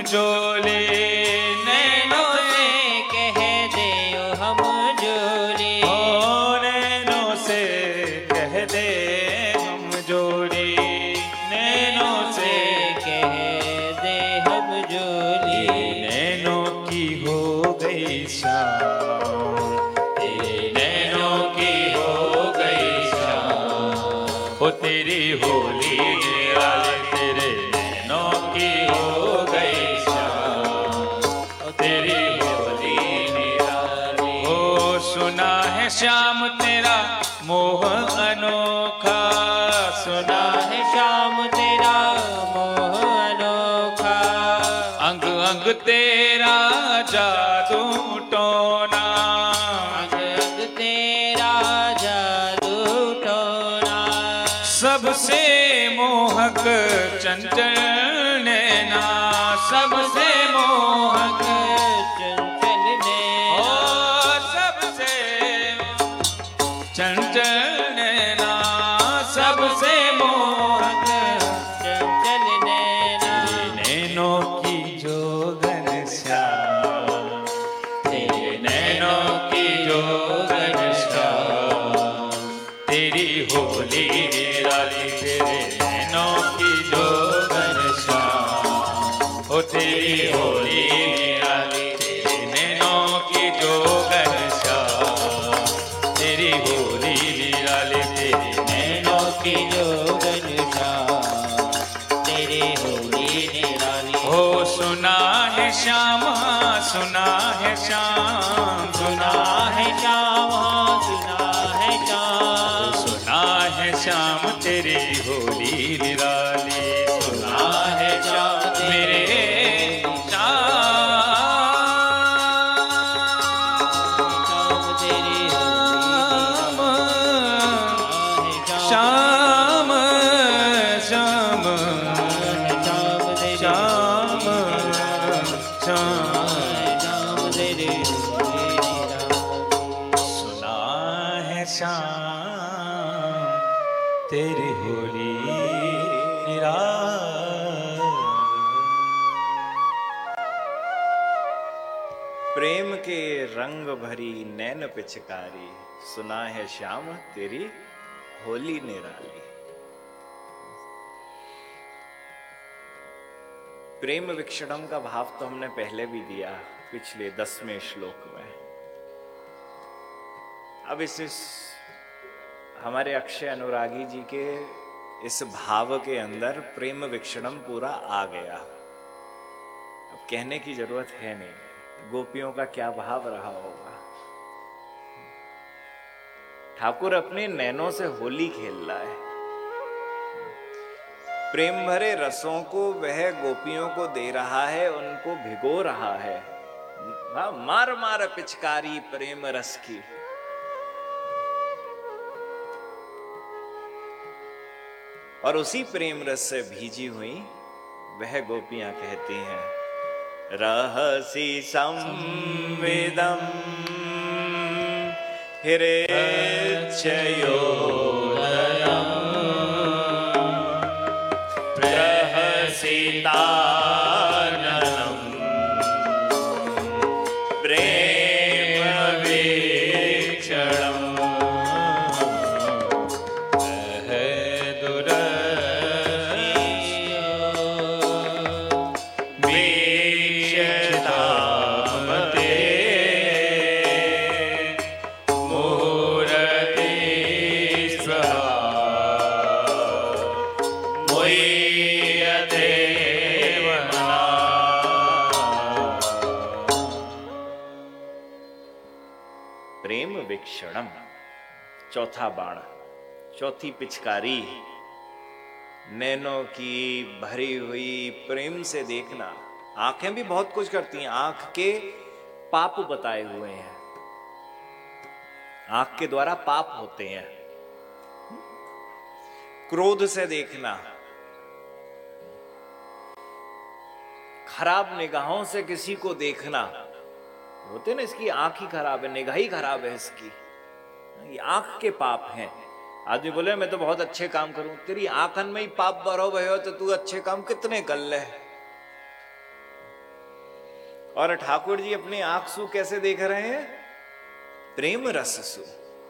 जोले, नैनों से कह दे हम जोड़े, ओ नैनों से कह दे हम जोड़े, नैनों से कह दे हम जोड़े। नैनों की हो गई शाम, तेरे नैनों की हो गई शाम, ओ तेरी होली निराले, तेरे नैनों की हो गई शाम, ओ तेरी होली निराले। ओ सुना है श्याम तेरा मोह अनोखा, सुना है श्याम तेरा मोह अनोखा, अंग अंग तेरा जादू टोना, अंग अंग तेरा जादू टोना, सबसे मोहक चंचल नैना, सबसे मोहक चंचल नैना, ओ सबसे चंचल नैना, सबसे मोहक चंचल नैना, नैनों की जोगन श्याम, तेरे नैनों की जोगन श्याम, तेरी होली निराली, तेरे नैनों की जोगन श्याम, ओ तेरी होली निराली, तेरे नैनों की जोगन श्याम, तेरी होली निराली, तेरे नैनों की जोगन श्याम, तेरे होली निराली। हो सुना है श्याम, हाँ, सुना है श्याम, सुना है श्याम, हाँ, सुना है श्याम, सुना है श्याम तेरी होली निराली, सुना है श्याम मेरे श्याम तेरी होली श्याम, श्याम श्याम तेरी श्याम श्याम श्याम तेरी होली निराली। सुना है श्याम तेरी होली निराली। प्रेम के रंग भरी नैन पिचकारी, सुना है श्याम तेरी होली निराली। प्रेम विक्षणम का भाव तो हमने पहले भी दिया पिछले दसवें श्लोक में। अब इस, इस हमारे अक्षय अनुरागी जी के इस भाव के अंदर प्रेम विक्षणम पूरा आ गया। अब कहने की जरूरत है नहीं, गोपियों का क्या भाव रहा होगा। ठाकुर अपने नैनों से होली खेल रहा है। प्रेम भरे रसों को वह गोपियों को दे रहा है, उनको भिगो रहा है। हाँ, मार मार पिचकारी प्रेम रस की। और उसी प्रेम रस से भीजी हुई वह गोपियां कहती हैं, रहसी संवेदम हिरेच्छयोदयम् प्रहसिताननम् प्रेम वीक्षणम् क्षणम, चौथा बाण, चौथी पिचकारी, नैनों की भरी हुई प्रेम से देखना। आंखें भी बहुत कुछ करती हैं, आंख के पाप बताए हुए हैं, आंख के द्वारा पाप होते हैं। क्रोध से देखना, खराब निगाहों से किसी को देखना, होते ना इसकी आंख ही खराब है, निगाह ही खराब है इसकी, ये आंख के पाप हैं। आदमी बोले मैं तो बहुत अच्छे काम करूं, तेरी आंखन में ही पाप भरो भय हो तो तू अच्छे काम कितने कर ले। और ठाकुर जी अपने आंखसू कैसे देख रहे हैं? प्रेम रस सु।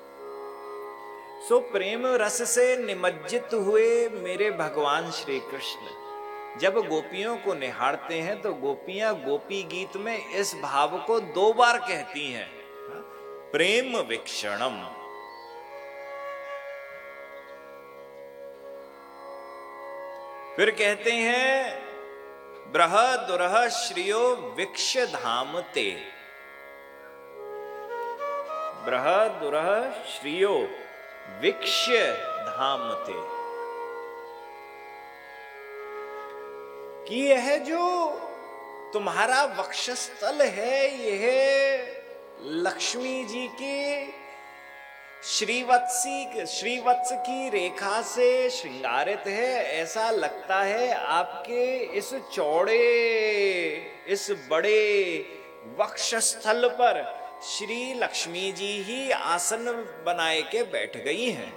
सो प्रेम रस से निमज्जित हुए मेरे भगवान श्री कृष्ण जब गोपियों को निहारते हैं तो गोपियां गोपी गीत में इस भाव को दो बार कहती हैं, प्रेम वीक्षणम। फिर कहते हैं ब्रह दुरह श्रियो विक्ष धाम ते। ब्रह दुरह श्रियो विक्ष धाम ते, कि यह जो तुम्हारा वक्षस्थल है यह लक्ष्मी जी के श्रीवत्सी श्रीवत्स की रेखा से श्रृंगारित है। ऐसा लगता है आपके इस चौड़े इस बड़े वक्षस्थल पर श्री लक्ष्मी जी ही आसन बनाए के बैठ गई हैं।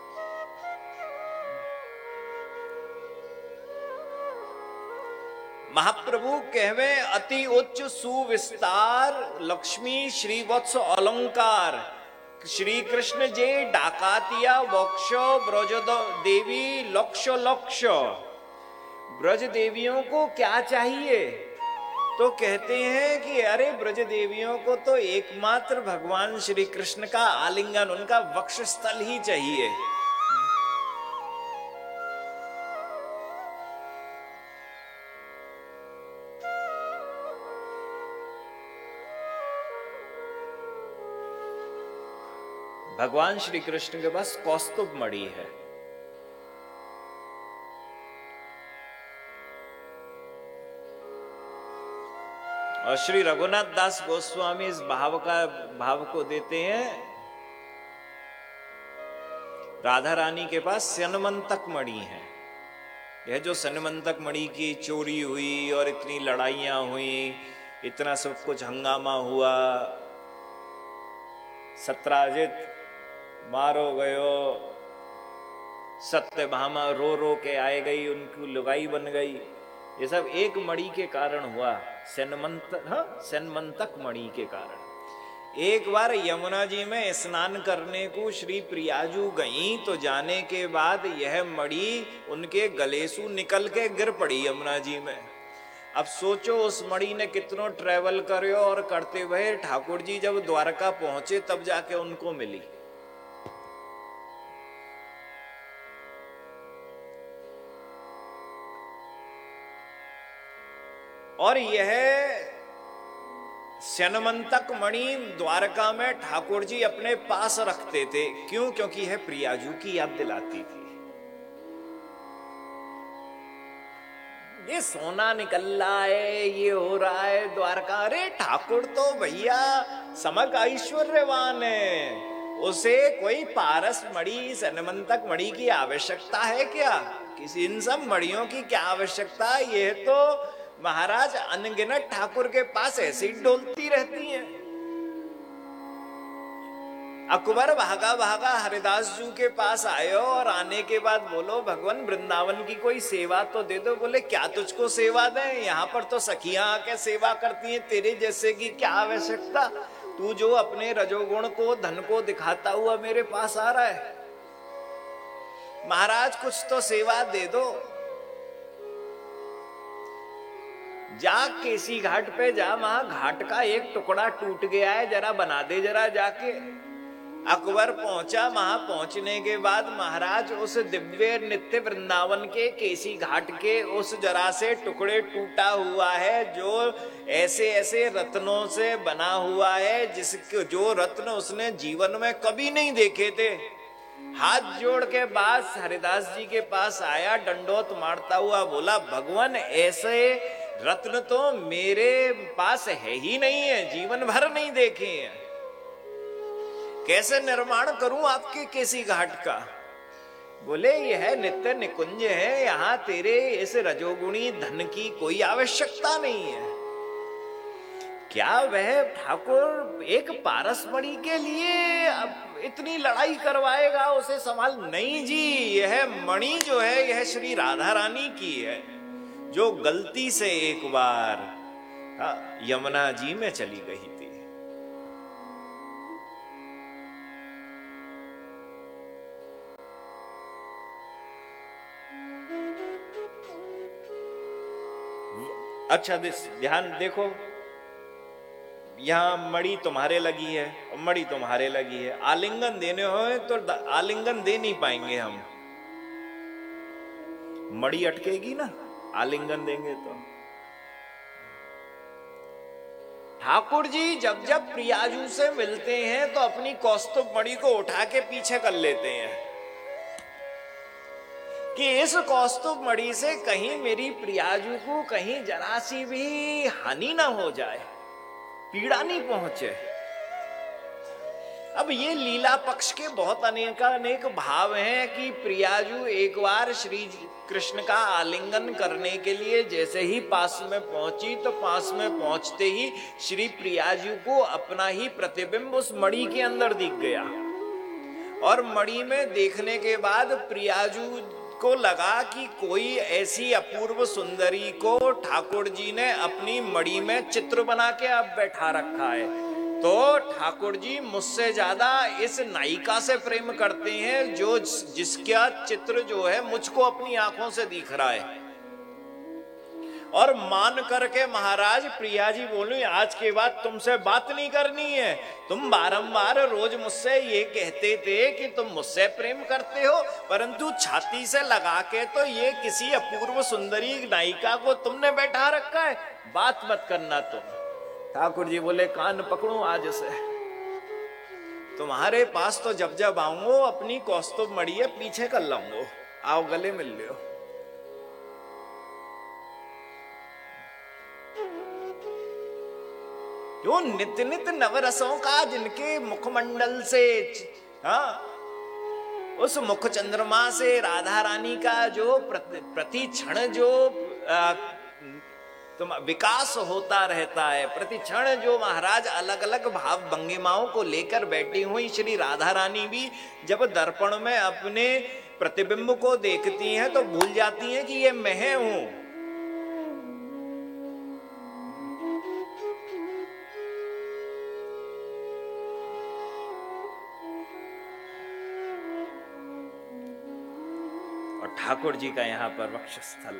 महाप्रभु कहवे अति उच्च सुविस्तार लक्ष्मी श्रीवत्स अलंकार। श्री कृष्ण जे डाकातिया वक्ष ब्रज देवी लक्ष लक्ष। ब्रज देवियों को क्या चाहिए? तो कहते हैं कि अरे ब्रज देवियों को तो एकमात्र भगवान श्री कृष्ण का आलिंगन, उनका वक्षस्थल ही चाहिए। भगवान श्री कृष्ण के पास कौस्तुभ मणि है। और श्री रघुनाथ दास गोस्वामी इस भाव का भाव को देते हैं, राधा रानी के पास सन्मंतक मणि है। यह जो सन्मंतक मणि की चोरी हुई और इतनी लड़ाइयां हुई, इतना सब कुछ हंगामा हुआ, सत्राजित मारो गयो, सत्यभामा रो रो के आए गई, उनकी लुगाई बन गई। ये सब एक मणि के कारण हुआ, सन्मंत हाँ सन्मंतक मणि के कारण। एक बार यमुना जी में स्नान करने को श्री प्रियाजू गई तो जाने के बाद यह मणि उनके गले से निकल के गिर पड़ी यमुना जी में। अब सोचो उस मणि ने कितनों ट्रेवल करो और करते हुए ठाकुर जी जब द्वारका पहुंचे तब जाके उनको मिली। और यह सन्मंतक मणि द्वारका में ठाकुर जी अपने पास रखते थे। क्यों? क्योंकि यह प्रियाजू की याद दिलाती थी। ये सोना निकल रहा है, ये हो रहा है द्वारका। अरे ठाकुर तो भैया समक ऐश्वर्यवान है, उसे कोई पारस मणि सन्मंतक मणि की आवश्यकता है क्या? किसी इन सब मणियों की क्या आवश्यकता? ये तो महाराज अनगिनत ठाकुर के पास ऐसी डोलती रहती हैं। अकबर भागा भागा हरिदास जी के पास आयो और आने के बाद बोलो भगवान वृंदावन की कोई सेवा तो दे दो। बोले क्या तुझको सेवा दें? यहाँ पर तो सखियां आके सेवा करती हैं, तेरे जैसे की क्या आवश्यकता? तू जो अपने रजोगुण को धन को दिखाता हुआ मेरे पास आ रहा है, महाराज कुछ तो सेवा दे दो। जा केसी घाट पे जा, वहां घाट का एक टुकड़ा टूट गया है, जरा बना दे जरा जाके। अकबर पहुंचा, वहां पहुंचने के बाद महाराज उस दिव्य नित्य वृंदावन के केसी घाट के उस जरा से टुकड़े टूटा हुआ है जो ऐसे ऐसे रत्नों से बना हुआ है जिसके जो रत्न उसने जीवन में कभी नहीं देखे थे। हाथ जोड़ के बाद हरिदास जी के पास आया, डंडोत मारता हुआ बोला भगवान ऐसे रत्न तो मेरे पास है ही नहीं है, जीवन भर नहीं देखे हैं। कैसे निर्माण करूं आपके केसी घाट का? बोले यह नित्य निकुंज है, यहां तेरे इस रजोगुणी धन की कोई आवश्यकता नहीं है। क्या वह ठाकुर एक पारसमणि के लिए अब इतनी लड़ाई करवाएगा, उसे संभाल? नहीं जी, यह मणि जो है यह श्री राधा रानी की है, जो गलती से एक बार हाँ, यमुना जी में चली गई थी। अच्छा ध्यान देखो, यहां मड़ी तुम्हारे लगी है और मड़ी तुम्हारे लगी है, आलिंगन देने हो तो आलिंगन दे नहीं पाएंगे हम, मड़ी अटकेगी ना, आलिंगन देंगे तो। ठाकुर जी जब जब प्रियाजू से मिलते हैं तो अपनी कौस्तुभ मणि को उठा के पीछे कर लेते हैं कि इस कौस्तुभ मणि से कहीं मेरी प्रियाजू को कहीं जरा सी भी हानि ना हो जाए, पीड़ा नहीं पहुंचे। अब ये लीला पक्ष के बहुत अनेकानेक भाव हैं कि प्रियाजू एक बार श्री कृष्ण का आलिंगन करने के लिए जैसे ही पास में पहुंची तो पास में पहुंचते ही श्री प्रियाजू को अपना ही प्रतिबिंब उस मणि के अंदर दिख गया, और मणि में देखने के बाद प्रियाजू को लगा कि कोई ऐसी अपूर्व सुंदरी को ठाकुर जी ने अपनी मणि में चित्र बना के अब बैठा रखा है, तो ठाकुर जी मुझसे ज्यादा इस नायिका से प्रेम करते हैं जो जिसका चित्र जो है मुझको अपनी आंखों से दिख रहा है। और मान करके महाराज प्रिया जी बोली, आज के बाद तुमसे बात नहीं करनी है, तुम बारंबार रोज मुझसे ये कहते थे कि तुम मुझसे प्रेम करते हो, परंतु छाती से लगा के तो ये किसी अपूर्व सुंदरी नायिका को तुमने बैठा रखा है, बात मत करना तुम। ठाकुर जी बोले, कान पकड़ो आज से, तुम्हारे पास तो जब जब आऊंगो अपनी कौस्तुभ मणि पीछे कर लाऊंगो, आओ गले मिल लियो। जो नित्य नित्य नवरसों का जिनके मुखमंडल से, हाँ, उस मुख चंद्रमा से राधा रानी का जो प्रति, प्रति क्षण जो आ, तुम विकास होता रहता है, प्रति क्षण जो महाराज अलग अलग भाव भंगिमाओं को लेकर बैठी हुई श्री राधा रानी भी जब दर्पण में अपने प्रतिबिंब को देखती हैं तो भूल जाती हैं कि ये मैं हूं। और ठाकुर जी का यहां पर वक्षस्थल,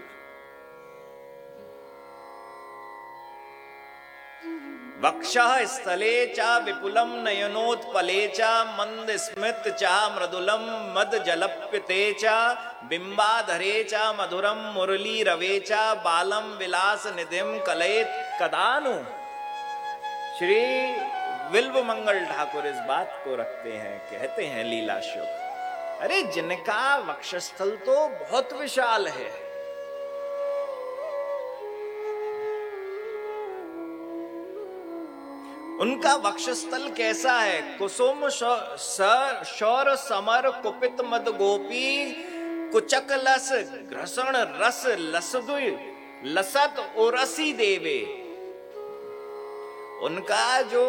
वक्षः स्थले च विपुलम नयनोत्पले च मंद स्मित च मृदुलम मद जलप्यते च बिंबाधरे च मधुरम मुरली रवे च बालम विलास निधिम कलयेत कदानु। श्री विल्व मंगल ठाकुर इस बात को रखते हैं, कहते हैं लीला शुभ, अरे जिनका वक्षस्थल तो बहुत विशाल है, उनका वक्षस्थल कैसा है, कुसुम शौर समर कुपित मद गोपी कुचक लस घृषण रस लसदुय लसत ओरसी देवे। उनका जो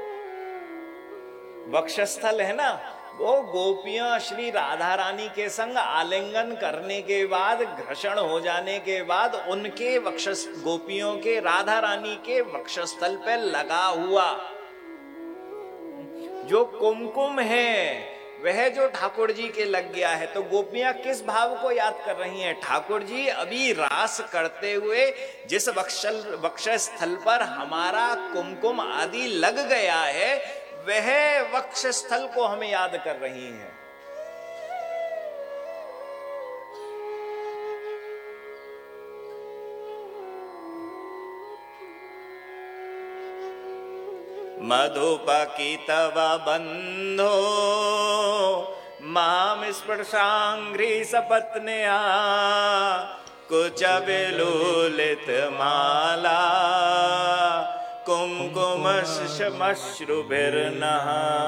वक्षस्थल है ना, वो गोपियां श्री राधा रानी के संग आलिंगन करने के बाद, घर्षण हो जाने के बाद उनके वक्ष गोपियों के राधा रानी के वक्षस्थल पे लगा हुआ जो कुमकुम है वह जो ठाकुर जी के लग गया है। तो गोपियां किस भाव को याद कर रही हैं? ठाकुर जी अभी रास करते हुए जिस वक्षल वक्षस्थल पर हमारा कुमकुम आदि लग गया है वह वक्षस्थल को हमें याद कर रही हैं। मधुपकी तव बंधो माम स्पर्शांघ्रि सपत्न्या कुच विलोलित माला कुमकुम श्मश्रुभिर्नः।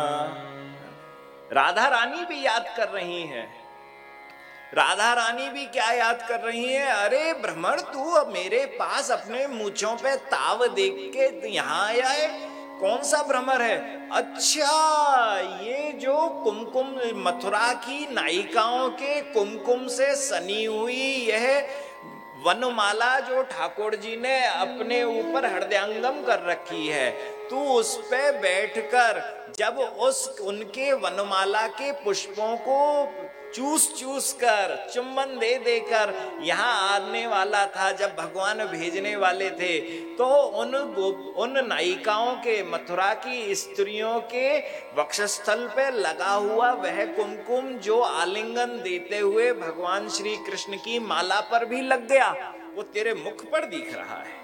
राधा रानी भी याद कर रही हैं। राधा रानी भी क्या याद कर रही हैं? अरे भ्रमर, तू अब मेरे पास अपने मूंछों पे ताव देख के यहाँ आया है, कौन सा भ्रमर है? अच्छा, ये जो कुमकुम मथुरा की नायिकाओं के कुमकुम से सनी हुई यह वनमाला जो ठाकुर जी ने अपने ऊपर हृदयंगम कर रखी है, तू उस पे बैठकर जब उस उनके वनमाला के पुष्पों को चूस चूस कर चुम्बन दे देकर यहाँ आने वाला था, जब भगवान भेजने वाले थे, तो उन उन नायिकाओं के, मथुरा की स्त्रियों के वक्षस्थल पे लगा हुआ वह कुमकुम जो आलिंगन देते हुए भगवान श्री कृष्ण की माला पर भी लग गया, वो तेरे मुख पर दिख रहा है।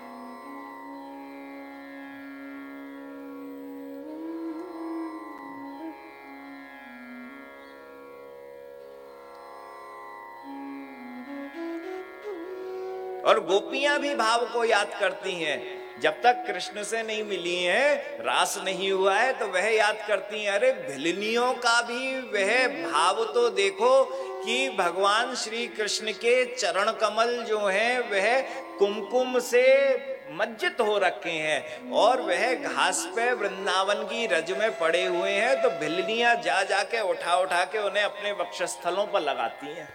और गोपियां भी भाव को याद करती हैं, जब तक कृष्ण से नहीं मिली हैं, रास नहीं हुआ है, तो वह याद करती हैं, अरे भिलनियों का भी वह भाव तो देखो कि भगवान श्री कृष्ण के चरण कमल जो हैं वह कुमकुम से मज्जित हो रखे हैं और वह घास पे वृंदावन की रज में पड़े हुए हैं, तो भिलनियां जा जाके उठा उठा के उन्हें अपने वक्षस्थलों पर लगाती हैं।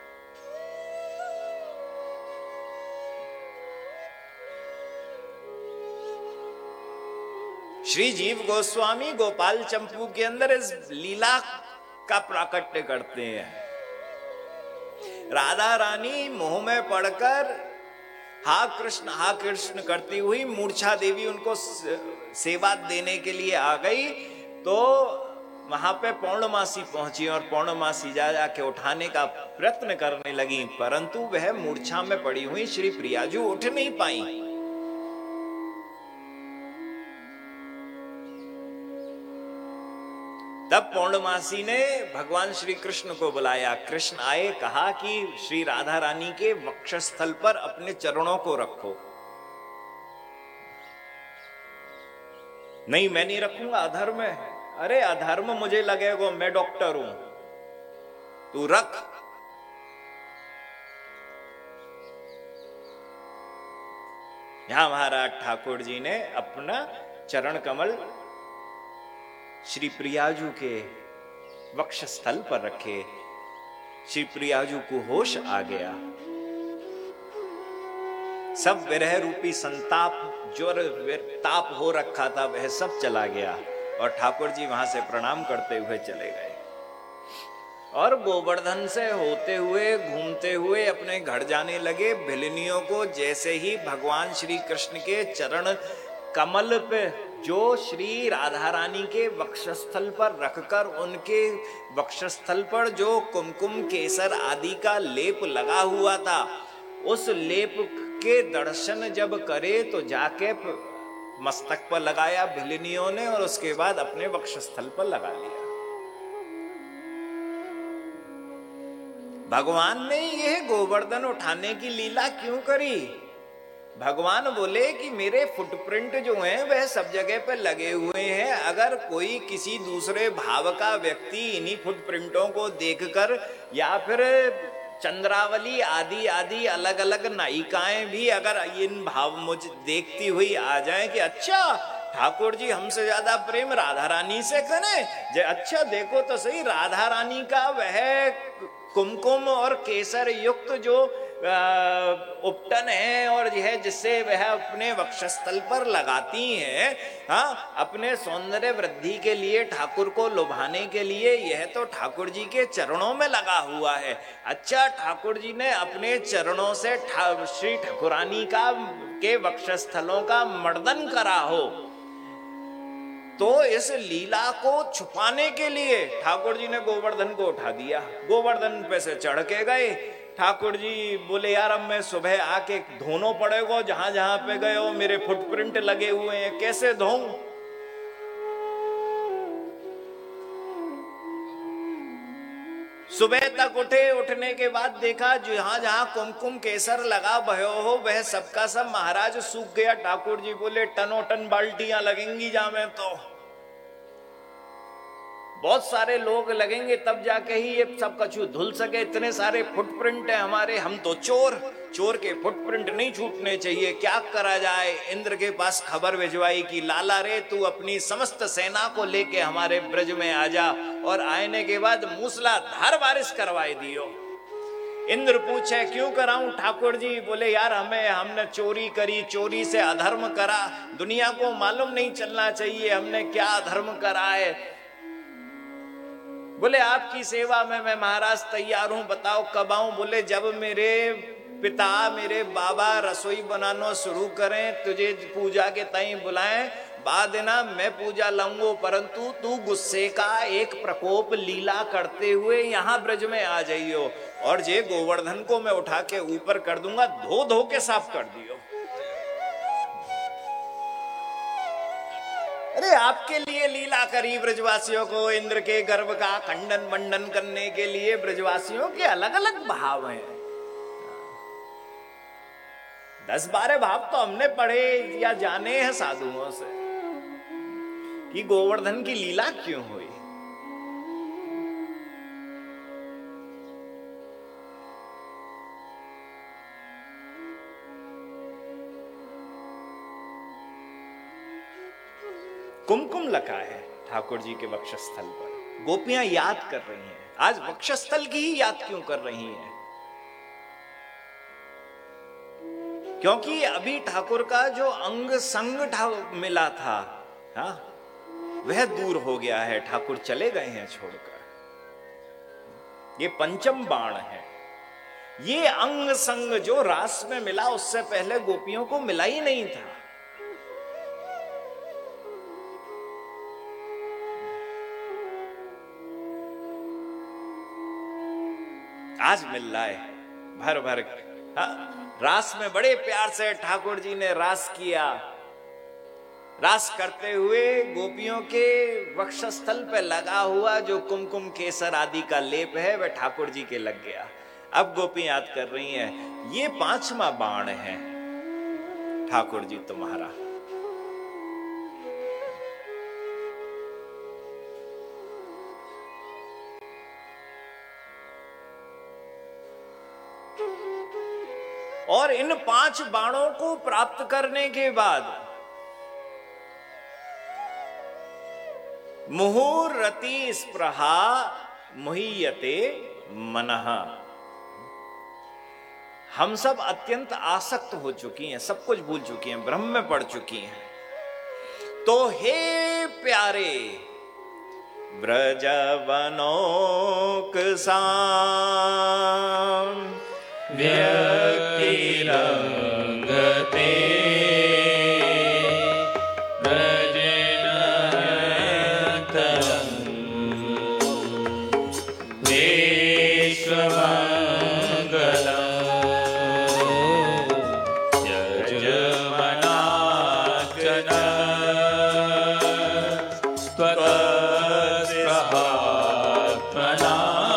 श्री जीव गोस्वामी गोपाल चंपू के अंदर इस लीला का प्राकट्य करते हैं। राधा रानी मोह में पड़कर हा कृष्ण हा कृष्ण करती हुई मूर्छा देवी उनको सेवा देने के लिए आ गई, तो वहां पे पौर्णमासी पहुंची और पौर्णमासी जा जाके उठाने का प्रयत्न करने लगी, परंतु वह मूर्छा में पड़ी हुई श्री प्रियाजू उठ नहीं पाई। तब पौर्णमासी ने भगवान श्री कृष्ण को बुलाया। कृष्ण आए, कहा कि श्री राधा रानी के वक्षस्थल पर अपने चरणों को रखो। नहीं, मैं नहीं रखूंगा, अधर्म है। अरे अधर्म मुझे लगेगा, मैं डॉक्टर हूं, तू रख। यहां महाराज ठाकुर जी ने अपना चरण कमल श्री प्रियाजू के वक्षस्थल पर रखे। श्री प्रियाजू को होश आ गया, सब विरह रूपी संताप जो ताप हो रखा था वह सब चला गया और ठाकुर जी वहां से प्रणाम करते हुए चले गए और गोवर्धन से होते हुए घूमते हुए अपने घर जाने लगे। भिलनियों को जैसे ही भगवान श्री कृष्ण के चरण कमल पे जो श्री राधा रानी के वक्षस्थल पर रखकर उनके वक्षस्थल पर जो कुमकुम केसर आदि का लेप लगा हुआ था, उस लेप के दर्शन जब करे तो जाके मस्तक पर लगाया भिलनियों ने और उसके बाद अपने वक्षस्थल पर लगा लिया। भगवान ने यह गोवर्धन उठाने की लीला क्यों करी? भगवान बोले कि मेरे फुटप्रिंट जो हैं वह सब जगह पर लगे हुए हैं, अगर कोई किसी दूसरे भाव का व्यक्ति इन्हीं फुटप्रिंटों को देखकर या फिर चंद्रावली आदि आदि अलग अलग नायिकाएं भी अगर इन भाव मुझे देखती हुई आ जाएं कि अच्छा ठाकुर जी हमसे ज्यादा प्रेम राधा रानी से करें, जे अच्छा देखो तो सही राधा रानी का वह कुमकुम और केसर युक्त जो उपटन है और यह जिससे वह अपने वक्षस्थल पर लगाती हैं, हाँ, अपने सौंदर्य वृद्धि के लिए, ठाकुर को लुभाने के लिए, यह तो ठाकुर जी के चरणों में लगा हुआ है। अच्छा ठाकुर जी ने अपने चरणों से श्री ठाकुरानी का के वक्षस्थलों का मर्दन करा हो, तो इस लीला को छुपाने के लिए ठाकुर जी ने गोवर्धन को उठा दिया। गोवर्धन पे से चढ़ के गए। ठाकुर जी बोले यार अब मैं सुबह आके धोनो पड़ेगा, जहां जहां पे गए हो मेरे फुटप्रिंट लगे हुए हैं, कैसे धोऊं? सुबह तक उठे, उठने के बाद देखा जहां जहां कुमकुम केसर लगा भयो हो वह सबका सब महाराज सूख गया। ठाकुर जी बोले टनों टन बाल्टियां लगेंगी जा में, तो बहुत सारे लोग लगेंगे तब जाके ही ये सब कछु धुल सके, इतने सारे फुटप्रिंट है हमारे, हम तो चोर, चोर के फुटप्रिंट नहीं छूटने चाहिए, क्या करा जाए? इंद्र के पास खबर भिजवाई कि लाला रे तू अपनी समस्त सेना को लेके हमारे ब्रज में आ जा, और आने के बाद मूसलाधार बारिश करवाई दियो। इंद्र पूछे क्यों कराऊं ठाकुर जी? बोले यार हमें हमने चोरी करी, चोरी से अधर्म करा, दुनिया को मालूम नहीं चलना चाहिए हमने क्या अधर्म करा है। बोले आपकी सेवा में मैं महाराज तैयार हूं, बताओ कब आऊं? बोले जब मेरे पिता मेरे बाबा रसोई बनाना शुरू करें, तुझे पूजा के ताई बुलाएं, बाद ना मैं पूजा लाऊंगा, परंतु तू गुस्से का एक प्रकोप लीला करते हुए यहां ब्रज में आ जाइयो, और जे गोवर्धन को मैं उठा के ऊपर कर दूंगा, धो धो के साफ कर दियो। अरे आपके लिए लीला करी ब्रजवासियों को, इंद्र के गर्भ का खंडन मंडन करने के लिए। ब्रजवासियों के अलग अलग भाव हैं, दस बारह भाव तो हमने पढ़े या जाने हैं साधुओं से कि गोवर्धन की लीला क्यों हुई। कुमकुम लगा है ठाकुर जी के वक्षस्थल पर, गोपियां याद कर रही हैं। आज वक्षस्थल की ही याद क्यों कर रही हैं? क्योंकि अभी ठाकुर का जो अंग संग मिला था, हाँ, वह दूर हो गया है, ठाकुर चले गए हैं छोड़कर। ये पंचम बाण है। ये अंग संग जो रास में मिला, उससे पहले गोपियों को मिला ही नहीं था। आज मिल रहा है भर भर। हाँ, रास में बड़े प्यार से ठाकुर जी ने रास किया। रास करते हुए गोपियों के वक्षस्थल पे लगा हुआ जो कुमकुम केसर आदि का लेप है, वह ठाकुर जी के लग गया। अब गोपी याद कर रही हैं, ये पांचवा बाण है ठाकुर जी तुम्हारा। और इन पांच बाणों को प्राप्त करने के बाद मुहुरति स्पृहा मुह्यते मनः, हम सब अत्यंत आसक्त हो चुकी हैं, सब कुछ भूल चुकी हैं, भ्रम में पड़ चुकी हैं। तो हे प्यारे ब्रजवनोकसाम व्यक्तिरंगते ब्रजनतरं विश्वमंगलं यजमनार्चन त्वत्स्प्रहात्मना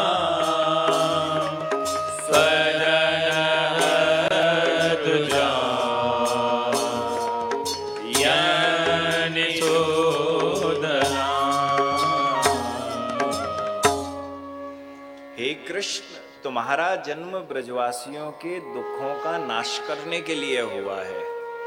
तुम्हारा जन्म ब्रजवासियों के दुखों का नाश करने के लिए हुआ है।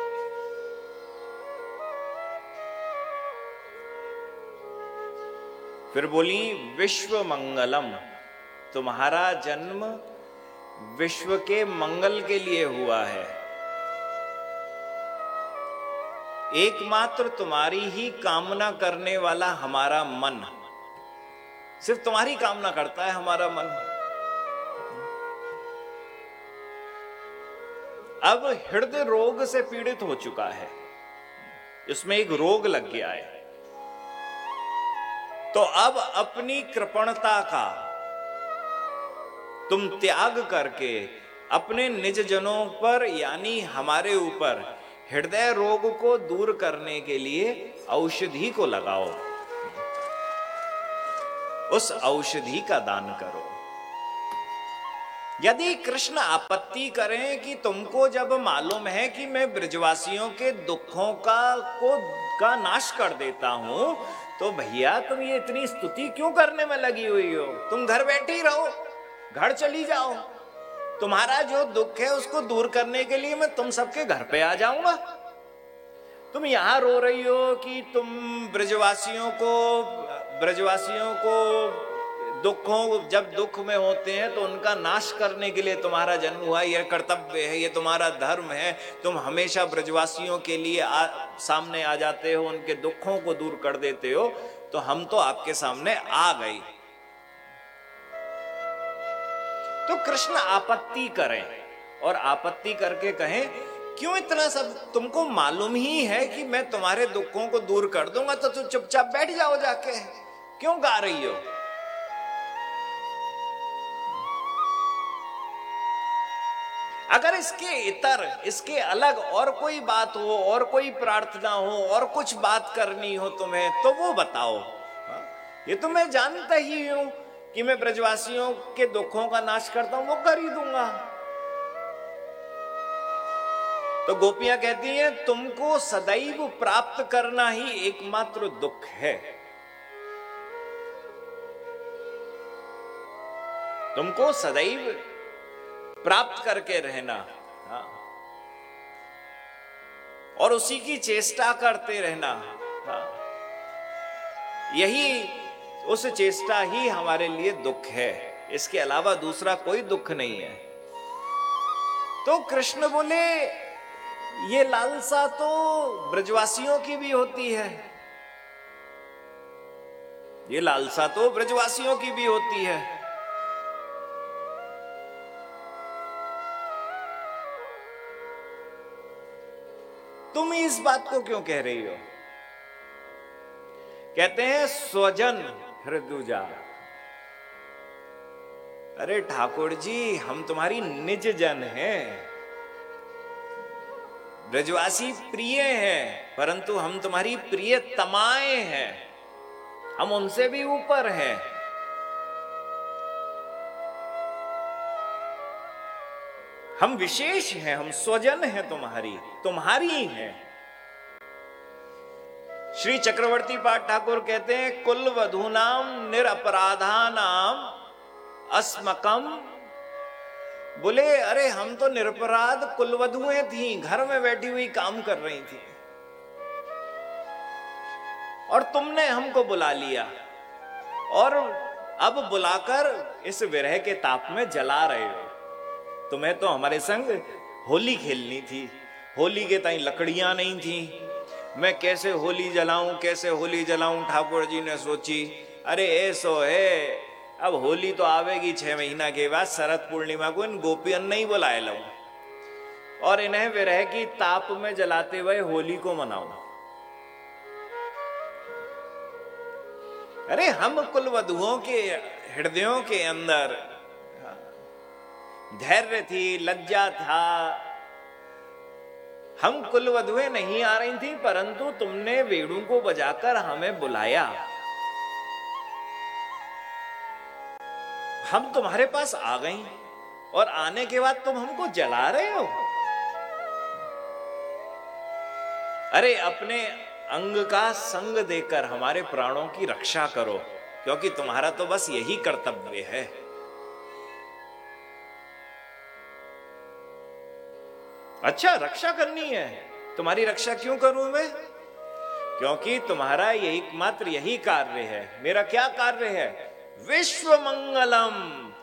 फिर बोली विश्व मंगलम, तुम्हारा जन्म विश्व के मंगल के लिए हुआ है। एकमात्र तुम्हारी ही कामना करने वाला हमारा मन, सिर्फ तुम्हारी कामना करता है हमारा मन। अब हृदय रोग से पीड़ित हो चुका है, इसमें एक रोग लग गया है। तो अब अपनी कृपणता का तुम त्याग करके अपने निज जनों पर यानी हमारे ऊपर हृदय रोग को दूर करने के लिए औषधि को लगाओ, उस औषधि का दान करो। यदि कृष्ण आपत्ति करें कि तुमको जब मालूम है कि मैं ब्रजवासियों के दुखों का को का नाश कर देता हूं, तो भैया तुम ये इतनी स्तुति क्यों करने में लगी हुई हो? तुम घर बैठी रहो, घर चली जाओ, तुम्हारा जो दुख है उसको दूर करने के लिए मैं तुम सबके घर पे आ जाऊंगा। तुम यहां रो रही हो कि तुम ब्रजवासियों को ब्रजवासियों को दुखों, जब दुख में होते हैं तो उनका नाश करने के लिए तुम्हारा जन्म हुआ, यह कर्तव्य है, ये तुम्हारा धर्म है। तुम हमेशा ब्रजवासियों के लिए आ, सामने आ जाते हो, उनके दुखों को दूर कर देते हो, तो हम तो आपके सामने आ गए। तो कृष्ण आपत्ति करें और आपत्ति करके कहें, क्यों इतना सब, तुमको मालूम ही है कि मैं तुम्हारे दुखों को दूर कर दूंगा, तो तुम चुपचाप बैठ जाओ जाके, क्यों गा रही हो? अगर इसके इतर, इसके अलग और कोई बात हो, और कोई प्रार्थना हो, और कुछ बात करनी हो तुम्हें, तो वो बताओ। ये तो मैं जानता ही हूं कि मैं ब्रजवासियों के दुखों का नाश करता हूं, वो कर ही दूंगा। तो गोपियां कहती हैं, तुमको सदैव प्राप्त करना ही एकमात्र दुख है, तुमको सदैव प्राप्त करके रहना, हाँ, और उसी की चेष्टा करते रहना, हाँ, यही, उस चेष्टा ही हमारे लिए दुख है, इसके अलावा दूसरा कोई दुख नहीं है। तो कृष्ण बोले, ये लालसा तो ब्रजवासियों की भी होती है, ये लालसा तो ब्रजवासियों की भी होती है। तुम इस बात को क्यों कह रही हो? कहते हैं स्वजन हृदुजा। अरे ठाकुर जी, हम तुम्हारी निज जन हैं, ब्रजवासी प्रिय हैं, परंतु हम तुम्हारी प्रिय तमाएं हैं, हम उनसे भी ऊपर हैं। हम विशेष हैं, हम स्वजन हैं तुम्हारी, तुम्हारी हैं। श्री चक्रवर्ती पाठ ठाकुर कहते हैं, कुल वधूनाम निरपराधानाम अस्मकम। बोले, अरे हम तो निरपराध कुलवधुएं थी, घर में बैठी हुई काम कर रही थी, और तुमने हमको बुला लिया, और अब बुलाकर इस विरह के ताप में जला रहे हो। तुम्हें तो हमारे संग होली खेलनी थी, होली के ताई लकड़ियां नहीं थी, मैं कैसे होली जलाऊं, कैसे होली जलाऊं। ठाकुर जी ने सोची, अरे ऐसो है, अब होली तो आवेगी छह महीना के बाद, शरद पूर्णिमा को इन गोपियन नहीं बुलाए लूं, और इन्हें विरह की ताप में जलाते हुए होली को मनाऊं। अरे हम कुलवधुओं के हृदयों के अंदर धैर्य थी, लज्जा था, हम कुलवधुएं नहीं आ रही थी, परंतु तुमने वेणु को बजाकर हमें बुलाया, हम तुम्हारे पास आ गई, और आने के बाद तुम हमको जला रहे हो। अरे अपने अंग का संग देकर हमारे प्राणों की रक्षा करो, क्योंकि तुम्हारा तो बस यही कर्तव्य है। अच्छा, रक्षा करनी है, तुम्हारी रक्षा क्यों करूं मैं? क्योंकि तुम्हारा यही मात्र यही कार्य है। मेरा क्या कार्य है? विश्व मंगलम,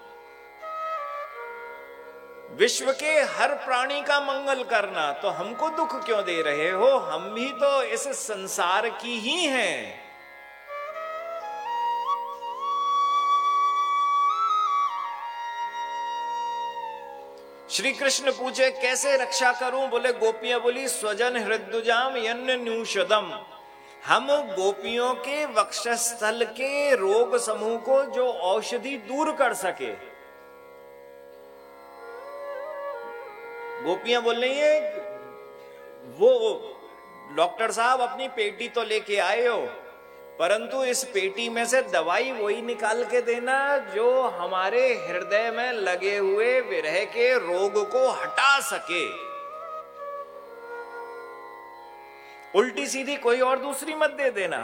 विश्व के हर प्राणी का मंगल करना। तो हमको दुख क्यों दे रहे हो? हम भी तो इस संसार की ही हैं। श्री कृष्ण पूछे, कैसे रक्षा करूं? बोले, गोपियां बोली, स्वजन हृदुजाम यन्न न्यूषदम। हम गोपियों के वक्षस्थल के रोग समूह को जो औषधि दूर कर सके। गोपियां बोल रही है, वो डॉक्टर साहब अपनी पेटी तो लेके आए हो, परंतु इस पेटी में से दवाई वही निकाल के देना जो हमारे हृदय में लगे हुए विरह के रोग को हटा सके। उल्टी सीधी कोई और दूसरी मत दे देना।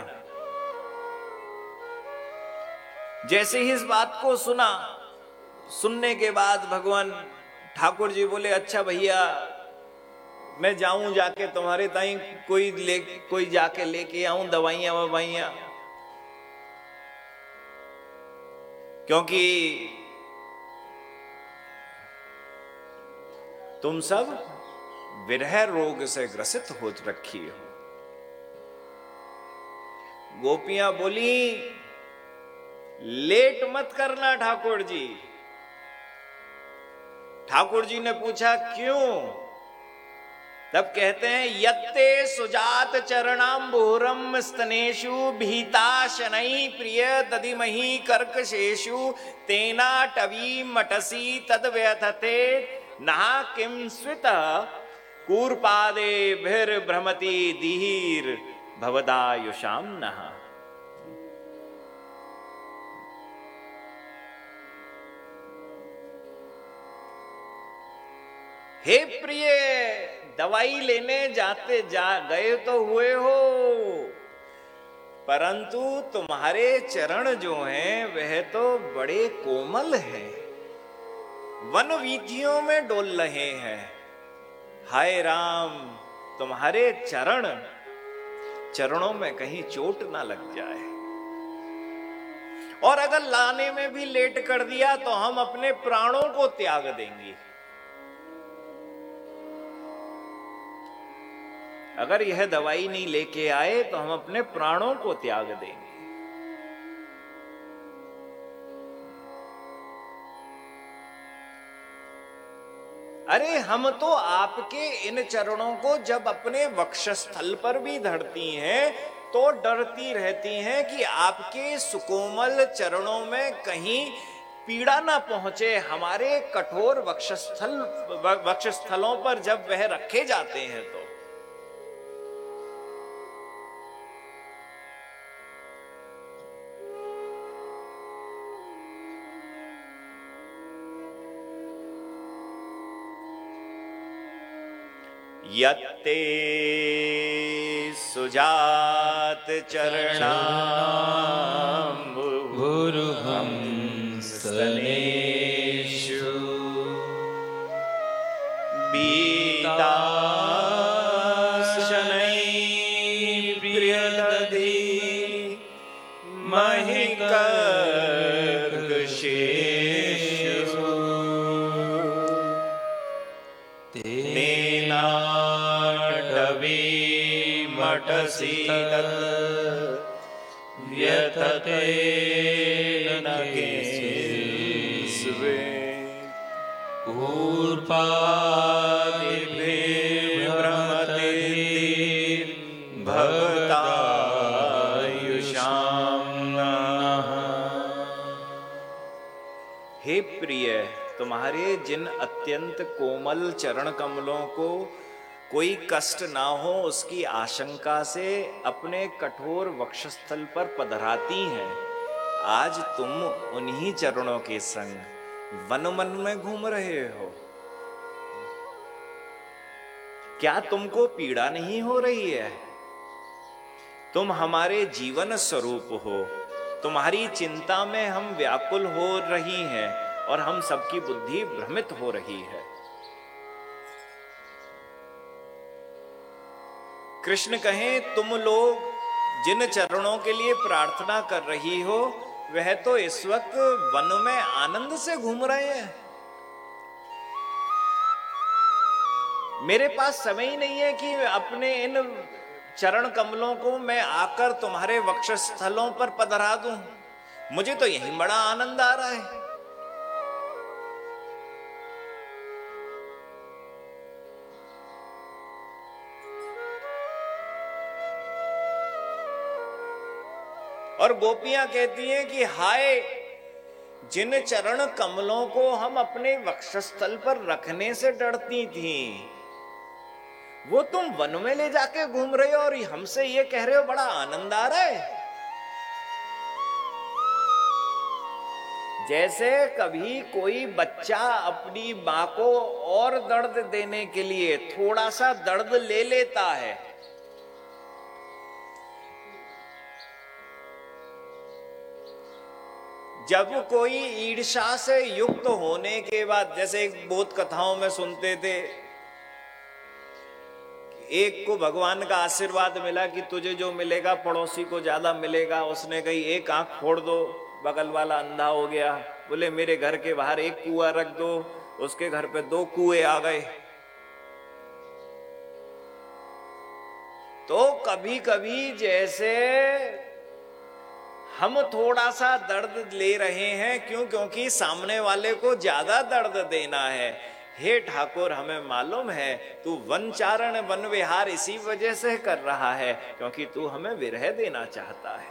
जैसे ही इस बात को सुना, सुनने के बाद भगवान ठाकुर जी बोले, अच्छा भैया, मैं जाऊं जाके तुम्हारे ताई कोई ले कोई जाके लेके आऊं दवाइयां ववाइयां। क्योंकि तुम सब विरह रोग से ग्रसित हो रखी हो। गोपियां बोली, लेट मत करना ठाकुर जी। ठाकुर जी ने पूछा क्यों? तब कहते हैं, यत्ते सुजात चरणाम्बुरम स्तनेषु भीता शनै प्रिय दधिमहि कर्कशेषु तेना टवी मटसी तद व्यथते नहा किम स्वित कूर्पादे भिर भ्रमति धीर भवदायुषाम नहा। हे प्रिय, दवाई लेने जाते जा गए तो हुए हो, परंतु तुम्हारे चरण जो हैं वह तो बड़े कोमल हैं, वन वीथियों में डोल रहे हैं। हाय राम, तुम्हारे चरण चरणों में कहीं चोट ना लग जाए, और अगर लाने में भी लेट कर दिया तो हम अपने प्राणों को त्याग देंगे। अगर यह दवाई नहीं लेके आए तो हम अपने प्राणों को त्याग देंगे। अरे हम तो आपके इन चरणों को जब अपने वक्षस्थल पर भी धरती हैं तो डरती रहती हैं कि आपके सुकोमल चरणों में कहीं पीड़ा ना पहुंचे। हमारे कठोर वक्षस्थल वक्षस्थलों पर जब वह रखे जाते हैं तो यत्ते सुजात चरणाम्बुरुहं स्तनेषु बीता शनै प्रियदधि महि कर्कशेषु तेना मटसी व्यथते न केशवे कूर्पादिभिः भ्रमते भवदायुषां नः। हे प्रिय, तुम्हारे जिन अत्यंत कोमल चरण कमलों को कोई कष्ट ना हो उसकी आशंका से अपने कठोर वक्षस्थल पर पधराती हैं, आज तुम उन्हीं चरणों के संग वन मन में घूम रहे हो। क्या तुमको पीड़ा नहीं हो रही है? तुम हमारे जीवन स्वरूप हो, तुम्हारी चिंता में हम व्याकुल हो रही हैं और हम सबकी बुद्धि भ्रमित हो रही है। कृष्ण कहें, तुम लोग जिन चरणों के लिए प्रार्थना कर रही हो वह तो इस वक्त वन में आनंद से घूम रहे हैं। मेरे पास समय ही नहीं है कि अपने इन चरण कमलों को मैं आकर तुम्हारे वक्षस्थलों पर पधरा दूं। मुझे तो यही बड़ा आनंद आ रहा है। और गोपियां कहती हैं कि हाय, जिन चरण कमलों को हम अपने वक्षस्थल पर रखने से डरती थीं, वो तुम वन में ले जाके घूम रहे हो और हमसे ये कह रहे हो बड़ा आनंद आ रहा है। जैसे कभी कोई बच्चा अपनी मां को और दर्द देने के लिए थोड़ा सा दर्द ले लेता है, जब कोई ईर्ष्या से युक्त होने के बाद, जैसे एक बोध कथाओं में सुनते थे, एक को भगवान का आशीर्वाद मिला कि तुझे जो मिलेगा पड़ोसी को ज्यादा मिलेगा। उसने कही एक आंख फोड़ दो, बगल वाला अंधा हो गया, बोले मेरे घर के बाहर एक कुआं रख दो, उसके घर पे दो कुएं आ गए। तो कभी कभी जैसे हम थोड़ा सा दर्द ले रहे हैं, क्यों? क्योंकि सामने वाले को ज्यादा दर्द देना है। हे ठाकुर, हमें मालूम है तू वन चारण वन विहार इसी वजह से कर रहा है क्योंकि तू हमें विरह देना चाहता है,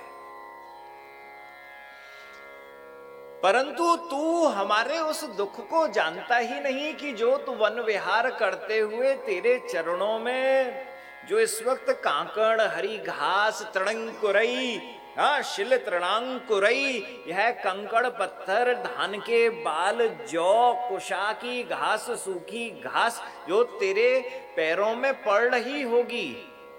परंतु तू हमारे उस दुख को जानता ही नहीं कि जो तू वन विहार करते हुए तेरे चरणों में जो इस वक्त कांकड़, हरी घास, तृणंकुरई, हाँ शिल तृणांकुरई, यह कंकड़ पत्थर, धान के बाल, जौ, कुशा की घास, सूखी घास जो तेरे पैरों में पड़ रही होगी,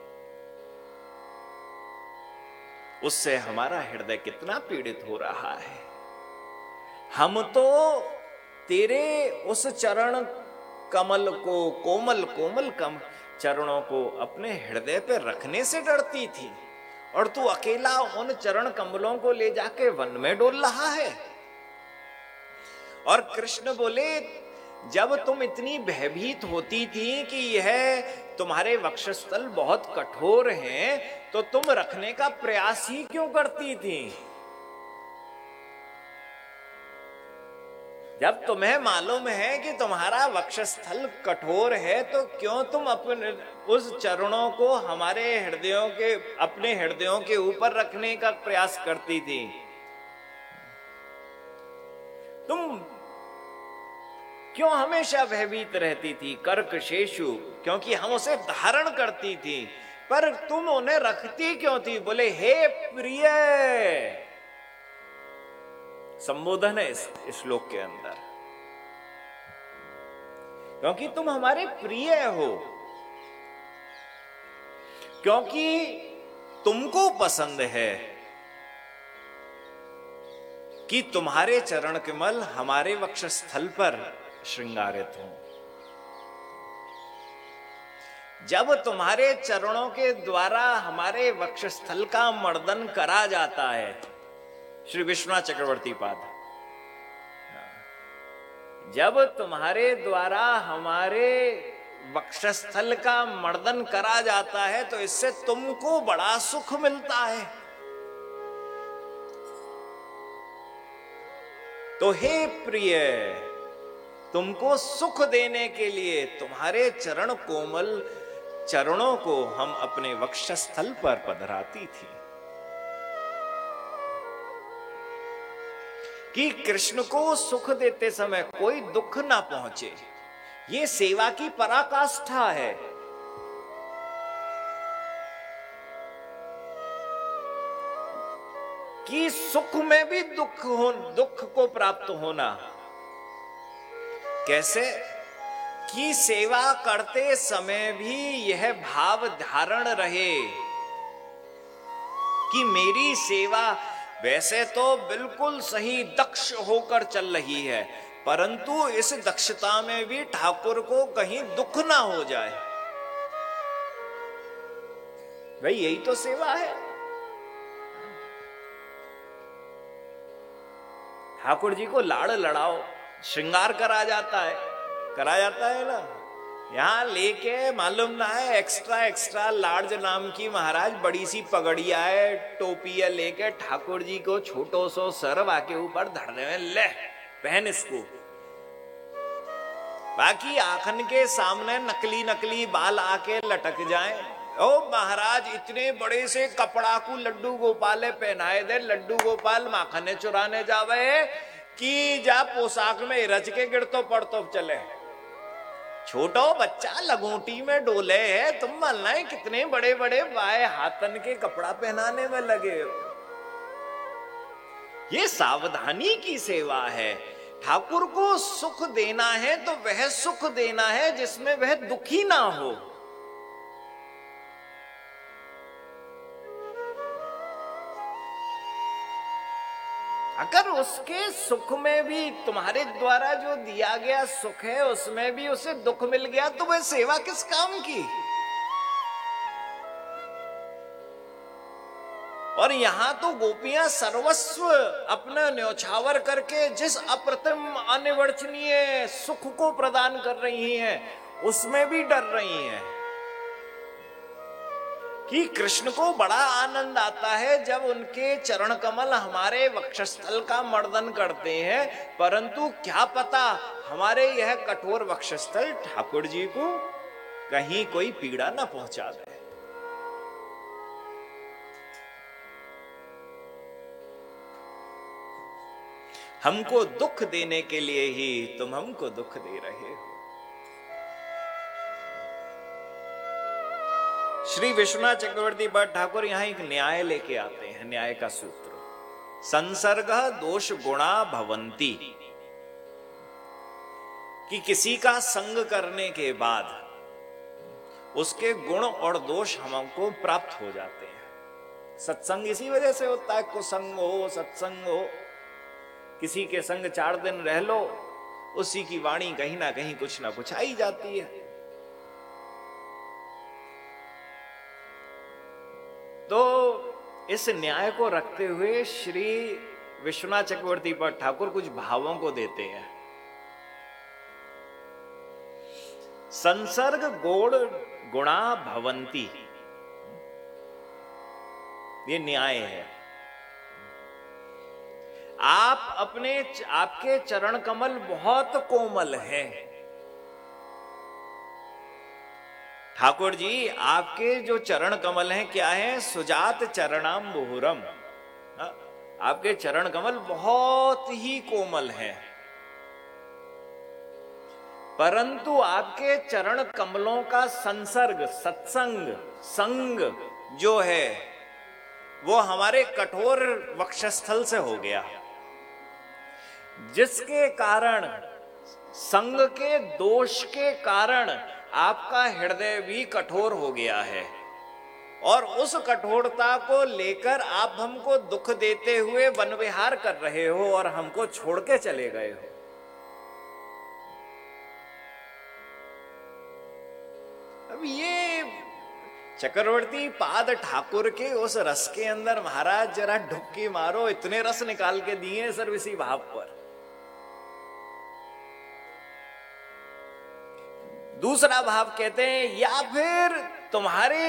उससे हमारा हृदय कितना पीड़ित हो रहा है। हम तो तेरे उस चरण कमल को, कोमल कोमल कम चरणों को अपने हृदय पे रखने से डरती थी, और तू अकेला उन चरण कमलों को ले जाके वन में डोल रहा है। और कृष्ण बोले, जब तुम इतनी भयभीत होती थी कि यह तुम्हारे वक्षस्थल बहुत कठोर हैं, तो तुम रखने का प्रयास ही क्यों करती थी? जब तुम्हें मालूम है कि तुम्हारा वक्षस्थल कठोर है, तो क्यों तुम अपने उस चरणों को हमारे हृदयों के, अपने हृदयों के ऊपर रखने का प्रयास करती थी? तुम क्यों हमेशा भयभीत रहती थी? कर्कशेषु, क्योंकि हम उसे धारण करती थी, पर तुम उन्हें रखती क्यों थी? बोले हे प्रिय, संबोधन है इस श्लोक के अंदर, क्योंकि तुम हमारे प्रिय हो, क्योंकि तुमको पसंद है कि तुम्हारे चरण कमल हमारे वक्षस्थल पर श्रृंगारित हों। जब तुम्हारे चरणों के द्वारा हमारे वक्षस्थल का मर्दन करा जाता है, श्री विश्वनाथ चक्रवर्ती पाद, जब तुम्हारे द्वारा हमारे वक्षस्थल का मर्दन करा जाता है तो इससे तुमको बड़ा सुख मिलता है। तो हे प्रिय, तुमको सुख देने के लिए तुम्हारे चरण कोमल चरणों को हम अपने वक्षस्थल पर पधराती थी, कि कृष्ण को सुख देते समय कोई दुख ना पहुंचे। ये सेवा की पराकाष्ठा है। कि सुख में भी दुख हो, दुख को प्राप्त होना। कैसे? कि सेवा करते समय भी यह भाव धारण रहे कि मेरी सेवा वैसे तो बिल्कुल सही दक्ष होकर चल रही है, परंतु इस दक्षता में भी ठाकुर को कहीं दुख ना हो जाए। भाई यही तो सेवा है। ठाकुर जी को लाड़ लड़ाओ, श्रृंगार करा जाता है, करा जाता है ना। यहां लेके मालूम ना है एक्स्ट्रा एक्स्ट्रा लार्ज नाम की महाराज बड़ी सी पगड़िया है, टोपिया लेके ठाकुर जी को छोटो सो सरवा के ऊपर धरने में, ले पहन इसको। बाकी आखन के सामने नकली नकली बाल आके लटक जाएं। ओ महाराज इतने बड़े से कपड़ा को लड्डू गोपाले पहनाए दे, लड्डू गोपाल माखने चुराने जावे कि जा पोशाक में रच के गिरतो पड़तो चले। छोटो बच्चा लगोटी में डोले है, तुम मानना है कितने बड़े बड़े वाए हाथन के कपड़ा पहनाने में लगे हो। ये सावधानी की सेवा है। ठाकुर को सुख देना है तो वह सुख देना है जिसमें वह दुखी ना हो। अगर उसके सुख में भी तुम्हारे द्वारा जो दिया गया सुख है उसमें भी उसे दुख मिल गया तो वह सेवा किस काम की? और यहां तो गोपियां सर्वस्व अपना न्यौछावर करके जिस अप्रतिम अनिवर्चनीय सुख को प्रदान कर रही हैं, उसमें भी डर रही हैं कि कृष्ण को बड़ा आनंद आता है जब उनके चरण कमल हमारे वक्षस्थल का मर्दन करते हैं, परंतु क्या पता हमारे यह कठोर वक्षस्थल ठाकुर जी को कहीं कोई पीड़ा न पहुंचा दे। हमको दुख देने के लिए ही तुम हमको दुख दे रहे हो। श्री विश्वनाथ चक्रवर्ती भट्ट ठाकुर यहां एक न्याय लेके आते हैं, न्याय का सूत्र, संसर्ग दोष गुणा भवंती, कि किसी का संग करने के बाद उसके गुण और दोष हमको प्राप्त हो जाते हैं। सत्संग इसी वजह से होता है, कुसंग हो सत्संग हो, किसी के संग चार दिन रह लो, उसी की वाणी कहीं ना कहीं कुछ ना कुछ आई जाती है। तो इस न्याय को रखते हुए श्री विश्वनाथ चक्रवर्ती भट्ट ठाकुर कुछ भावों को देते हैं। संसर्ग गोड़ गुणा भवंती, ये न्याय है। आप अपने आपके चरण कमल बहुत कोमल हैं ठाकुर जी, आपके जो चरण कमल हैं क्या है, सुजात चरणाम बहुरम, आपके चरण कमल बहुत ही कोमल हैं, परंतु आपके चरण कमलों का संसर्ग सत्संग संग जो है वो हमारे कठोर वक्षस्थल से हो गया, जिसके कारण संग के दोष के कारण आपका हृदय भी कठोर हो गया है, और उस कठोरता को लेकर आप हमको दुख देते हुए वन विहार कर रहे हो और हमको छोड़ के चले गए हो। अब ये चक्रवर्ती पाद ठाकुर के उस रस के अंदर महाराज जरा ढुक्की मारो, इतने रस निकाल के दिए सर इसी भाव पर। दूसरा भाव कहते हैं, या फिर तुम्हारे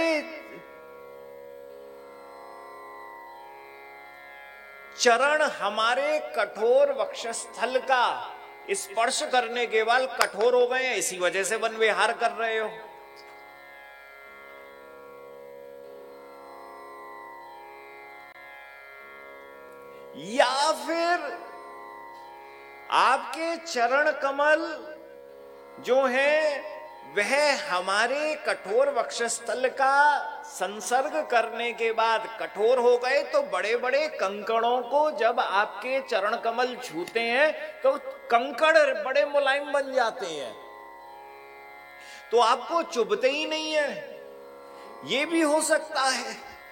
चरण हमारे कठोर वक्षस्थल का स्पर्श करने के बाद कठोर हो गए, इसी वजह से वन विहार कर रहे हो। या फिर आपके चरण कमल जो है वह हमारे कठोर वक्षस्थल का संसर्ग करने के बाद कठोर हो गए, तो बड़े बड़े कंकड़ों को जब आपके चरण कमल छूते हैं तो कंकड़ बड़े मुलायम बन जाते हैं, तो आपको चुभते ही नहीं है, ये भी हो सकता है।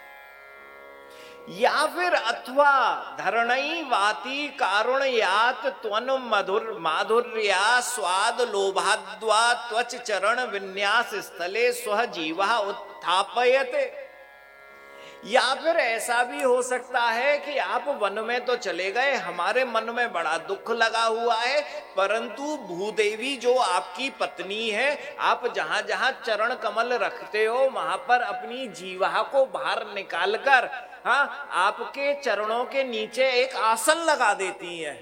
या फिर अथवा धरणई वाती कारुण्यात त्वन मधुर माधुर्या स्वाद लोभाद्वा त्वच चरण विन्यास स्थले स्व जीवा उत्थापयते। या फिर ऐसा भी हो सकता है कि आप वन में तो चले गए, हमारे मन में बड़ा दुख लगा हुआ है, परंतु भूदेवी जो आपकी पत्नी है, आप जहां जहां चरण कमल रखते हो वहां पर अपनी जीवा को बाहर निकालकर हाँ आपके चरणों के नीचे एक आसन लगा देती है।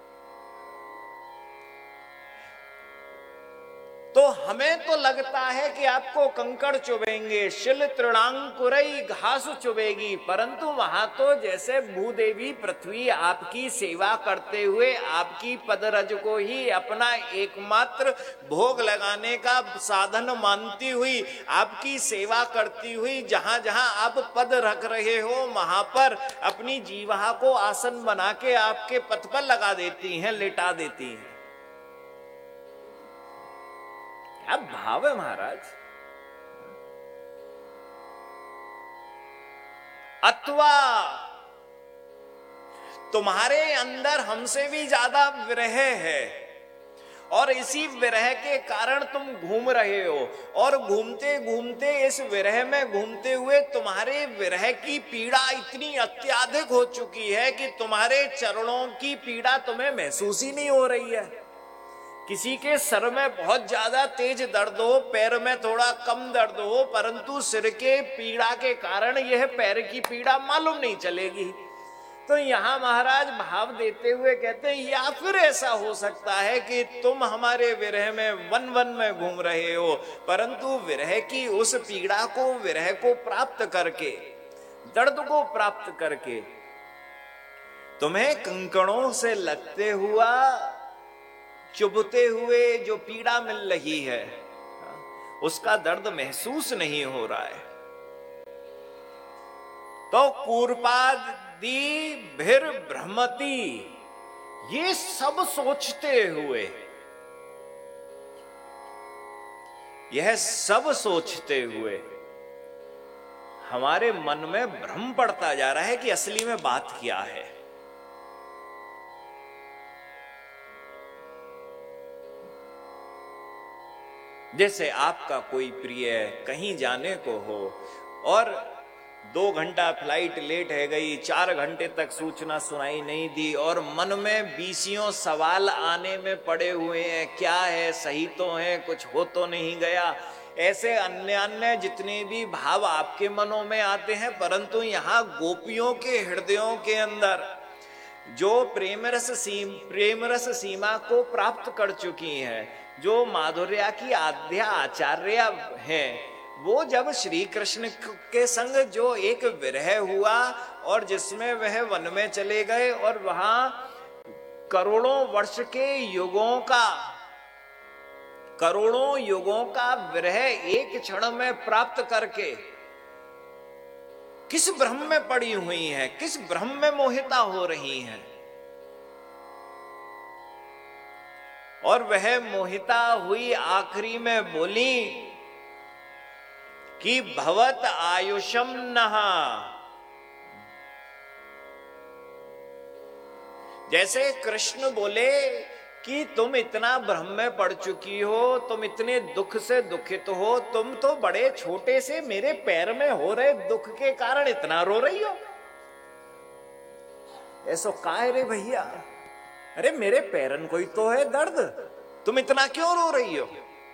तो हमें तो लगता है कि आपको कंकड़ चुभेंगे, शिल तृणांकुरई घास चुभेगी, परंतु वहां तो जैसे भूदेवी पृथ्वी आपकी सेवा करते हुए आपकी पदरज को ही अपना एकमात्र भोग लगाने का साधन मानती हुई, आपकी सेवा करती हुई जहां जहां आप पद रख रहे हो वहां पर अपनी जीवा को आसन बना के आपके पद पर लगा देती हैं, लेटा देती हैं। अब भाव है महाराज। अथवा तुम्हारे अंदर हमसे भी ज्यादा विरह है और इसी विरह के कारण तुम घूम रहे हो, और घूमते घूमते इस विरह में घूमते हुए तुम्हारे विरह की पीड़ा इतनी अत्यधिक हो चुकी है कि तुम्हारे चरणों की पीड़ा तुम्हें महसूस ही नहीं हो रही है। किसी के सर में बहुत ज्यादा तेज दर्द हो, पैर में थोड़ा कम दर्द हो, परंतु सिर के पीड़ा के कारण यह पैर की पीड़ा मालूम नहीं चलेगी। तो यहां महाराज भाव देते हुए कहते हैं, या फिर ऐसा हो सकता है कि तुम हमारे विरह में वन वन में घूम रहे हो, परंतु विरह की उस पीड़ा को, विरह को प्राप्त करके, दर्द को प्राप्त करके तुम्हें कंकड़ों से लगते हुआ, चुभते हुए जो पीड़ा मिल रही है, उसका दर्द महसूस नहीं हो रहा है। तो कूर्पादि भिर भ्रमति, ये सब सोचते हुए, यह सब सोचते हुए हमारे मन में भ्रम पड़ता जा रहा है कि असली में बात क्या है। जैसे आपका कोई प्रिय कहीं जाने को हो और दो घंटा फ्लाइट लेट है गई, चार घंटे तक सूचना सुनाई नहीं दी, और मन में बीसियों सवाल आने में पड़े हुए हैं, क्या है, सही तो है, कुछ हो तो नहीं गया। ऐसे अन्य अन्य जितने भी भाव आपके मनों में आते हैं, परंतु यहाँ गोपियों के हृदयों के अंदर जो प्रेम रस सीम प्रेम रस सीमा को प्राप्त कर चुकी हैं, जो माधुर्या की आद्या आचार्य हैं, वो जब श्री कृष्ण के संग जो एक विरह हुआ और जिसमें वह वन में चले गए और वहां करोड़ों वर्ष के युगों का करोड़ों युगों का विरह एक क्षण में प्राप्त करके किस भ्रम में पड़ी हुई है, किस भ्रम में मोहिता हो रही हैं। और वह मोहिता हुई आखिरी में बोली कि भवत आयुषम नहा, जैसे कृष्ण बोले कि तुम इतना भ्रम में पड़ चुकी हो, तुम इतने दुख से दुखित हो, तुम तो बड़े छोटे से मेरे पैर में हो रहे दुख के कारण इतना रो रही हो। ऐसो काहे रे भैया, अरे मेरे पैरन कोई तो है दर्द, तुम इतना क्यों रो रही हो।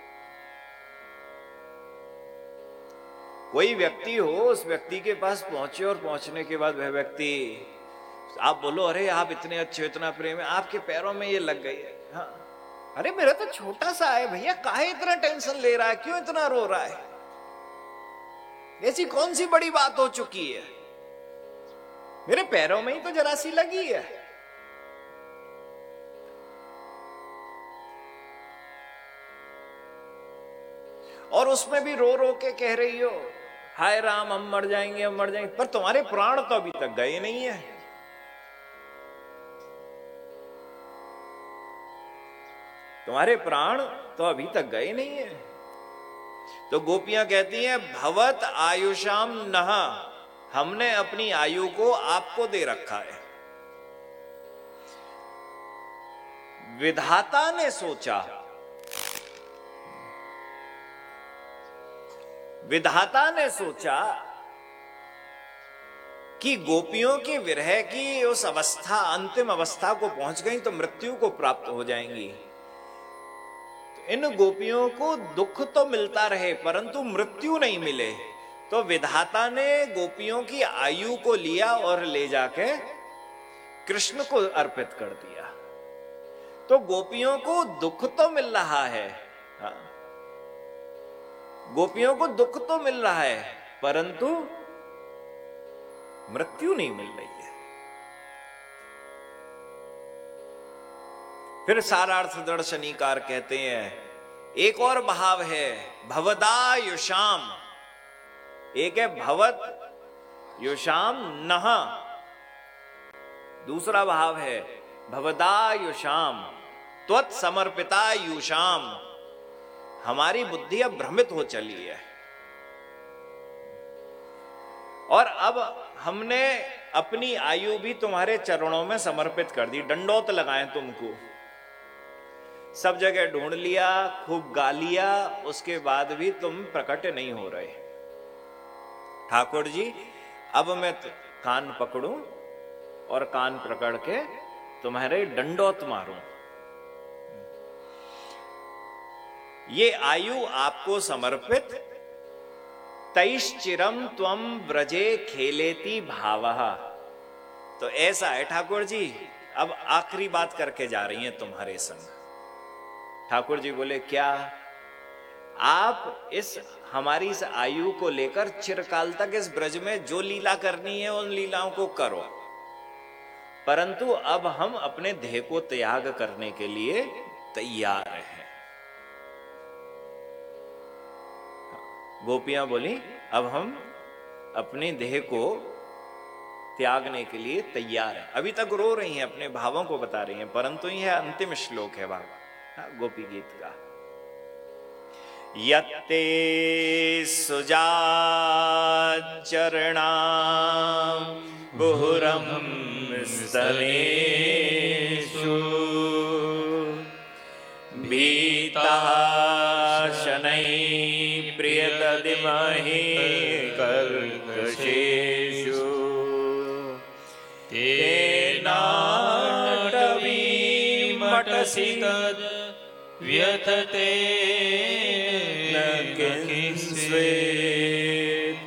कोई व्यक्ति हो, उस व्यक्ति के पास पहुंचे और पहुंचने के बाद वह व्यक्ति, आप बोलो अरे आप इतने अच्छे, इतना प्रेम है, आपके पैरों में ये लग गई है। हाँ, अरे मेरा तो छोटा सा है भैया, काहे इतना टेंशन ले रहा है, क्यों इतना रो रहा है, ऐसी कौन सी बड़ी बात हो चुकी है, मेरे पैरों में ही तो जरा सी लगी है। और उसमें भी रो रो के कह रही हो, हाय राम हम मर जाएंगे, हम मर जाएंगे, पर तुम्हारे प्राण तो अभी तक गए नहीं है। तुम्हारे प्राण तो अभी तक गए नहीं है। तो गोपियां कहती हैं, भवत आयुषाम नहा, हमने अपनी आयु को आपको दे रखा है। विधाता ने सोचा, विधाता ने सोचा कि गोपियों की विरह की उस अवस्था, अंतिम अवस्था को पहुंच गई तो मृत्यु को प्राप्त हो जाएंगी। तो इन गोपियों को दुख तो मिलता रहे परंतु मृत्यु नहीं मिले, तो विधाता ने गोपियों की आयु को लिया और ले जाके कृष्ण को अर्पित कर दिया। तो गोपियों को दुख तो मिल रहा है, हाँ, गोपियों को दुख तो मिल रहा है परंतु मृत्यु नहीं मिल रही है। फिर सारार्थ दर्शनीकार कहते हैं, एक और भाव है भवदायुषाम, एक है भवत युषाम नह, दूसरा भाव है भवदायुषाम त्वत् समर्पिता युषाम, हमारी बुद्धि अब भ्रमित हो चली है और अब हमने अपनी आयु भी तुम्हारे चरणों में समर्पित कर दी, दंडोत लगाए तुमको। सब जगह ढूंढ लिया, खूब गा लिया, उसके बाद भी तुम प्रकट नहीं हो रहे। ठाकुर जी अब मैं कान पकड़ूं और कान पकड़ के तुम्हारे डंडौत मारूं। ये आयु आपको समर्पित। तैश्चिरम त्वम व्रजे खेलेती भावः। तो ऐसा है ठाकुर जी, अब आखिरी बात करके जा रही हैं तुम्हारे संग। ठाकुर जी बोले क्या? आप इस हमारी इस आयु को लेकर चिरकाल तक इस ब्रज में जो लीला करनी है उन लीलाओं को करो, परंतु अब हम अपने देह को त्याग करने के लिए तैयार हैं। गोपियां बोली अब हम अपने देह को त्यागने के लिए तैयार हैं। अभी तक रो रही हैं, अपने भावों को बता रही हैं, परंतु यह अंतिम श्लोक है भाव गोपी गीत का। यत्ते सुजाचरणा बुहुरम स्तनेषु भीता शनै प्रियतदिमहि कर्कशेषु तेनाटवीमटसि तद् व्यथते न किंस्वेत्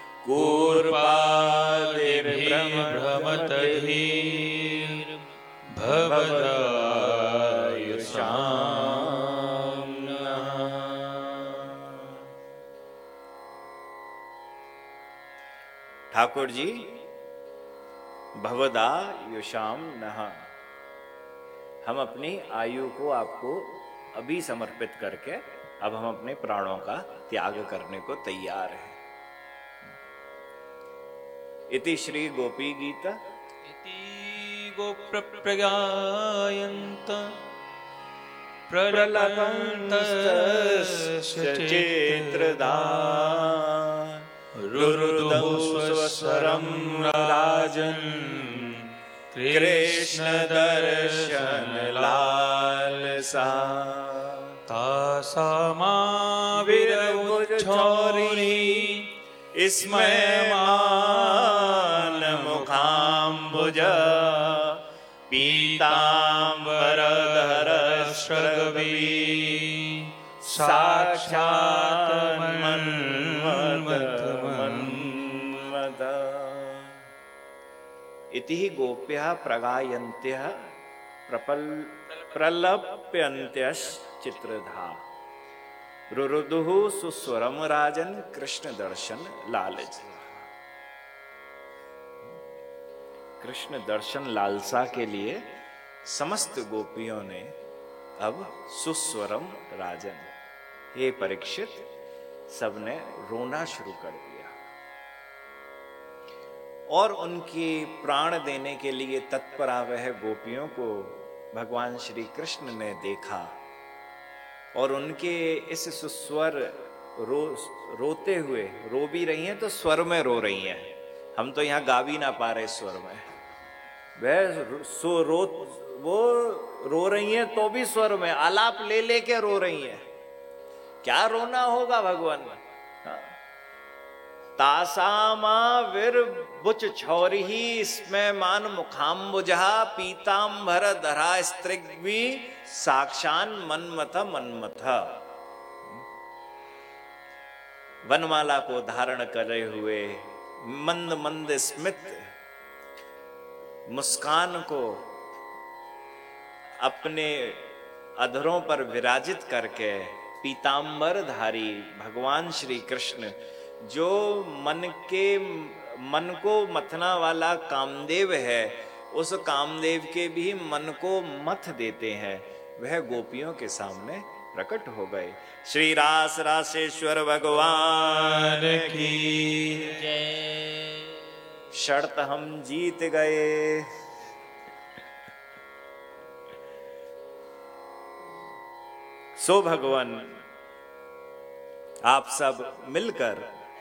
कूर्पादिर्भ्रमतधीर्भवदायुषाम् नः। ठाकुर जी भवदायुषाम् नः, हम अपनी आयु को आपको अभी समर्पित करके अब हम अपने प्राणों का त्याग करने को तैयार हैं। इति श्री गोपी गीता। इति गोप्रप्रगायन्त प्रलपन्तश्चेत्रदा रुरुदौ स्वस्वरं राजन् कृष्ण दर्शन लालसा। तासामाविरवुच्छौरी स्मयमान मुखाम्बुज पीताम्बरधर श्रगवी साक्षात् मन्मथ मन्मथ। इति गोप्यः प्रगायन्त्यः प्रपल प्रलप्यन्त्यश्चित्रधा रुरुदुः सुस्वरम राजन कृष्ण दर्शन लालच। कृष्ण दर्शन लालसा के लिए समस्त गोपियों ने अब सुस्वरम राजन, हे परीक्षित, सबने रोना शुरू कर दिया और उनकी प्राण देने के लिए तत्परा वह गोपियों को भगवान श्री कृष्ण ने देखा और उनके इस सुस्वर रो रोते हुए, रो भी रही हैं तो स्वर में रो रही हैं, हम तो यहाँ गा भी ना पा रहे स्वर में, वह सो रो वो रो रही हैं तो भी स्वर में आलाप ले लेके रो रही हैं। क्या रोना होगा भगवान में। तासामा वीर बुच छौरी इसमें मान मुखाम्बुजहा पीताम्बर धरा स्त्रिग्वी साक्षान मन्मथ मन्मथ। वनमाला को धारण करे हुए मंद मंद स्मित मुस्कान को अपने अधरों पर विराजित करके पीताम्बर धारी भगवान श्री कृष्ण, जो मन के मन को मथना वाला कामदेव है, उस कामदेव के भी मन को मथ देते हैं, वह गोपियों के सामने प्रकट हो गए। श्री रास रासेश्वर भगवान की जय। शर्त हम जीत गए। सो भगवान आप सब मिलकर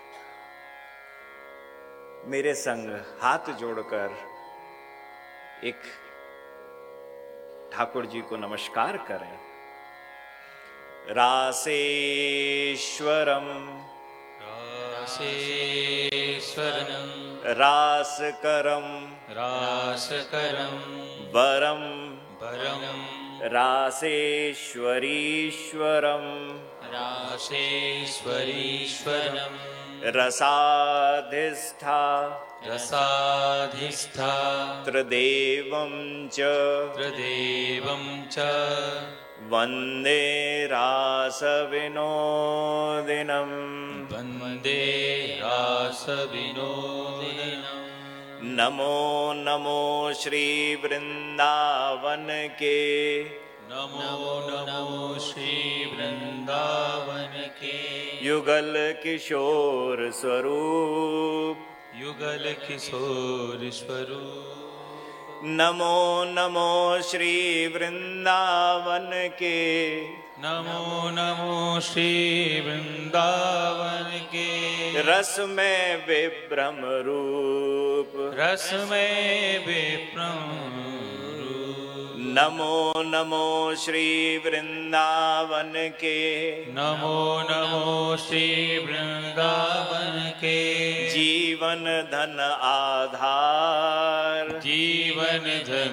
मेरे संग हाथ जोड़कर एक ठाकुर जी को नमस्कार करें रासेश्वरम् रासेश्वरम् रासकरम् रासकरम् वरम् वरम् रासेश्वरीश्वरम् रासेश्वरीश्वरम् रसाधिष्ठा रसाधिष्ठा त्रिदेवं च त्रिदेवं च वन्दे रासविनोदिनम् वन्दे रासविनोदिनम्। नमो नमो श्री वृंदावन के नमो नमो श्री वृंदावन के युगल किशोर स्वरूप युगल किशोर स्वरूप। नमो नमो श्री वृंदावन के नमो नमो श्री वृंदावन के रस में विभ्रम रूप रस में विभ्रम। नमो नमो श्री वृंदावन के नमो नमो श्री वृंदावन के जीवन धन आधार जीवन धन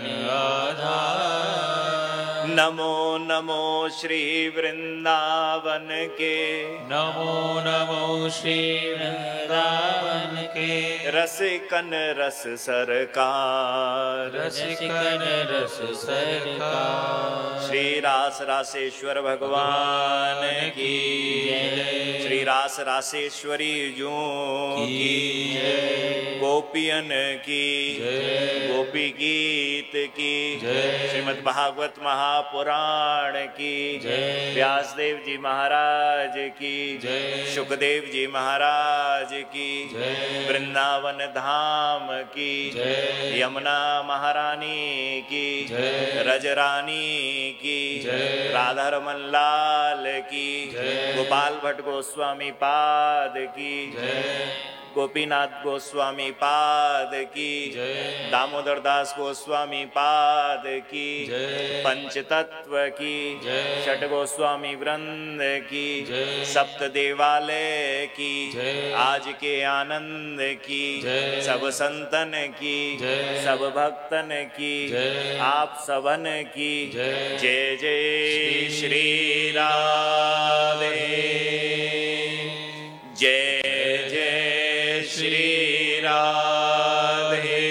आधार। नमो नमो श्री वृंदावन के नमो नमो श्री वृंदावन के रसिकन रस सरकार रसिकन रस सरकार। श्री रास रासेश्वर भगवान की जय। श्री रास रासेश्वरी जू की गोपियन की जय। गोपी गीत की जय। श्रीमद् भागवत महापुराण की जय। व्यासदेव जी महाराज की जय। सुखदेव जी महाराज की जय। वृंदावन धाम की जय। यमुना महारानी की जय। रजरानी की जय। राधा रमन लाल की जय। गोपाल भट्ट गोस्वामी पाद की जय। गोपीनाथ गोस्वामी पाद की जय। दामोदर दास गोस्वामी पाद की जय। पंचतत्व की जय। छठ गोस्वामी वृंद की जय। सप्त देवालय की जय। आज के आनंद की जय। सब संतन की जय। सब भक्तन की जय। आप सबन की जय। जय जय श्री राधे जय जय श्री राधे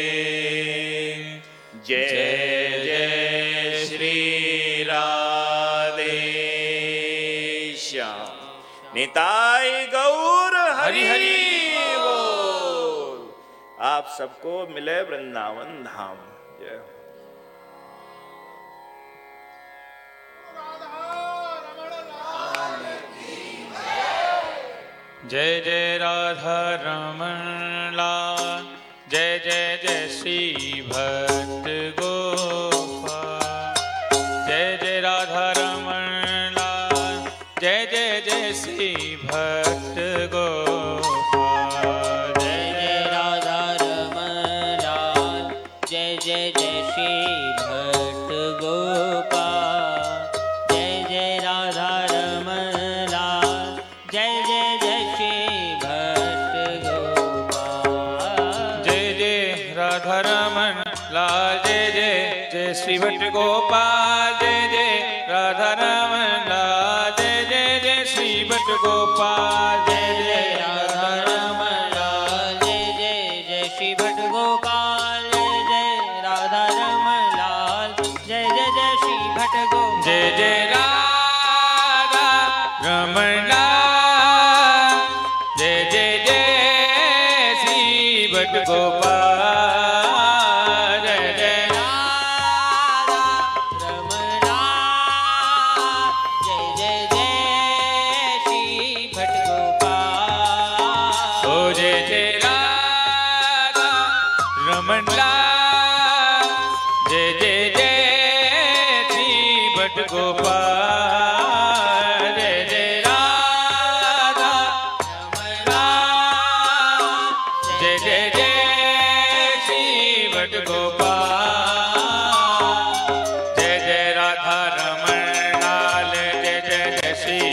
जय जय श्री राधे श्याम निताई गौर हरि हरि बोल। आप सबको मिले वृंदावन धाम। जय हो। जय जय राधा रमण लाल जय जय जय श्री भक्त गोपाल। जय जय राधा रमण लाल जय जय जय श्री भक्त गोपाल। जय जय राधा रमण लाल जय जय जय श्री भक्त गोपाल। जय जय राधा रमण लाल जय जय जय श्री भक्त गोपाल। जय जय राधा रमण लाल जय जय जय श्री भट्ट गोपाल। जय जय राधा रमण लाल जय जय जय श्री भट्ट गोपाल। जय जय राधा रमण लाल जय जय जय श्री भट्ट गोपाल। जय जय राधा रमण लाल जय जय जय श्री भट्ट गोपाल। जय जय राधा रमण लाल जय जय जय श्री भट्ट गोपाल। जय जय राधा रमण लाल जय जय जय श्री भट्ट गोपाल। ओ जय जय राधा रमण लाल जय जय जय श्री भट्ट गोपाल। जय जय राधा रमण लाल जय जय जय श्री भट्ट गोपाल। जय जय राधा रमण लाल जय जय जय श्री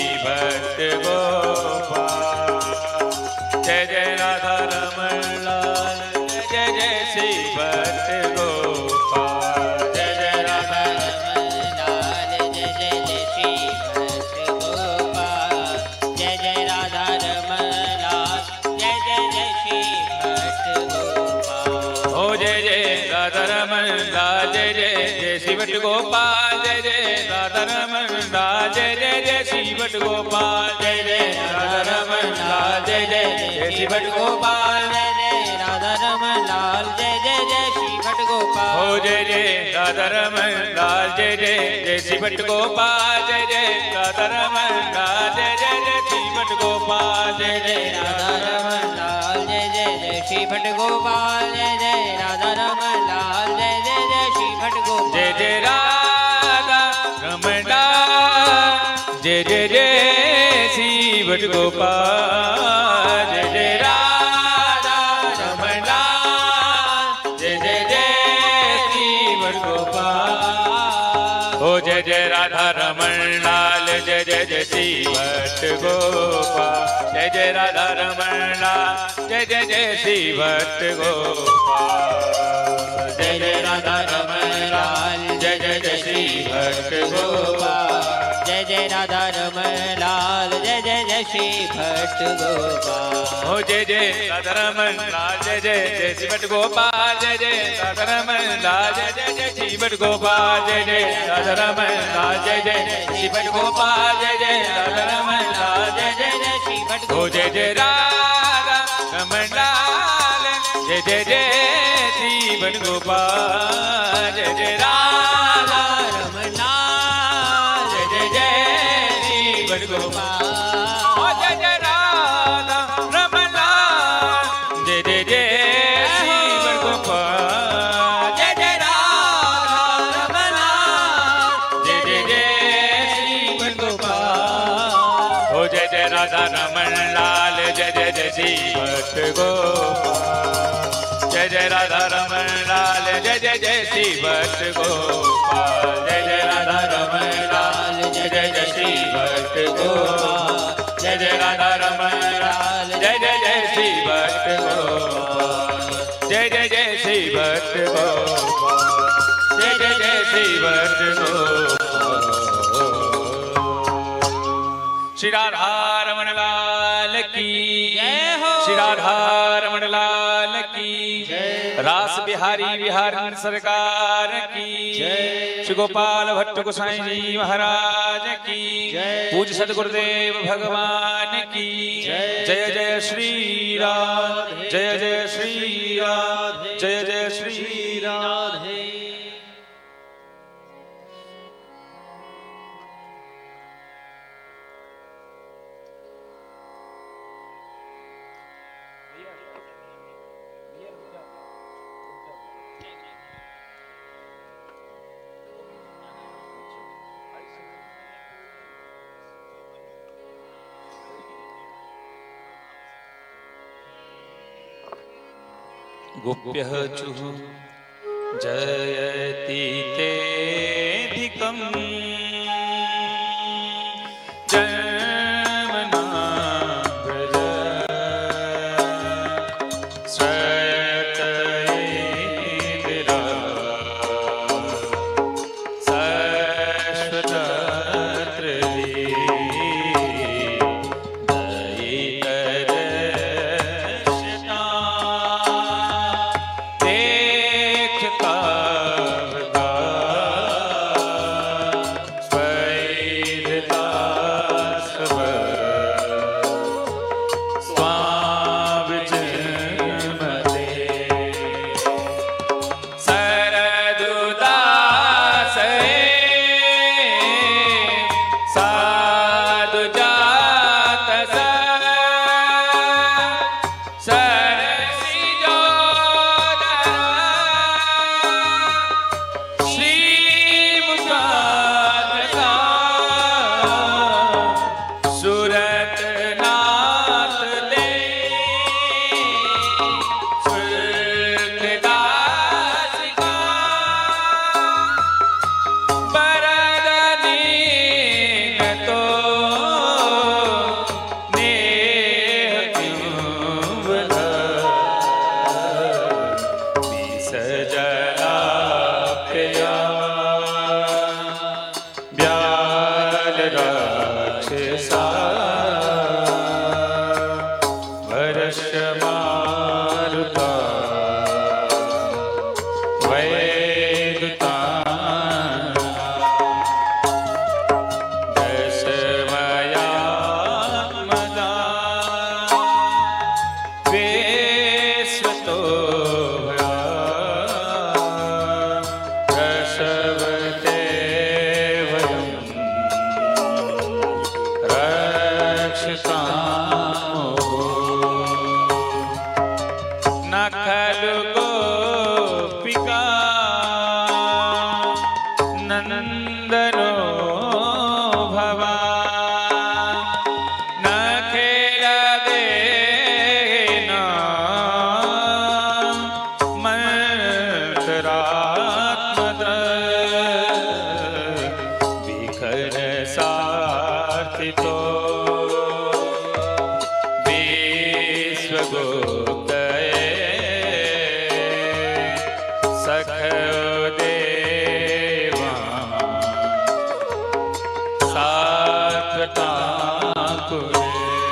श्री भट्ट गोपाल। जय जय राधा रमन लाल जय जय जय श्री भट्ट गोपाल। जय जय राधा रमन लाल जय जय जय श्री भट्ट गोपाल। हो जय जय राधा रमन लाल जय जय जय श्री भट्ट गोपाल। जय जय राधा रमन लाल जय जय जय श्री भट्ट गोपाल। जय जय राधा रमन लाल जय जय जय श्री भट्ट गोपाल। जय जय राधा रमन लाल जय जय जय श्री भट्ट गोपाल। हो जय जय राधा रमन लाल जय जय जय श्री भट्ट गोपाल। जय जय राधा रमन लाल जय जय जय श्री भट्ट गोपाल। जय जय राधा रमन लाल जय जय जय श्री भट्ट गोपाल। जय जय राधा रमन लाल जय जय जय श्री भट्ट गोपाल। जय जय राधा रमन लाल जय जय जय श्री भट्ट गोपाल। जय जय राधा रमन लाल जय जय जय श्री भट्ट गोपाल। हो जय जय राधा रमन लाल जय जय जय श्री भट्ट गोपाल। जय जय राधा रमन लाल जय जय जय श्री भट्ट गोपाल। जय जय राधा रमन लाल जय जय जय श्री भट्ट गोपाल। जय जय राधा रमन लाल जय जय जय श्री भट्ट गोपाल। हो जय जय राधा रमन लाल जय जय जय श्री भट्ट गोपाल। जय जय राधा रमन लाल जय जय जय श्री भट्ट गोपाल। जय जय राधा रमन लाल जय जय श्री भट्ट गोपाल। जय जय राधा रमन लाल जय जय जय श्री भट्ट। हो जय जय राधा रमन लाल जय जय जय श्री भट्ट गोपाल। जय जय राधा रमन लाल जय जय जय श्री भट्ट गोपाल। हो जय जय राधा रमन लाल जय जय जय श्री भट्ट गोपाल। जय जय राधा रमन लाल जय जय जय श्री भट्ट गोपाल। हो जय जय राधा रमन लाल जय जय जय श्री भट्ट गोपाल। जय जय राधा रमन लाल जय जय जय श्री भट्ट गोपाल। जय जय राधा रमन लाल जय जय जय श्री भट्ट गोपाल। जय जय राधा रमन लाल जय जय जय श्री भट्ट गोपाल। जय जय जय श्री भट्ट गोपाल। जय जय जय श्री भट्ट गोपाल। श्री राधा रमन लाल की जय हो। श्री राधा रमन लाल की रास बिहारी बिहारी सरकार की श्री गोपाल भट्ट गोसाई जी महाराज की पूज्य सदगुरुदेव भगवान की जय जय श्री राधे जय जय श्री राधे जय जय श्री राधे। गुप्यः चुः जयति तेऽधिकम् जन्मना व्रज श्रयतैर्विरा शाश्वतत्रिवी सजला प्रिया ब्याल राक्षसा वर्ष मारुता वैदुता दशमयात्मदा विश्वतो रसवते वयं रक्षतामो न खलु गोपिका नन्दनो भवा न खेलदेना मंत्रात्मद विघ्न सार्थितो विश्वगुप्तये सखयो देवा सात्वताकुरे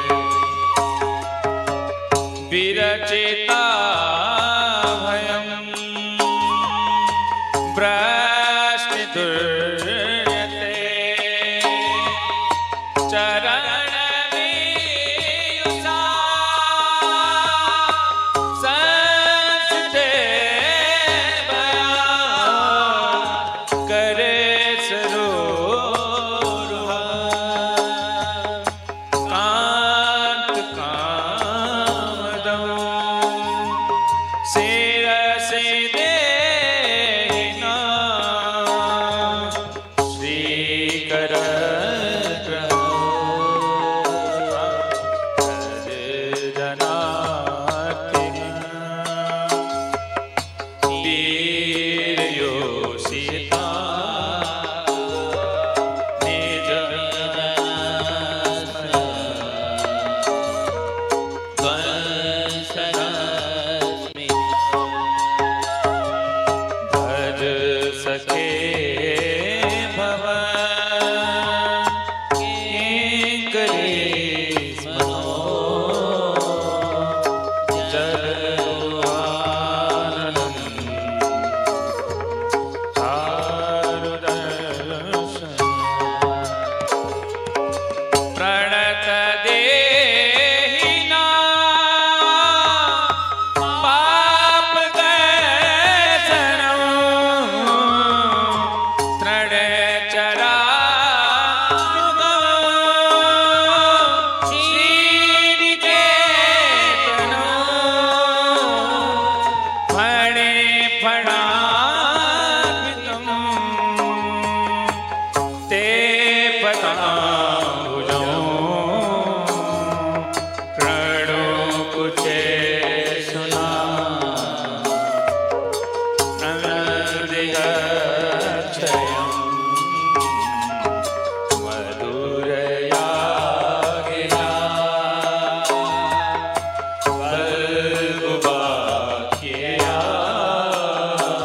विरचिता भयं वृष्णिदुर्यते चरणमीयुषा संस्थिते भया करे सरोरुहा कांत कामदं शिरसि देहिना श्रीकर वीर्योषिता निज भज सखे भवन किंकरी स्मरो जलवाननं चारुदर्शन प्रणत देहिना पाप गैसनं तृण चरा श्रीनिकेतनं फणे फणार्पितं ते पदाम्बुजं प्रणुकुचे सुना नन्दिगच्छयं मधुरया गिरा वल्गुवाक्यया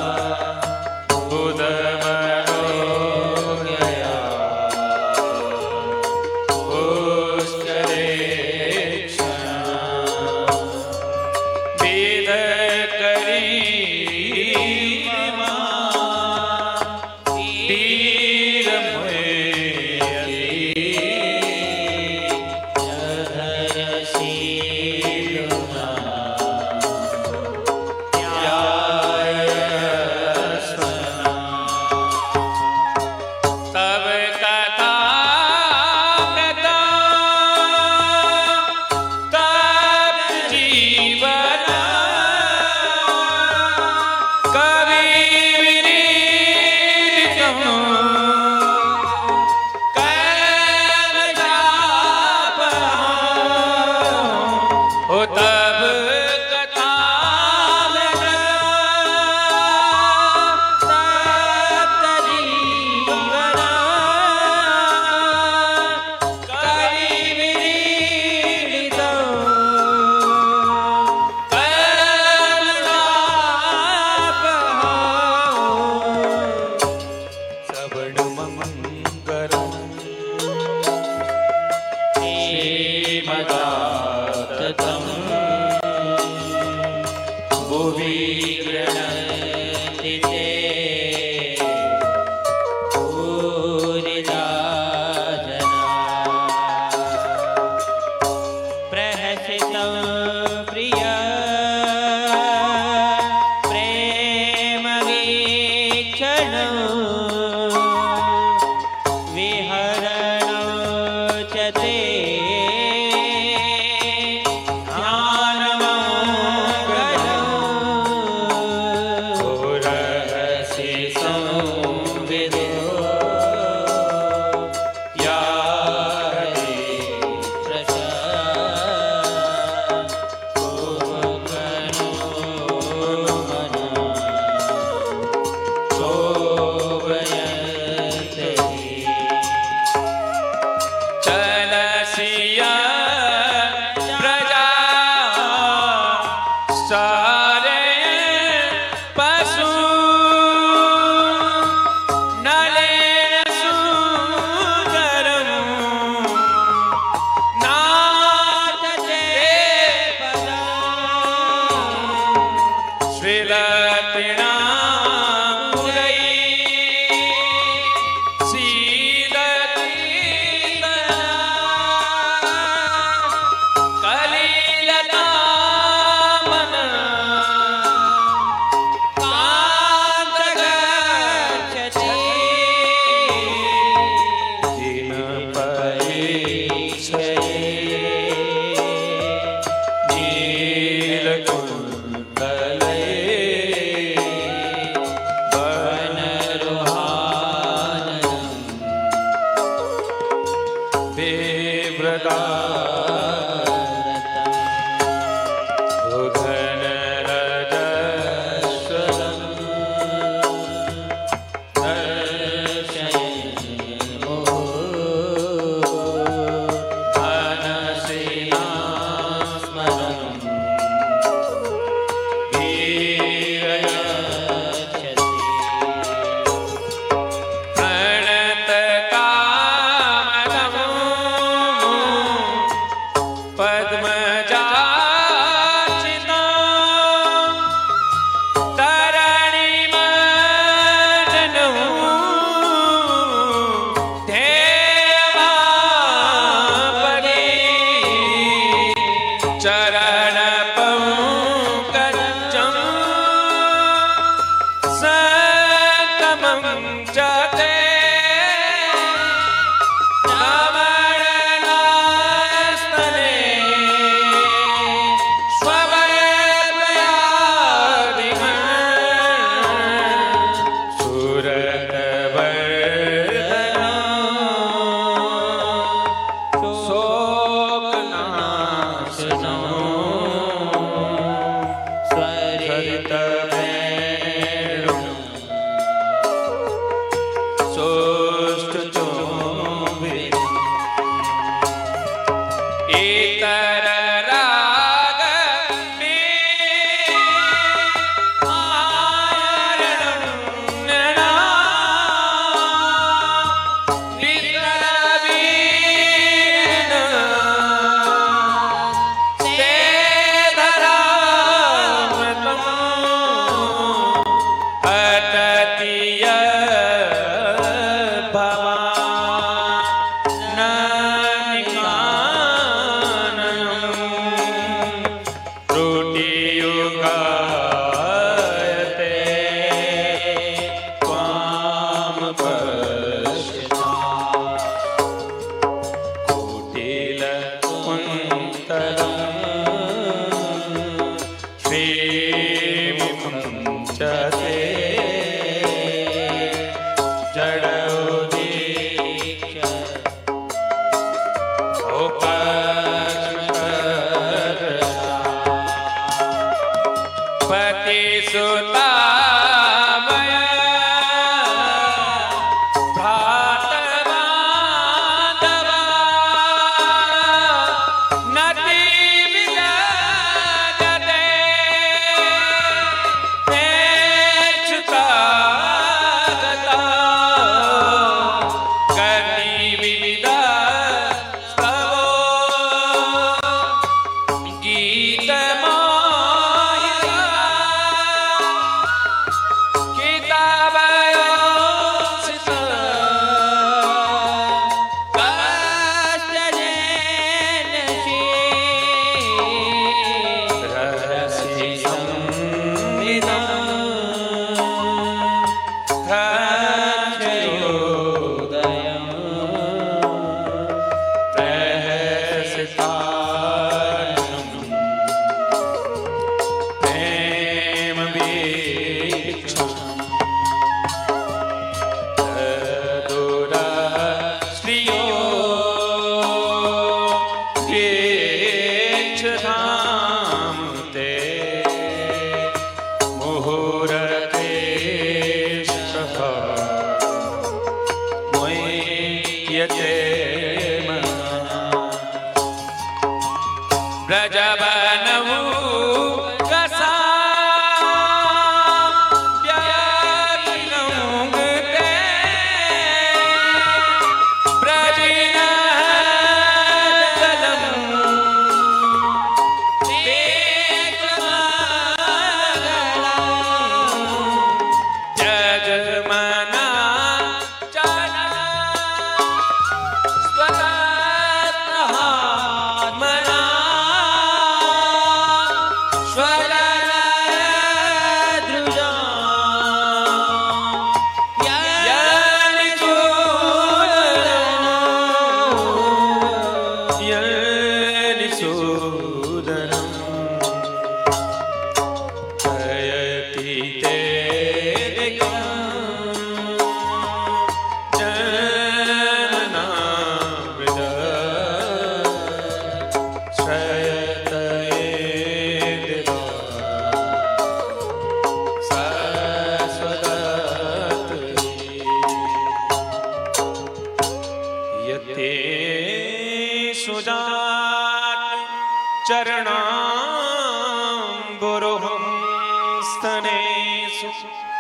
चरणाम्बुरुहंस्तनेषु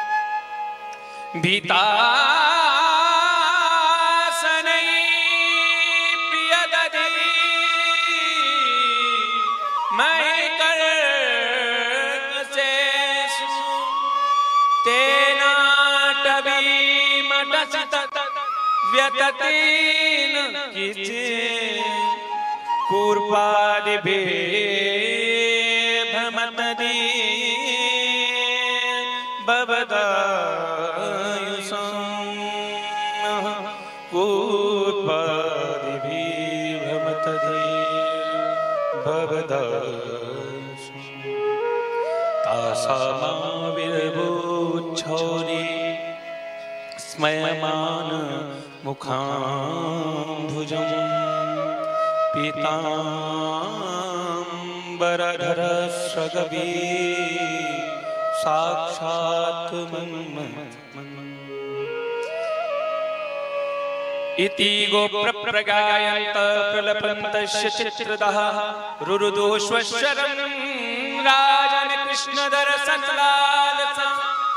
भीतासनै प्रियदधि मयिकर्कशेषु तेनाटवीमटसित व्यततेन किञ्चित् कूर्पादिभिः भ्रमतदि भवदायुषं कूर्पादिभिः भ्रमतदि भवदायुषं तासामाविर्भूच्छौरि स्मयमान मुखाम्बुजम् पीताम्बरधर सगवी साक्षात् इति गोप्रप्रगायन्त प्रलपन्तस्य चित्रदः रुरुदोष्वशरं राजन् कृष्णदर्शनलालसा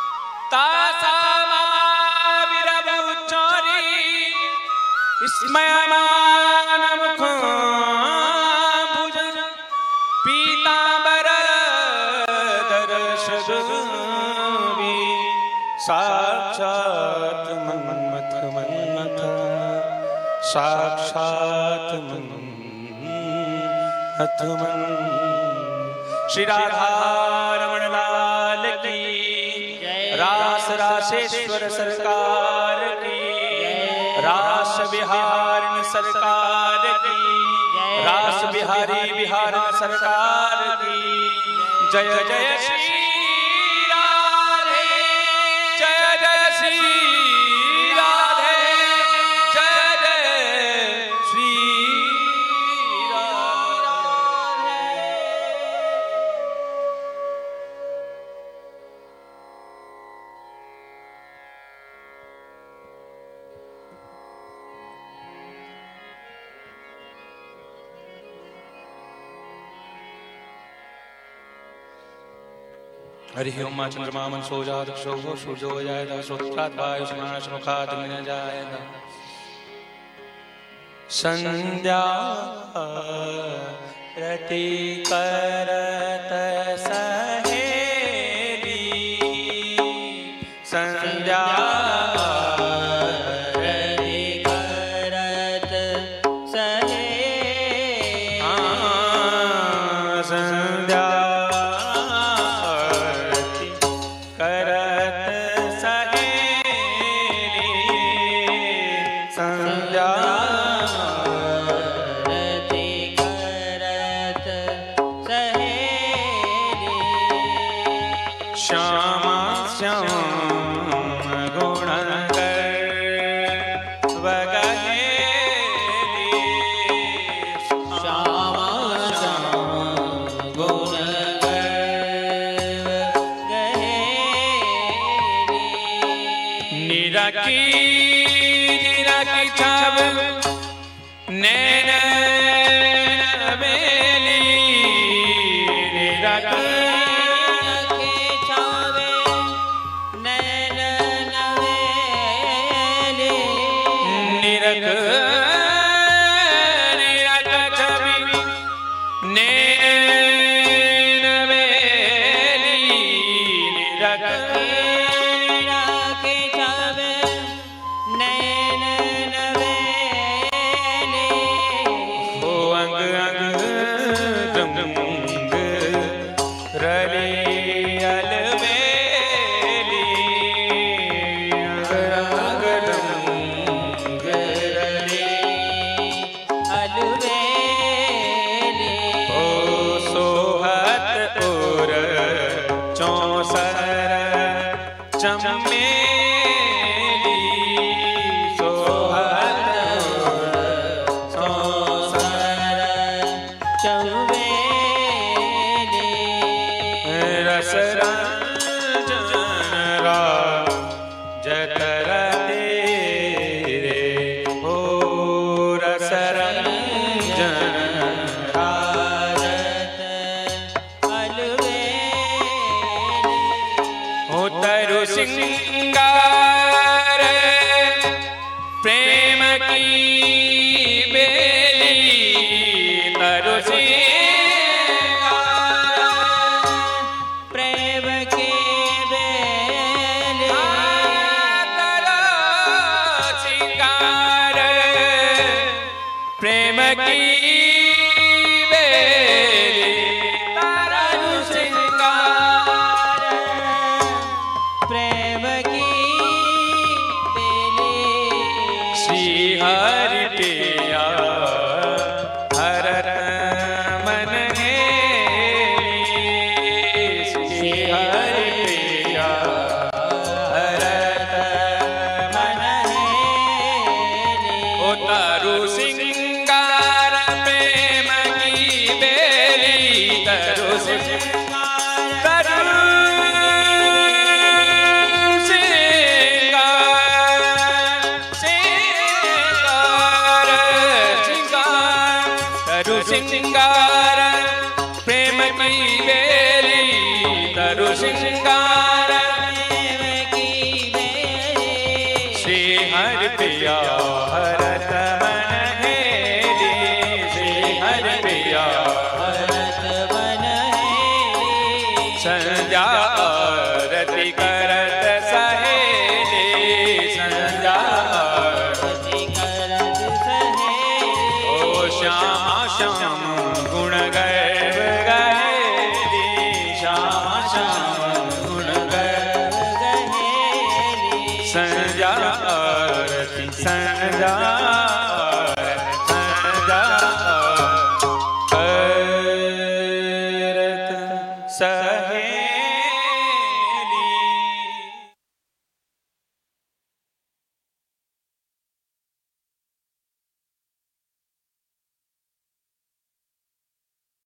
तासामाविर्भूच्छौरि स्मयमानमुखाम्बुजम् पीताम्बरधर सगवी साक्षात् मन्मथ मन्मथ साक्षात् मन्मथ मन्मथ। श्री राधा रमण लाल की, रास रासेश्वर सरकार की, रास बिहारी सरकार की, रास बिहारी बिहारी सरकार की। जय जय श्री राधे, जय जय श्री राधे, जय जय श्री राधे। हरि ओम मा चंद्रमा मनसो जातक्षो सूर्यो जायत श्रोत्रात् वायुष्मानश्मुखात् जायत। संध्या रति करत सहेली, संध्या रति करत सहेली, संध्या नैन नवेली चमेली सोहत सोसर चमेली रस रंजन राजतर तेरे हो रस रंजन राजत अलवेली हो तरु सिंगार प्रेम की बेली तरु सिंगार प्रेम के बेले तरु सिंगार प्रेम की बेली तरु सिंगार प्रेम की बेले श्री हरि पिया हरत मन हेली श्री हरि पिया हरत मन हेली ओ तरु सिंगार प्रेम की बेली तरु सिंगार तरु सिंगार प्रेम की बेली तरु सिंगार प्रेम की बेले श्री हरि पिया हरत मन हेली श्री हरि पिया भरत बन हेली संध्या आरती करत सहेली संध्या पति करत सहेली ओ श्याम श्याम गुण गैव गहेली श्याम श्याम गुण गैव गहेली संध्या आरती संध्या